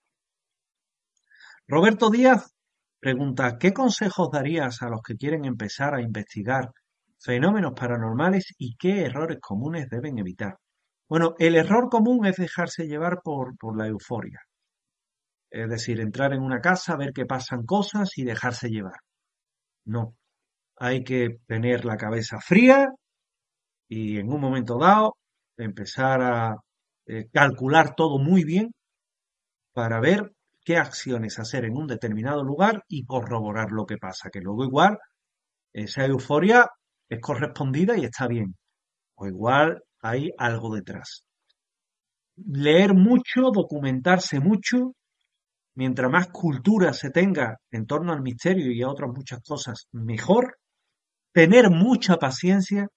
Roberto Díaz pregunta, ¿qué consejos darías a los que quieren empezar a investigar fenómenos paranormales y qué errores comunes deben evitar? Bueno, el error común es dejarse llevar por la euforia. Es decir, entrar en una casa, ver que pasan cosas y dejarse llevar. No, hay que tener la cabeza fría y en un momento dado empezar a calcular todo muy bien para ver qué acciones hacer en un determinado lugar y corroborar lo que pasa, que luego igual esa euforia es correspondida y está bien, o igual hay algo detrás. Leer mucho, documentarse mucho, mientras más cultura se tenga en torno al misterio y a otras muchas cosas, mejor. Tener mucha paciencia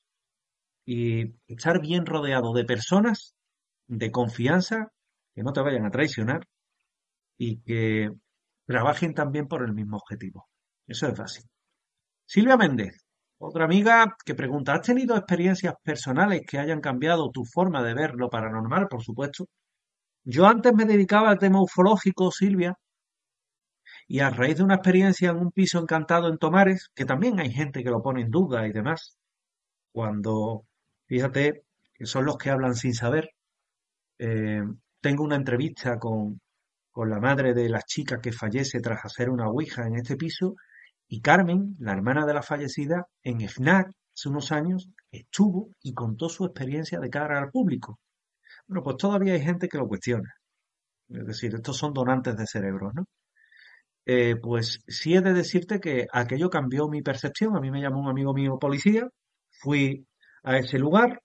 y estar bien rodeado de personas de confianza que no te vayan a traicionar y que trabajen también por el mismo objetivo. Eso es fácil. Silvia Méndez, otra amiga que pregunta, ¿has tenido experiencias personales que hayan cambiado tu forma de ver lo paranormal? Por supuesto. Yo antes me dedicaba al tema ufológico, Silvia, y a raíz de una experiencia en un piso encantado en Tomares, que también hay gente que lo pone en duda y demás, cuando, fíjate, que son los que hablan sin saber, tengo una entrevista con la madre de la chica que fallece tras hacer una ouija en este piso, y Carmen, la hermana de la fallecida, en FNAC hace unos años, estuvo y contó su experiencia de cara al público. Bueno, pues todavía hay gente que lo cuestiona. Es decir, estos son donantes de cerebros, ¿no? Pues sí he de decirte que aquello cambió mi percepción. A mí me llamó un amigo mío policía, fui a ese lugar,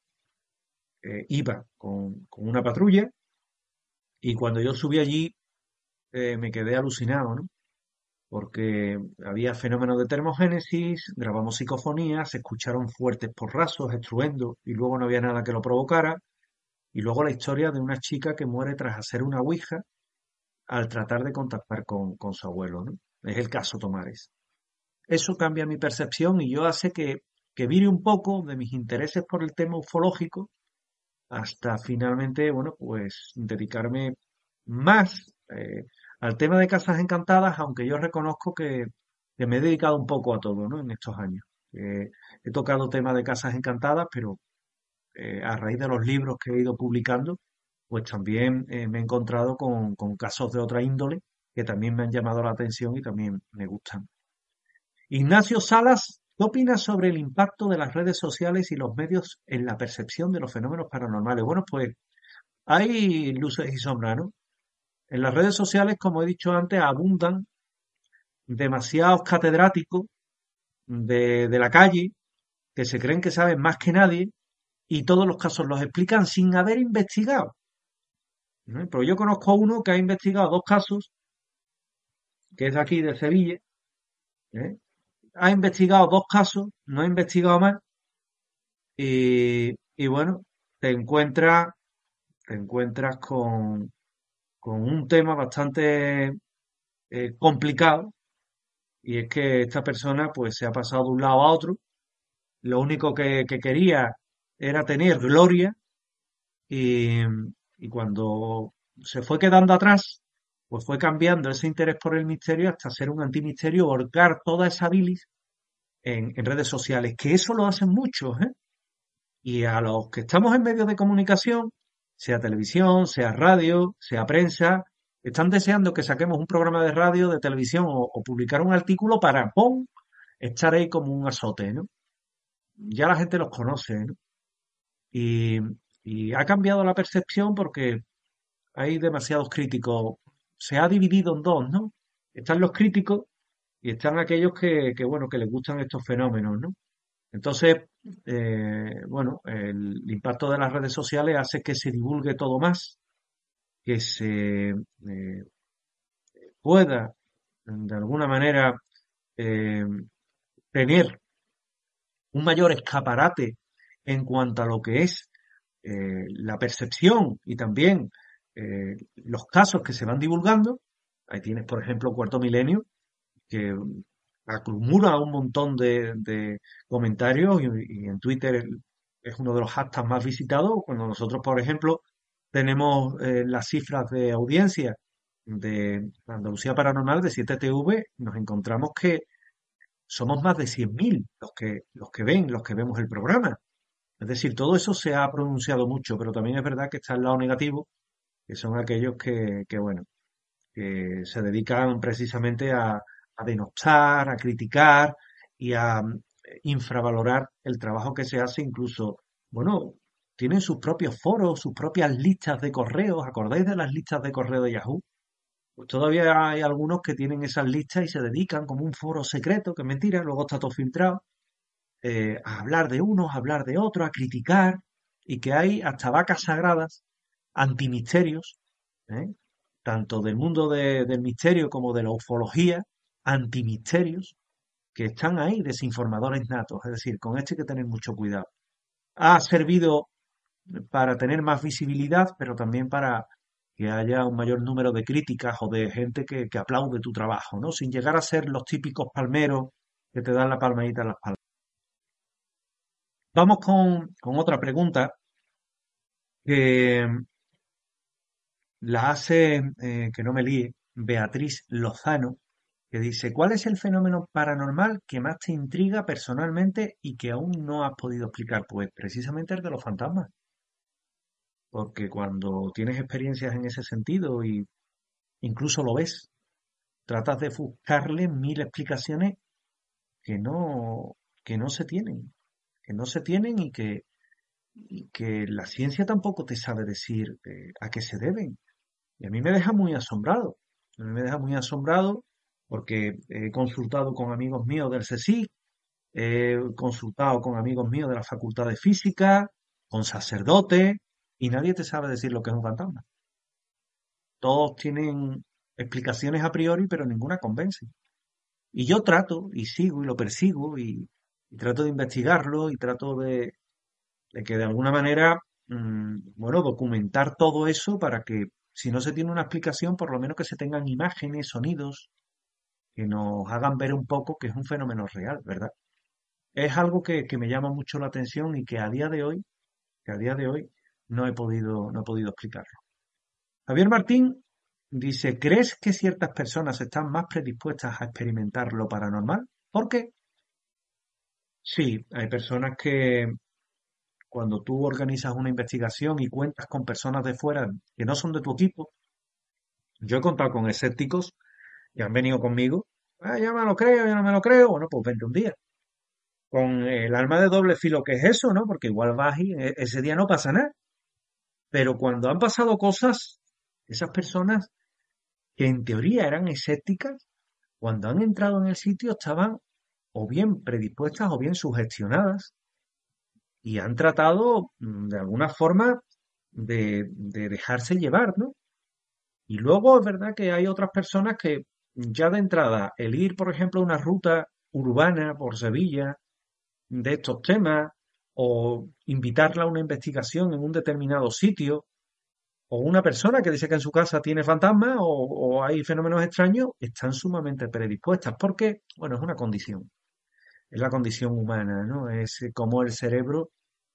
iba con una patrulla y cuando yo subí allí me quedé alucinado, ¿no? Porque había fenómenos de termogénesis, grabamos psicofonías, se escucharon fuertes porrazos, estruendos y luego no había nada que lo provocara. Y luego la historia de una chica que muere tras hacer una ouija al tratar de contactar con su abuelo, ¿no? Es el caso Tomares. Eso cambia mi percepción y yo hace que vire un poco de mis intereses por el tema ufológico hasta finalmente, bueno, pues dedicarme más al tema de casas encantadas, aunque yo reconozco que me he dedicado un poco a todo, ¿no? En estos años. He tocado temas de casas encantadas, pero a raíz de los libros que he ido publicando, pues también me he encontrado con casos de otra índole que también me han llamado la atención y también me gustan. Ignacio Salas, ¿qué opinas sobre el impacto de las redes sociales y los medios en la percepción de los fenómenos paranormales? Bueno, pues hay luces y sombras, ¿no? En las redes sociales, como he dicho antes, abundan demasiados catedráticos de la calle que se creen que saben más que nadie y todos los casos los explican sin haber investigado. ¿No? Pero yo conozco a uno que ha investigado 2 casos, que es de aquí, de Sevilla. Ha investigado 2 casos, no ha investigado más. Y bueno, te encuentras con un tema bastante complicado. Y es que esta persona pues se ha pasado de un lado a otro. Lo único que quería era tener gloria y cuando se fue quedando atrás, pues fue cambiando ese interés por el misterio hasta ser un antimisterio, volcar toda esa bilis en redes sociales, que eso lo hacen muchos, ¿eh? Y a los que estamos en medios de comunicación, sea televisión, sea radio, sea prensa, están deseando que saquemos un programa de radio, de televisión o publicar un artículo para, ¡pum!, estar ahí como un azote, ¿no? Ya la gente los conoce, ¿no? Y ha cambiado la percepción porque hay demasiados críticos. Se ha dividido en dos, ¿no? Están los críticos y están aquellos bueno, que les gustan estos fenómenos, ¿no? Entonces, bueno, el impacto de las redes sociales hace que se divulgue todo más, que se pueda, de alguna manera, tener un mayor escaparate en cuanto a lo que es la percepción y también los casos que se van divulgando. Ahí tienes, por ejemplo, Cuarto Milenio, que acumula un montón de comentarios y en Twitter es uno de los hashtags más visitados. Cuando nosotros, por ejemplo, tenemos las cifras de audiencia de Andalucía Paranormal de 7TV, nos encontramos que somos más de 100.000 los que vemos el programa. Es decir, todo eso se ha pronunciado mucho, pero también es verdad que está el lado negativo, que son aquellos bueno, que se dedican precisamente a denostar, a criticar y a infravalorar el trabajo que se hace. Incluso, bueno, tienen sus propios foros, sus propias listas de correos. ¿Acordáis de las listas de correo de Yahoo? Pues todavía hay algunos que tienen esas listas y se dedican como un foro secreto, que es mentira, luego está todo filtrado, a hablar de unos, a hablar de otros, a criticar, y que hay hasta vacas sagradas, antimisterios, ¿eh? Tanto del mundo del misterio como de la ufología, antimisterios, que están ahí, desinformadores natos. Es decir, con esto hay que tener mucho cuidado. Ha servido para tener más visibilidad, pero también para que haya un mayor número de críticas o de gente que aplaude tu trabajo, ¿no? Sin llegar a ser los típicos palmeros que te dan la palmadita en las palmas. Vamos con otra pregunta que la hace, que no me líe, Beatriz Lozano, que dice: ¿cuál es el fenómeno paranormal que más te intriga personalmente y que aún no has podido explicar? Pues precisamente el de los fantasmas. Porque cuando tienes experiencias en ese sentido y incluso lo ves, tratas de buscarle mil explicaciones que no se tienen, y que la ciencia tampoco te sabe decir a qué se deben. Y a mí me deja muy asombrado. A mí me deja muy asombrado porque he consultado con amigos míos del CSIC, he consultado con amigos míos de la Facultad de Física, con sacerdotes, y nadie te sabe decir lo que es un fantasma. Todos tienen explicaciones a priori, pero ninguna convence. Y yo trato, y sigo, y lo persigo, y trato de investigarlo, y trato de que de alguna manera, bueno, documentar todo eso para que, si no se tiene una explicación, por lo menos que se tengan imágenes, sonidos, que nos hagan ver un poco que es un fenómeno real, ¿verdad? Es algo que me llama mucho la atención y que a día de hoy no he podido explicarlo. Javier Martín dice: ¿crees que ciertas personas están más predispuestas a experimentar lo paranormal? ¿Por qué? Sí, hay personas que cuando tú organizas una investigación y cuentas con personas de fuera que no son de tu equipo, yo he contado con escépticos que han venido conmigo: yo me lo creo, yo no me lo creo. Bueno, pues vente un día. Con el arma de doble filo que es eso, ¿no? Porque igual vas y ese día no pasa nada. Pero cuando han pasado cosas, esas personas que en teoría eran escépticas, cuando han entrado en el sitio estaban o bien predispuestas o bien sugestionadas y han tratado de alguna forma de dejarse llevar, ¿no? Y luego es verdad que hay otras personas que ya de entrada, el ir, por ejemplo, a una ruta urbana por Sevilla de estos temas, o invitarla a una investigación en un determinado sitio, o una persona que dice que en su casa tiene fantasmas o hay fenómenos extraños, están sumamente predispuestas, porque, bueno, es una condición, es la condición humana, ¿no? Es como el cerebro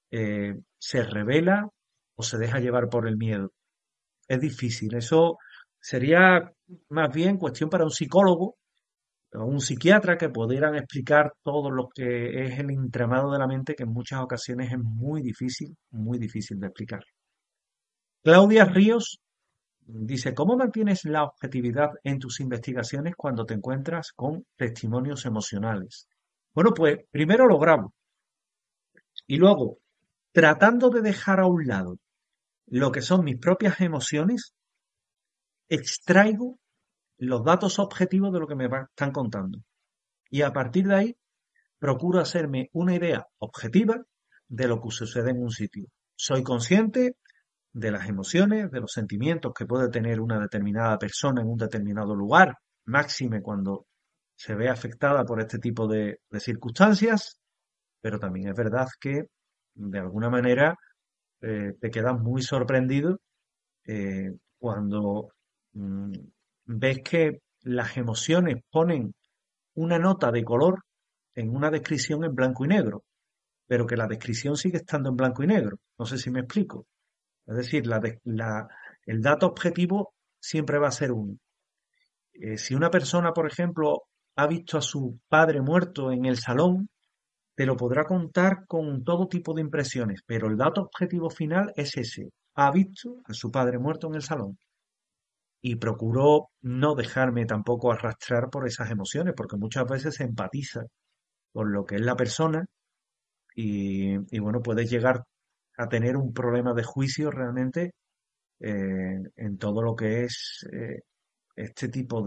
se revela o se deja llevar por el miedo. Es difícil, eso sería más bien cuestión para un psicólogo o un psiquiatra que pudieran explicar todo lo que es el entramado de la mente, que en muchas ocasiones es muy difícil de explicar. Claudia Ríos dice: ¿cómo mantienes la objetividad en tus investigaciones cuando te encuentras con testimonios emocionales? Bueno, pues primero lo grabo y luego, tratando de dejar a un lado lo que son mis propias emociones, extraigo los datos objetivos de lo que me están contando. Y a partir de ahí, procuro hacerme una idea objetiva de lo que sucede en un sitio. Soy consciente de las emociones, de los sentimientos que puede tener una determinada persona en un determinado lugar, máxime cuando se ve afectada por este tipo de circunstancias, pero también es verdad que de alguna manera te quedas muy sorprendido cuando mm, ves que las emociones ponen una nota de color en una descripción en blanco y negro, pero que la descripción sigue estando en blanco y negro. No sé si me explico. Es decir, el dato objetivo siempre va a ser uno. Si una persona, por ejemplo, ha visto a su padre muerto en el salón, te lo podrá contar con todo tipo de impresiones, pero el dato objetivo final es ese. Ha visto a su padre muerto en el salón. Y procuro no dejarme tampoco arrastrar por esas emociones, porque muchas veces se empatiza con lo que es la persona y bueno, puedes llegar a tener un problema de juicio realmente en todo lo que es este tipo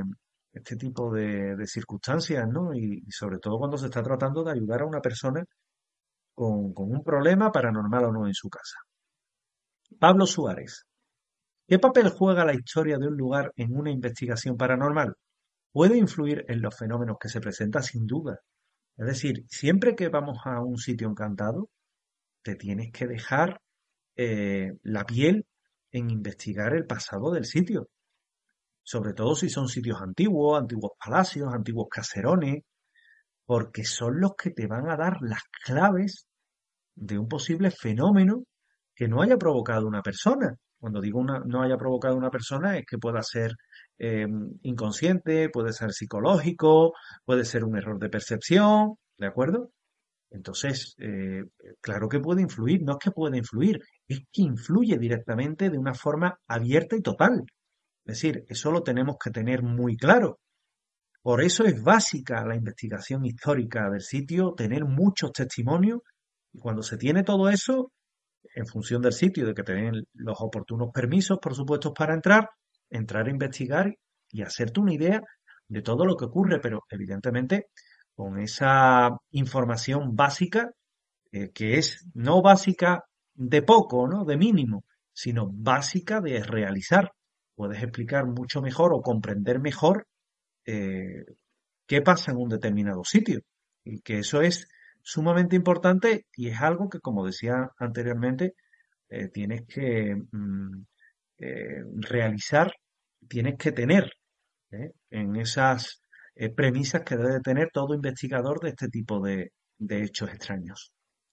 de circunstancias, ¿no? Y sobre todo cuando se está tratando de ayudar a una persona con un problema paranormal o no en su casa. Pablo Suárez. ¿Qué papel juega la historia de un lugar en una investigación paranormal? Puede influir en los fenómenos que se presentan sin duda. Es decir, siempre que vamos a un sitio encantado, te tienes que dejar la piel en investigar el pasado del sitio. Sobre todo si son sitios antiguos, antiguos palacios, antiguos caserones, porque son los que te van a dar las claves de un posible fenómeno que no haya provocado una persona. Cuando digo no haya provocado una persona es que pueda ser inconsciente, puede ser psicológico, puede ser un error de percepción, ¿de acuerdo? Entonces, claro que puede influir, no es que puede influir, es que influye directamente de una forma abierta y total. Es decir, eso lo tenemos que tener muy claro. Por eso es básica la investigación histórica del sitio, tener muchos testimonios, y cuando se tiene todo eso, en función del sitio, de que tengan los oportunos permisos, por supuesto, para entrar a investigar y hacerte una idea de todo lo que ocurre, pero evidentemente con esa información básica, que es no básica de poco, ¿no? De mínimo, sino básica de realizar. Puedes explicar mucho mejor o comprender mejor qué pasa en un determinado sitio. Y que eso es sumamente importante y es algo que, como decía anteriormente, tienes que realizar, tienes que tener en esas premisas que debe tener todo investigador de este tipo de hechos extraños.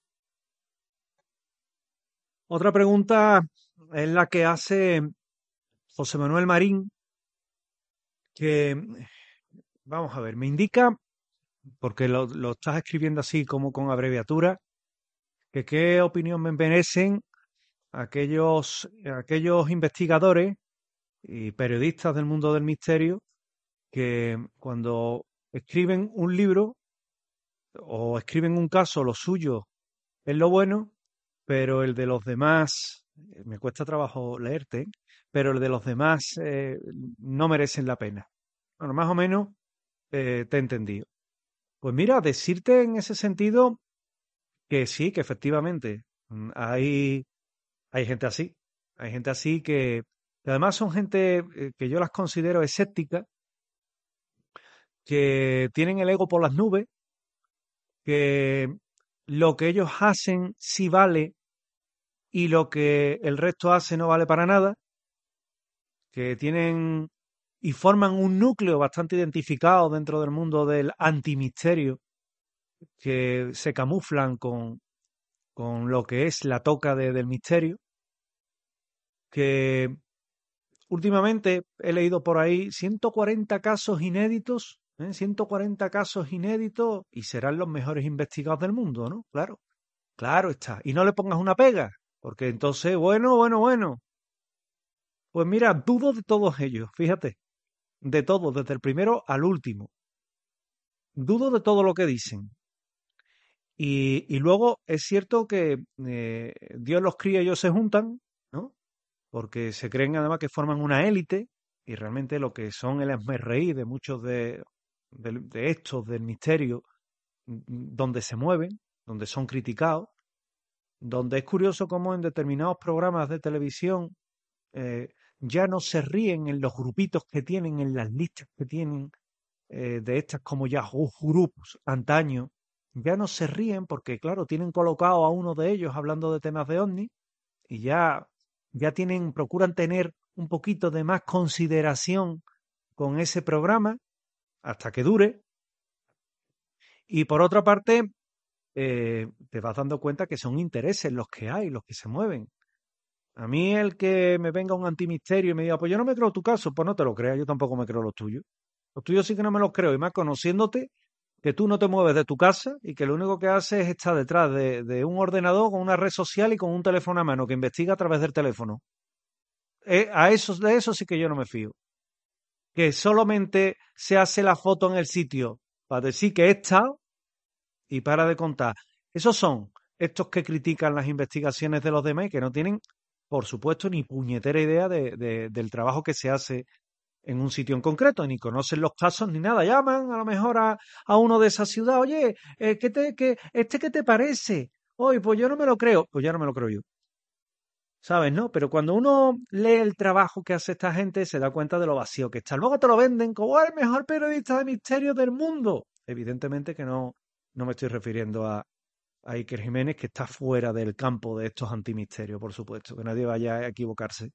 Otra pregunta es la que hace José Manuel Marín, que, vamos a ver, me indica, porque lo estás escribiendo así como con abreviatura, que qué opinión me merecen aquellos investigadores y periodistas del mundo del misterio que cuando escriben un libro o escriben un caso, lo suyo es lo bueno, pero el de los demás, me cuesta trabajo leerte, pero el de los demás no merecen la pena. Bueno, más o menos te he entendido. Pues mira, decirte en ese sentido que sí, que efectivamente hay gente así. Hay gente así que además son gente que yo las considero escépticas, que tienen el ego por las nubes, que lo que ellos hacen sí vale y lo que el resto hace no vale para nada, que tienen y forman un núcleo bastante identificado dentro del mundo del antimisterio, que se camuflan con lo que es la toca del misterio, que últimamente he leído por ahí 140 casos inéditos, 140 casos inéditos y serán los mejores investigados del mundo, ¿no? Claro está. Y no le pongas una pega, porque entonces, bueno. Pues mira, dudo de todos ellos, fíjate, de todos, desde el primero al último. Dudo de todo lo que dicen. Y luego es cierto que Dios los cría y ellos se juntan, ¿no? Porque se creen además que forman una élite y realmente lo que son el esmerreí de muchos de estos del misterio, donde se mueven, donde son criticados, donde es curioso cómo en determinados programas de televisión ya no se ríen en los grupitos que tienen, en las listas que tienen, de estas como Yahoo Groups antaño, ya no se ríen porque, claro, tienen colocado a uno de ellos hablando de temas de ovni y ya procuran tener un poquito de más consideración con ese programa hasta que dure. Y por otra parte, te vas dando cuenta que son intereses los que hay, los que se mueven. A mí el que me venga un antimisterio y me diga, pues yo no me creo tu caso, pues no te lo creas, yo tampoco me creo los tuyos. Los tuyos sí que no me los creo, y más conociéndote que tú no te mueves de tu casa y que lo único que haces es estar detrás de un ordenador con una red social y con un teléfono a mano que investiga a través del teléfono. De eso sí que yo no me fío. Que solamente se hace la foto en el sitio para decir que he estado y para de contar. Esos son estos que critican las investigaciones de los demás y que no tienen, por supuesto, ni puñetera idea del trabajo que se hace en un sitio en concreto, ni conocen los casos ni nada. Llaman a lo mejor a uno de esa ciudad, oye, ¿qué te parece? Oye, pues yo no me lo creo. Pues ya no me lo creo yo. ¿Sabes, no? Pero cuando uno lee el trabajo que hace esta gente, se da cuenta de lo vacío que está. Luego te lo venden como el mejor periodista de misterios del mundo. Evidentemente que no me estoy refiriendo a Iker Jiménez, que está fuera del campo de estos antimisterios, por supuesto, que nadie vaya a equivocarse.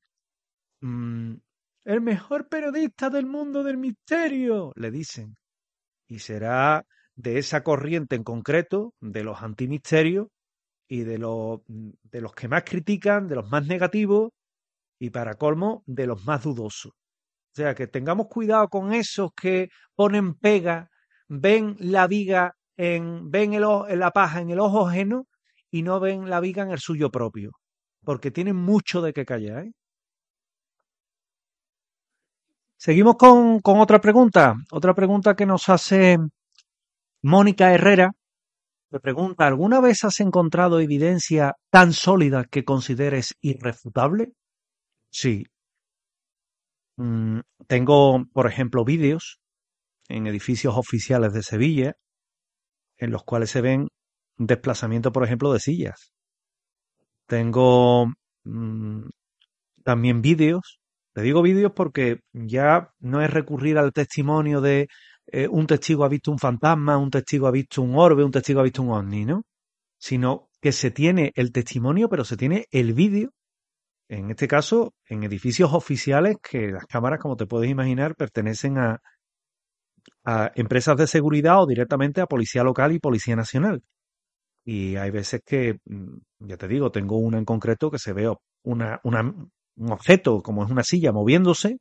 El mejor periodista del mundo del misterio, le dicen. Y será de esa corriente en concreto, de los antimisterios, y de los que más critican, de los más negativos y para colmo de los más dudosos. O sea, que tengamos cuidado con esos que ponen pega, ven la viga, ven la paja en el ojo ajeno y no ven la viga en el suyo propio, porque tienen mucho de qué callar, ¿eh? Seguimos con otra pregunta que nos hace Mónica Herrera. Me pregunta, ¿alguna vez has encontrado evidencia tan sólida que consideres irrefutable? Sí. Tengo, por ejemplo, vídeos en edificios oficiales de Sevilla en los cuales se ven desplazamientos, por ejemplo, de sillas. Tengo también vídeos. Te digo vídeos porque ya no es recurrir al testimonio de un testigo ha visto un fantasma, un testigo ha visto un orbe, un testigo ha visto un ovni, ¿no? Sino que se tiene el testimonio, pero se tiene el vídeo, en este caso, en edificios oficiales que las cámaras, como te puedes imaginar, pertenecen a empresas de seguridad o directamente a Policía Local y Policía Nacional. Y hay veces que, ya te digo, tengo una en concreto que se ve un objeto, como es una silla, moviéndose.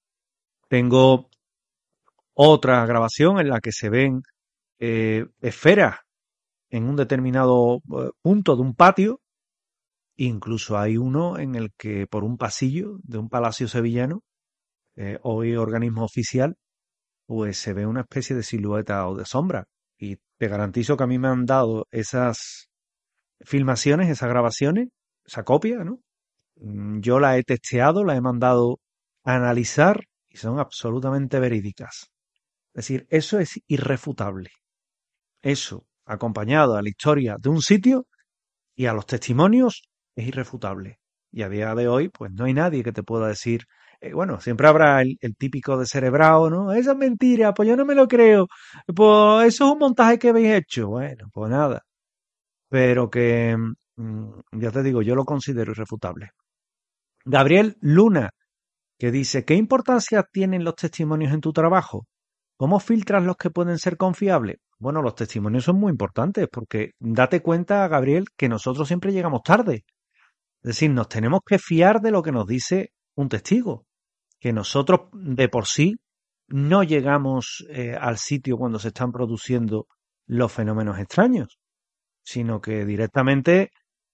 Tengo otra grabación en la que se ven esferas en un determinado punto de un patio. Incluso hay uno en el que por un pasillo de un palacio sevillano, hoy organismo oficial, pues se ve una especie de silueta o de sombra. Y te garantizo que a mí me han dado esas filmaciones, esas grabaciones, esa copia, ¿no? Yo la he testeado, la he mandado a analizar y son absolutamente verídicas. Es decir, eso es irrefutable. Eso, acompañado a la historia de un sitio y a los testimonios, es irrefutable. Y a día de hoy, pues no hay nadie que te pueda decir, bueno, siempre habrá el típico descerebrado, ¿no? Esa es mentira, pues yo no me lo creo. Pues eso es un montaje que habéis hecho. Bueno, pues nada. Pero que, ya te digo, yo lo considero irrefutable. Gabriel Luna, que dice, ¿qué importancia tienen los testimonios en tu trabajo? ¿Cómo filtras los que pueden ser confiables? Bueno, los testimonios son muy importantes porque date cuenta, Gabriel, que nosotros siempre llegamos tarde. Es decir, nos tenemos que fiar de lo que nos dice un testigo, que nosotros de por sí no llegamos al sitio cuando se están produciendo los fenómenos extraños, sino que directamente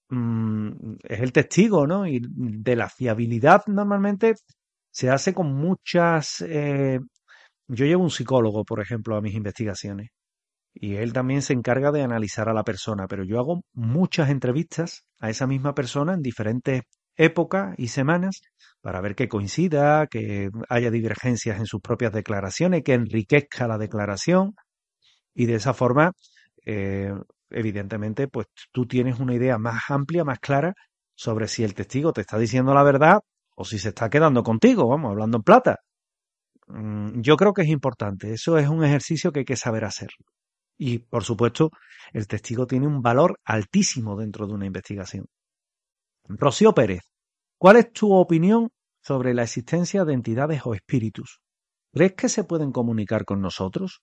es el testigo, ¿no? Y de la fiabilidad normalmente se hace con muchas... Yo llevo un psicólogo, por ejemplo, a mis investigaciones y él también se encarga de analizar a la persona, pero yo hago muchas entrevistas a esa misma persona en diferentes épocas y semanas para ver que coincida, que haya divergencias en sus propias declaraciones, que enriquezca la declaración y de esa forma, evidentemente, pues tú tienes una idea más amplia, más clara sobre si el testigo te está diciendo la verdad o si se está quedando contigo, vamos, hablando en plata. Yo creo que es importante. Eso es un ejercicio que hay que saber hacer. Y, por supuesto, el testigo tiene un valor altísimo dentro de una investigación. Rocío Pérez, ¿cuál es tu opinión sobre la existencia de entidades o espíritus? ¿Crees que se pueden comunicar con nosotros?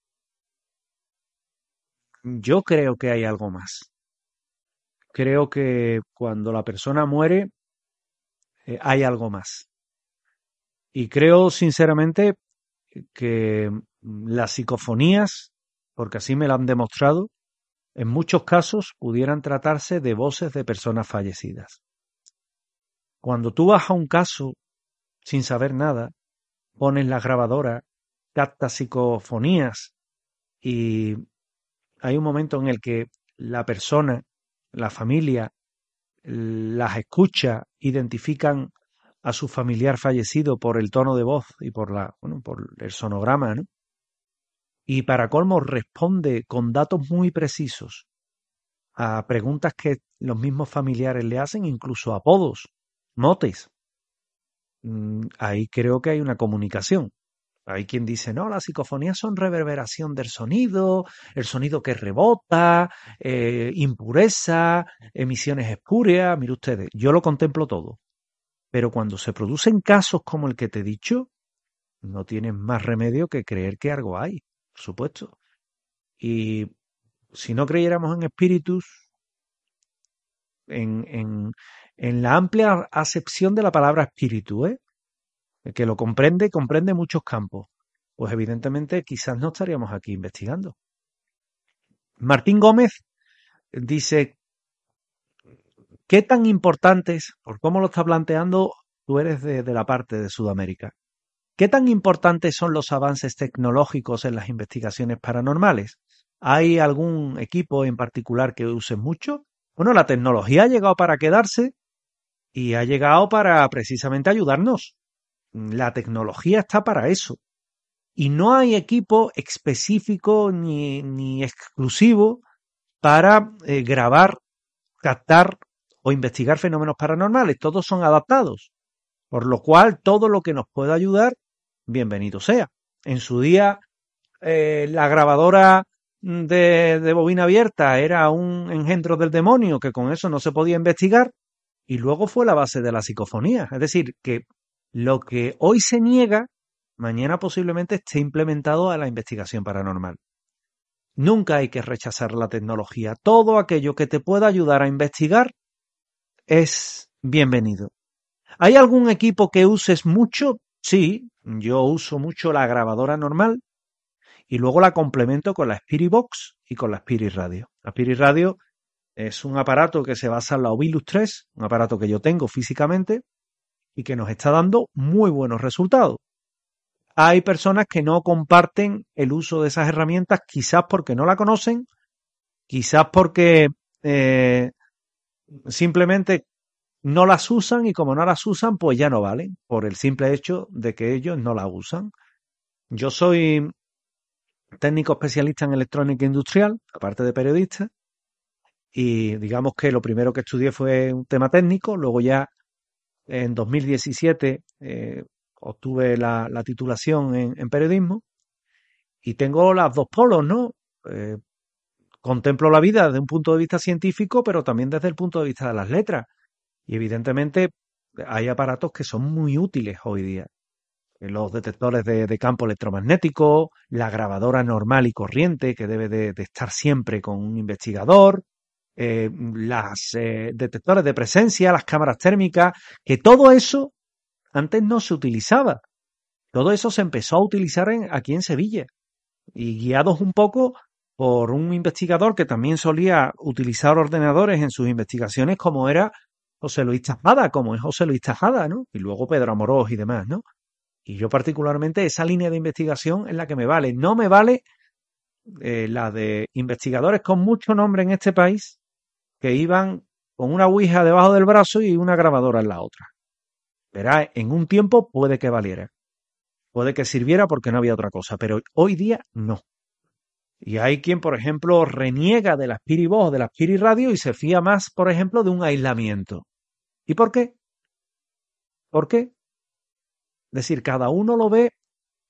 Yo creo que hay algo más. Creo que cuando la persona muere, hay algo más. Y creo sinceramente que las psicofonías, porque así me lo han demostrado, en muchos casos pudieran tratarse de voces de personas fallecidas. Cuando tú vas a un caso sin saber nada, pones la grabadora, captas psicofonías y hay un momento en el que la persona, la familia, las escucha, identifican a su familiar fallecido por el tono de voz y por el sonograma, ¿no? Y para colmo responde con datos muy precisos a preguntas que los mismos familiares le hacen, incluso apodos, motes. Ahí creo que hay una comunicación. Hay quien dice, no, las psicofonías son reverberación del sonido, el sonido que rebota, impureza, emisiones espúreas. Mire ustedes, yo lo contemplo todo. Pero cuando se producen casos como el que te he dicho, no tienes más remedio que creer que algo hay, por supuesto. Y si no creyéramos en espíritus, en la amplia acepción de la palabra espíritu, que lo comprende muchos campos, pues evidentemente quizás no estaríamos aquí investigando. Martín Gómez dice, ¿qué tan importantes, por cómo lo está planteando, tú eres de la parte de Sudamérica, qué tan importantes son los avances tecnológicos en las investigaciones paranormales? ¿Hay algún equipo en particular que use mucho? Bueno, la tecnología ha llegado para quedarse y ha llegado para precisamente ayudarnos. La tecnología está para eso. Y no hay equipo específico ni exclusivo para grabar, captar o investigar fenómenos paranormales. Todos son adaptados. Por lo cual, todo lo que nos pueda ayudar, bienvenido sea. En su día, la grabadora de bobina abierta era un engendro del demonio, que con eso no se podía investigar, y luego fue la base de la psicofonía. Es decir, que lo que hoy se niega, mañana posiblemente esté implementado a la investigación paranormal. Nunca hay que rechazar la tecnología. Todo aquello que te pueda ayudar a investigar es bienvenido. ¿Hay algún equipo que uses mucho? Sí, yo uso mucho la grabadora normal y luego la complemento con la Spirit Box y con la Spirit Radio. La Spirit Radio es un aparato que se basa en la Ovilus 3, un aparato que yo tengo físicamente y que nos está dando muy buenos resultados. Hay personas que no comparten el uso de esas herramientas, quizás porque no la conocen, quizás porque simplemente no las usan y como no las usan, pues ya no valen, por el simple hecho de que ellos no las usan. Yo soy técnico especialista en electrónica industrial, aparte de periodista, y digamos que lo primero que estudié fue un tema técnico, luego ya en 2017 obtuve la titulación en periodismo y tengo las dos polos, ¿no? Contemplo la vida desde un punto de vista científico, pero también desde el punto de vista de las letras. Y evidentemente hay aparatos que son muy útiles hoy día. Los detectores de campo electromagnético, la grabadora normal y corriente que debe de estar siempre con un investigador, las detectores de presencia, las cámaras térmicas, que todo eso antes no se utilizaba. Todo eso se empezó a utilizar aquí en Sevilla y guiados un poco por un investigador que también solía utilizar ordenadores en sus investigaciones como era José Luis Tajada, como es José Luis Tajada, ¿no? Y luego Pedro Amorós y demás, ¿no? Y yo particularmente esa línea de investigación es la que me vale. No me vale la de investigadores con mucho nombre en este país que iban con una ouija debajo del brazo y una grabadora en la otra. Verá, en un tiempo puede que valiera. Puede que sirviera porque no había otra cosa, pero hoy día no. Y hay quien, por ejemplo, reniega de la Spirit Box o de la Spirit Radio y se fía más, por ejemplo, de un aislamiento. ¿Y por qué? ¿Por qué? Es decir, cada uno lo ve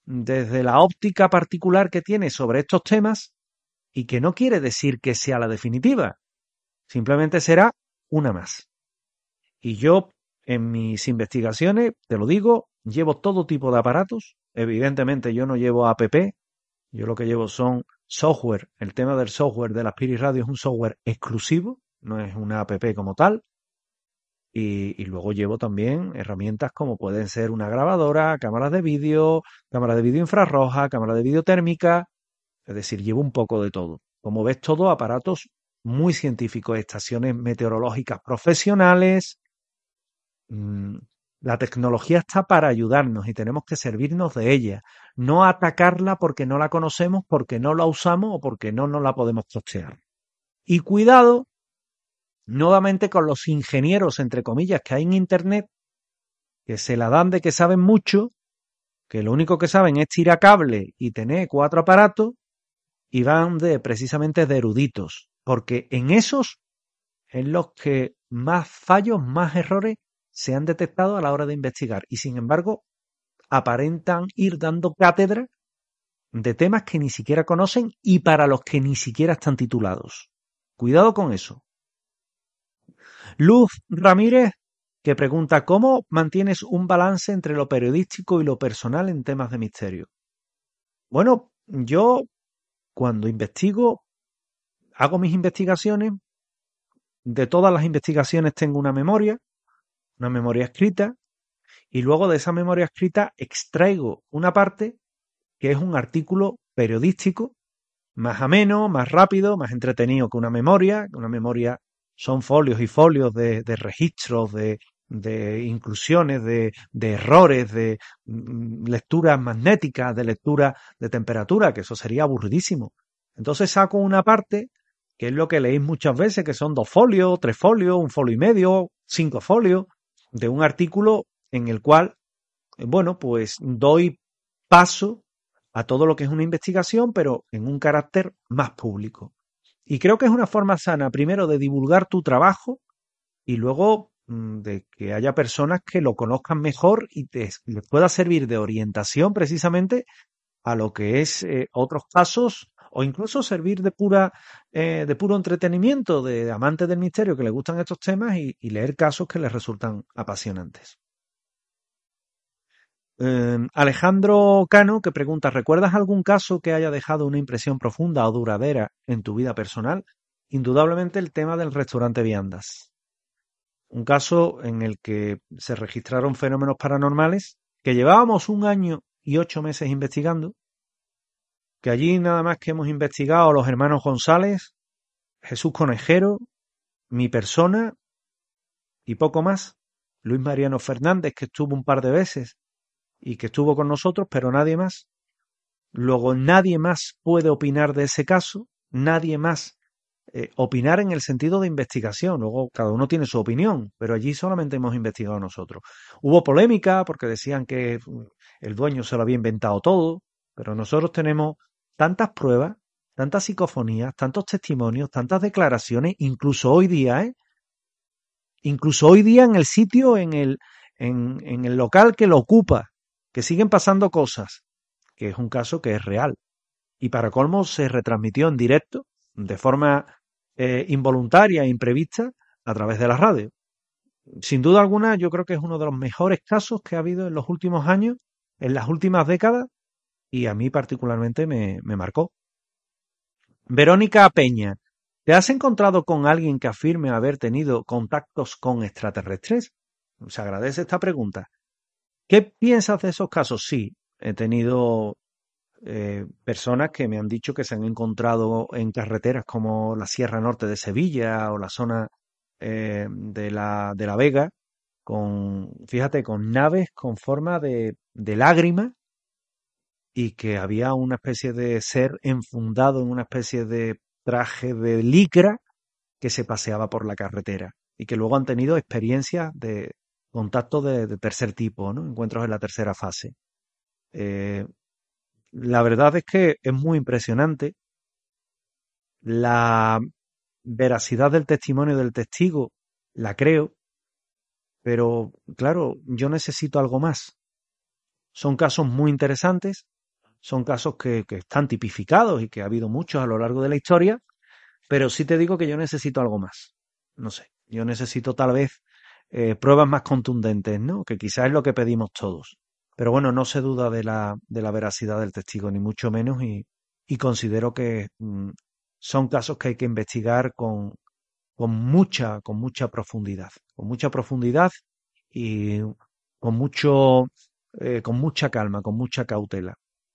desde la óptica particular que tiene sobre estos temas y que no quiere decir que sea la definitiva, simplemente será una más. Y yo, en mis investigaciones, te lo digo, llevo todo tipo de aparatos. Evidentemente yo no llevo app, yo lo que llevo son software. El tema del software de la Spirit Radio es un software exclusivo, no es una app como tal. Y luego llevo también herramientas como pueden ser una grabadora, cámara de vídeo infrarroja, cámara de vídeo térmica. Es decir, llevo un poco de todo. Como ves, todo aparatos muy científicos, estaciones meteorológicas profesionales. La tecnología está para ayudarnos y tenemos que servirnos de ella, no atacarla porque no la conocemos, porque no la usamos o porque no nos la podemos costear. Y cuidado nuevamente con los ingenieros, entre comillas, que hay en Internet, que se la dan de que saben mucho, que lo único que saben es tirar cable y tener 4 aparatos y van precisamente de eruditos, porque en esos es los que más fallos, más errores se han detectado a la hora de investigar y sin embargo aparentan ir dando cátedra de temas que ni siquiera conocen y para los que ni siquiera están titulados. Cuidado con eso. Luz Ramírez, que pregunta ¿cómo mantienes un balance entre lo periodístico y lo personal en temas de misterio? Bueno, yo cuando investigo, hago mis investigaciones, de todas las investigaciones tengo una memoria escrita, y luego de esa memoria escrita extraigo una parte que es un artículo periodístico, más ameno, más rápido, más entretenido que una memoria. Una memoria son folios y folios de registros, de inclusiones, de errores, de lecturas magnéticas, de lectura de temperatura, que eso sería aburridísimo. Entonces saco una parte, que es lo que leéis muchas veces, que son 2 folios, 3 folios, 1 folio y medio, 5 folios, de un artículo en el cual, bueno, pues doy paso a todo lo que es una investigación, pero en un carácter más público. Y creo que es una forma sana, primero, de divulgar tu trabajo y luego de que haya personas que lo conozcan mejor y les pueda servir de orientación precisamente a lo que es otros casos o incluso servir de puro entretenimiento de amantes del misterio que les gustan estos temas y leer casos que les resultan apasionantes. Alejandro Cano, que pregunta, ¿recuerdas algún caso que haya dejado una impresión profunda o duradera en tu vida personal? Indudablemente el tema del restaurante Viandas. Un caso en el que se registraron fenómenos paranormales que llevábamos 1 año y 8 meses investigando, que allí nada más que hemos investigado los hermanos González, Jesús Conejero, mi persona y poco más. Luis Mariano Fernández, que estuvo un par de veces y que estuvo con nosotros, pero nadie más. Luego nadie más puede opinar de ese caso, nadie más opinar en el sentido de investigación. Luego cada uno tiene su opinión, pero allí solamente hemos investigado nosotros. Hubo polémica porque decían que el dueño se lo había inventado todo, pero nosotros tenemos tantas pruebas, tantas psicofonías, tantos testimonios, tantas declaraciones, incluso hoy día, incluso hoy día en el sitio, en el local que lo ocupa, que siguen pasando cosas, que es un caso que es real. Y para colmo se retransmitió en directo, de forma involuntaria e imprevista, a través de la radio. Sin duda alguna, yo creo que es uno de los mejores casos que ha habido en los últimos años, en las últimas décadas, y a mí particularmente me marcó. Verónica Peña, ¿te has encontrado con alguien que afirme haber tenido contactos con extraterrestres? Se agradece esta pregunta. ¿Qué piensas de esos casos? Sí, he tenido personas que me han dicho que se han encontrado en carreteras como la Sierra Norte de Sevilla o la zona de la Vega, con naves con forma de lágrima y que había una especie de ser enfundado en una especie de traje de licra que se paseaba por la carretera y que luego han tenido experiencias de contacto de tercer tipo, ¿no? Encuentros en la tercera fase. La verdad es que es muy impresionante la veracidad del testimonio del testigo, la creo, pero claro, yo necesito algo más. Son casos muy interesantes, son casos que están tipificados y que ha habido muchos a lo largo de la historia, pero sí te digo que yo necesito algo más. No sé, yo necesito tal vez pruebas más contundentes, ¿no? Que quizás es lo que pedimos todos. Pero bueno, no se duda de la veracidad del testigo, ni mucho menos, y considero que son casos que hay que investigar con mucha profundidad. Con mucha profundidad y con mucha calma, con mucha cautela.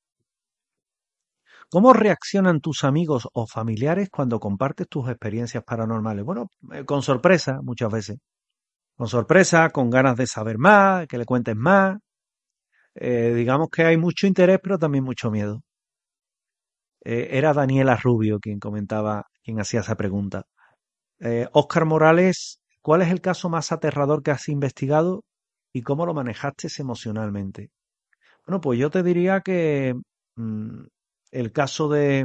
¿Cómo reaccionan tus amigos o familiares cuando compartes tus experiencias paranormales? Bueno, con sorpresa muchas veces. Con sorpresa, con ganas de saber más, que le cuentes más. Digamos que hay mucho interés, pero también mucho miedo. Era Daniela Rubio quien hacía esa pregunta. Óscar Morales, ¿cuál es el caso más aterrador que has investigado y cómo lo manejaste emocionalmente? Bueno, pues yo te diría que el caso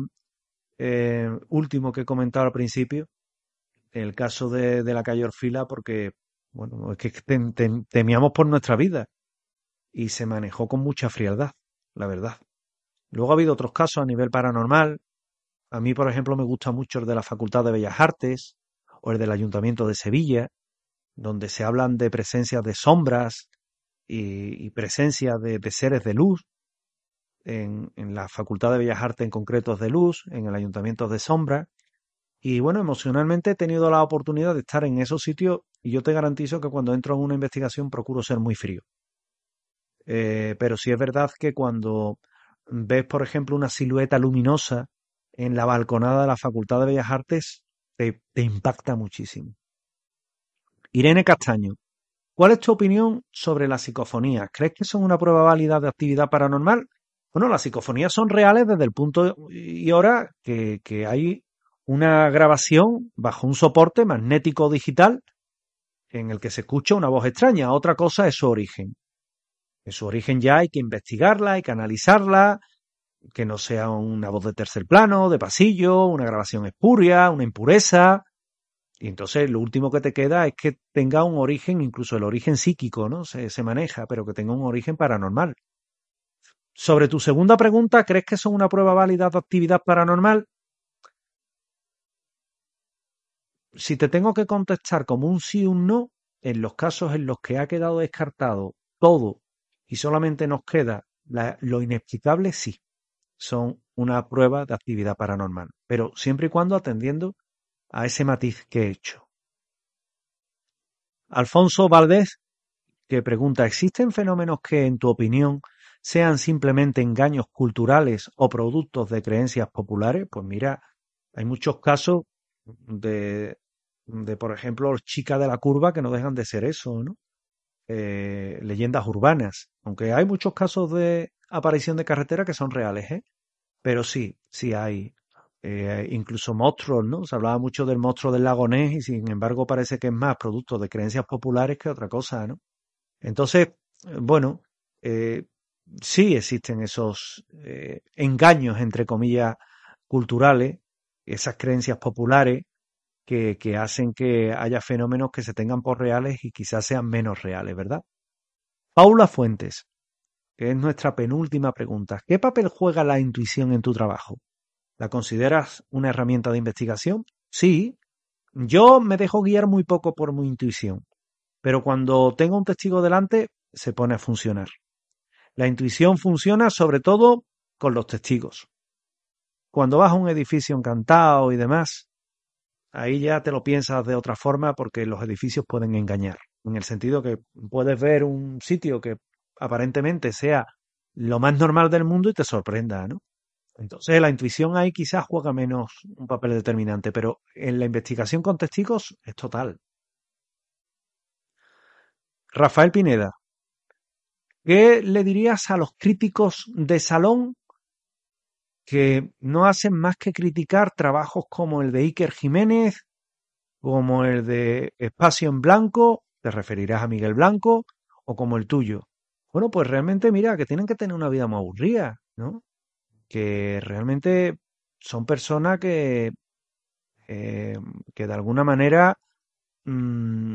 último que he comentado al principio, el caso de la calle Orfila, porque bueno, es que temíamos por nuestra vida y se manejó con mucha frialdad, la verdad. Luego ha habido otros casos a nivel paranormal. A mí, por ejemplo, me gusta mucho el de la Facultad de Bellas Artes o el del Ayuntamiento de Sevilla, donde se hablan de presencias de sombras y presencia de seres de luz. En la Facultad de Bellas Artes en concreto es de luz, en el Ayuntamiento de sombra. Y bueno, emocionalmente he tenido la oportunidad de estar en esos sitios y yo te garantizo que cuando entro en una investigación procuro ser muy frío. Pero sí es verdad que cuando ves, por ejemplo, una silueta luminosa en la balconada de la Facultad de Bellas Artes, te impacta muchísimo. Irene Castaño, ¿cuál es tu opinión sobre las psicofonías? ¿Crees que son una prueba válida de actividad paranormal? Bueno, las psicofonías son reales desde el punto y hora que hay una grabación bajo un soporte magnético digital en el que se escucha una voz extraña. Otra cosa es su origen. En su origen ya hay que investigarla, hay que analizarla, que no sea una voz de tercer plano, de pasillo, una grabación espuria, una impureza. Y entonces lo último que te queda es que tenga un origen, incluso el origen psíquico, ¿no? Se maneja, pero que tenga un origen paranormal. Sobre tu segunda pregunta, ¿crees que son una prueba válida de actividad paranormal? Si te tengo que contestar como un sí o un no, en los casos en los que ha quedado descartado todo y solamente nos queda lo inexplicable, sí, son una prueba de actividad paranormal, pero siempre y cuando atendiendo a ese matiz que he hecho. Alfonso Valdés, que pregunta, ¿existen fenómenos que, en tu opinión, sean simplemente engaños culturales o productos de creencias populares? Pues mira, hay muchos casos de por ejemplo, chicas de la curva que no dejan de ser eso, ¿no? Leyendas urbanas, aunque hay muchos casos de aparición de carretera que son reales, ¿eh? Pero sí hay. Incluso monstruos, ¿no? Se hablaba mucho del monstruo del lago Ness y sin embargo parece que es más producto de creencias populares que otra cosa, ¿no? Entonces, bueno, sí existen esos engaños, entre comillas, culturales, esas creencias populares que hacen que haya fenómenos que se tengan por reales y quizás sean menos reales, ¿verdad? Paula Fuentes, que es nuestra penúltima pregunta. ¿Qué papel juega la intuición en tu trabajo? ¿La consideras una herramienta de investigación? Sí. Yo me dejo guiar muy poco por mi intuición, pero cuando tengo un testigo delante se pone a funcionar. La intuición funciona sobre todo con los testigos. Cuando vas a un edificio encantado y demás, ahí ya te lo piensas de otra forma porque los edificios pueden engañar, en el sentido que puedes ver un sitio que aparentemente sea lo más normal del mundo y te sorprenda, ¿no? Entonces la intuición ahí quizás juega menos un papel determinante, pero en la investigación con testigos es total. Rafael Pineda, ¿qué le dirías a los críticos de salón que no hacen más que criticar trabajos como el de Iker Jiménez, como el de Espacio en Blanco, te referirás a Miguel Blanco, o como el tuyo? Bueno, pues realmente mira, que tienen que tener una vida muy aburrida, ¿no? Que realmente son personas que de alguna manera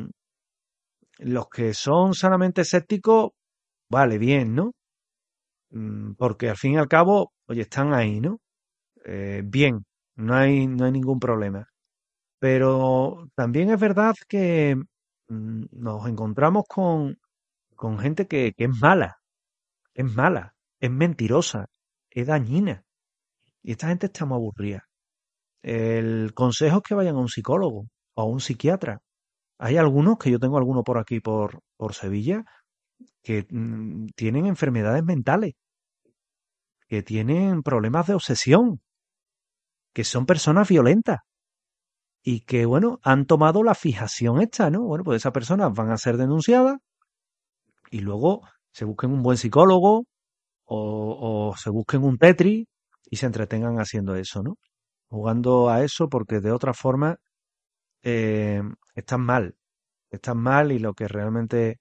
los que son sanamente escépticos, vale, bien, ¿no? porque al fin y al cabo, oye, están ahí, ¿no? Bien, no hay ningún problema. Pero también es verdad que nos encontramos con gente que es mala, es mentirosa, es dañina. Y esta gente está muy aburrida. El consejo es que vayan a un psicólogo o a un psiquiatra. Hay algunos, que yo tengo algunos por aquí, por Sevilla, que tienen enfermedades mentales, que tienen problemas de obsesión, que son personas violentas y que, bueno, han tomado la fijación esta, ¿no? Bueno, pues esas personas van a ser denunciadas y luego se busquen un buen psicólogo o se busquen un Tetris y se entretengan haciendo eso, ¿no? Jugando a eso, porque de otra forma están mal y lo que realmente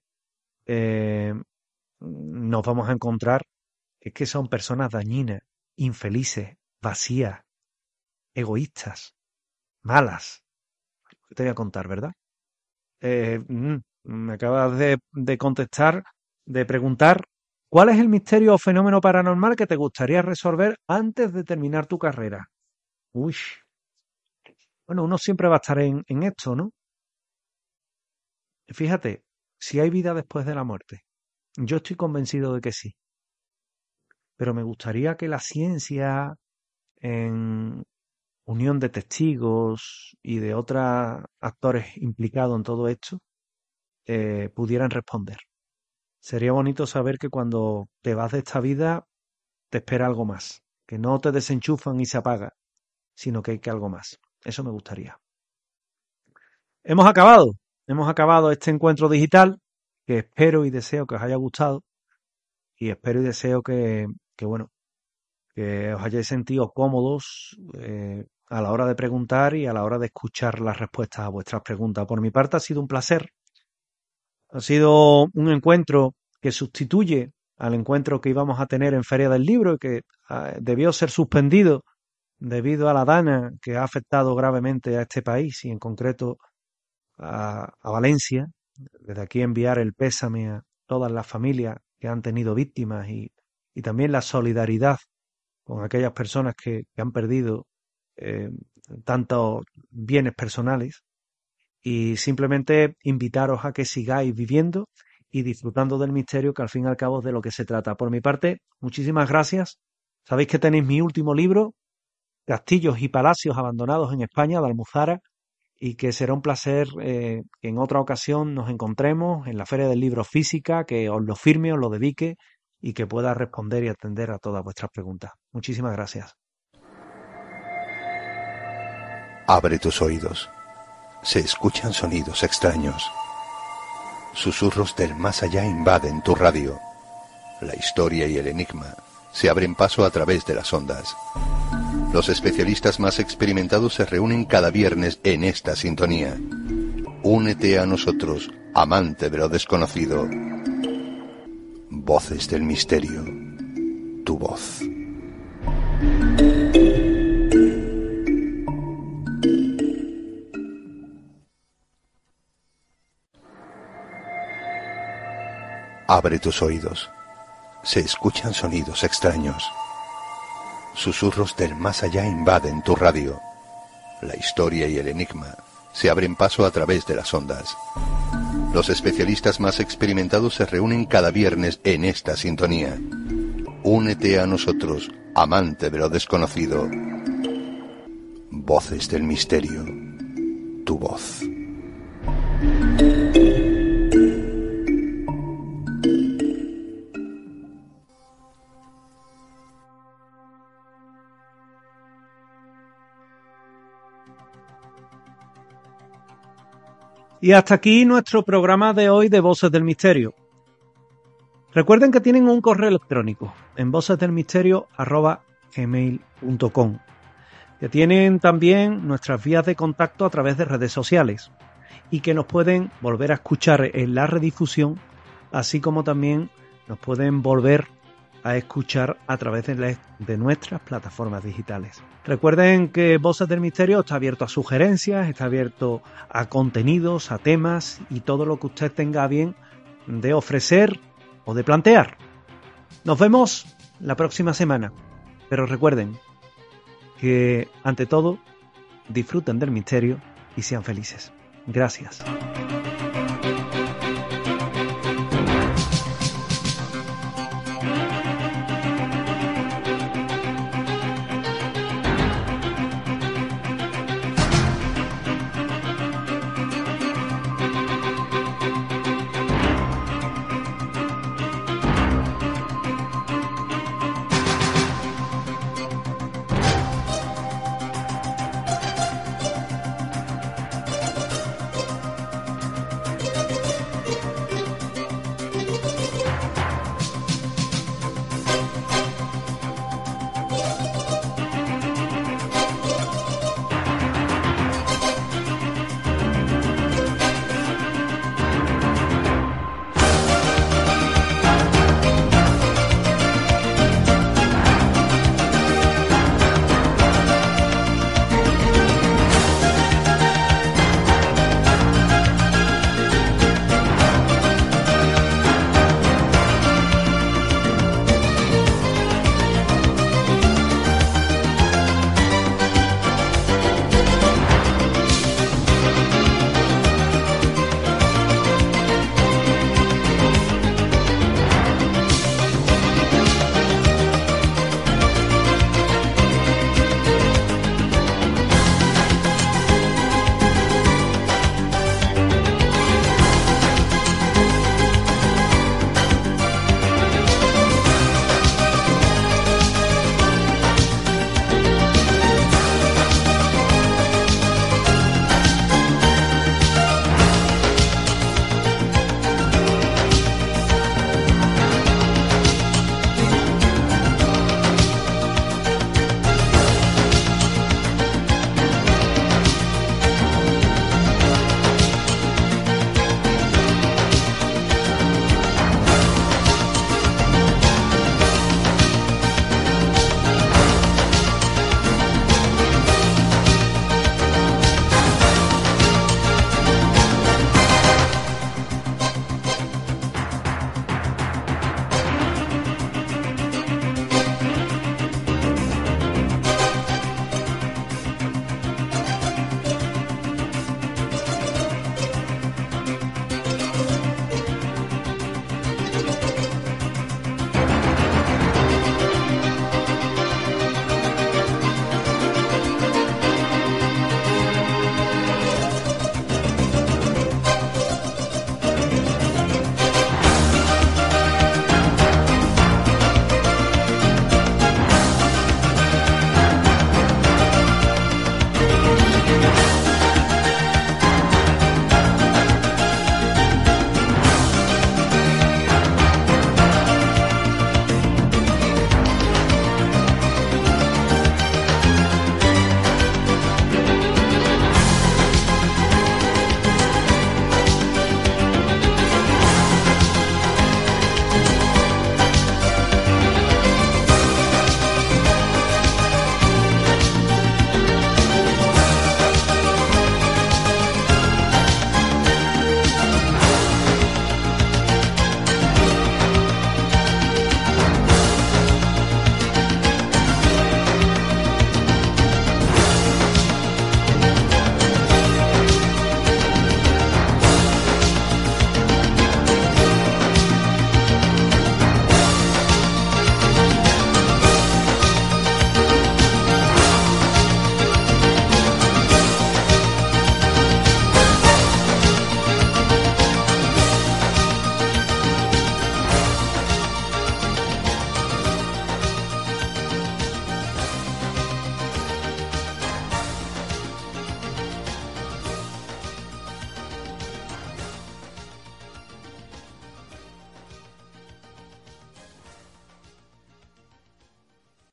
nos vamos a encontrar es que son personas dañinas, infelices, vacías, egoístas, malas. Te voy a contar, ¿verdad? Me acabas de contestar, de preguntar ¿cuál es el misterio o fenómeno paranormal que te gustaría resolver antes de terminar tu carrera? Uy. Bueno, uno siempre va a estar en esto, ¿no? Fíjate, si hay vida después de la muerte. Yo estoy convencido de que sí. Pero me gustaría que la ciencia, en unión de testigos y de otros actores implicados en todo esto, pudieran responder. Sería bonito saber que cuando te vas de esta vida te espera algo más, que no te desenchufan y se apaga, sino que hay que algo más. Eso me gustaría. Hemos acabado este encuentro digital, que espero y deseo que os haya gustado, y espero y deseo que os hayáis sentido cómodos a la hora de preguntar y a la hora de escuchar las respuestas a vuestras preguntas. Por mi parte ha sido un placer. Ha sido un encuentro que sustituye al encuentro que íbamos a tener en Feria del Libro y que debió ser suspendido debido a la dana que ha afectado gravemente a este país y en concreto a Valencia. Desde aquí enviar el pésame a todas las familias que han tenido víctimas y también la solidaridad con aquellas personas que han perdido tantos bienes personales. Y simplemente invitaros a que sigáis viviendo y disfrutando del misterio, que al fin y al cabo es de lo que se trata. Por mi parte, muchísimas gracias. Sabéis que tenéis mi último libro, Castillos y Palacios Abandonados en España, de Almuzara, y que será un placer que en otra ocasión nos encontremos en la Feria del Libro Física, que os lo firme, os lo dedique y que pueda responder y atender a todas vuestras preguntas. Muchísimas gracias. Abre tus oídos. Se escuchan sonidos extraños. Susurros del más allá invaden tu radio. La historia y el enigma se abren paso a través de las ondas. Los especialistas más experimentados se reúnen cada viernes en esta sintonía. Únete a nosotros, amante de lo desconocido. Voces del misterio. Tu voz. Abre tus oídos. Se escuchan sonidos extraños. Susurros del más allá invaden tu radio. La historia y el enigma se abren paso a través de las ondas. Los especialistas más experimentados se reúnen cada viernes en esta sintonía. Únete a nosotros, amante de lo desconocido. Voces del misterio. Tu voz. Y hasta aquí nuestro programa de hoy de Voces del Misterio. Recuerden que tienen un correo electrónico en vocesdelmisterio@gmail.com, que tienen también nuestras vías de contacto a través de redes sociales y que nos pueden volver a escuchar en la redifusión, así como también nos pueden volver a escuchar a través de nuestras plataformas digitales. Recuerden que Voces del Misterio está abierto a sugerencias, está abierto a contenidos, a temas y todo lo que usted tenga a bien de ofrecer o de plantear. Nos vemos la próxima semana. Pero recuerden que, ante todo, disfruten del misterio y sean felices. Gracias.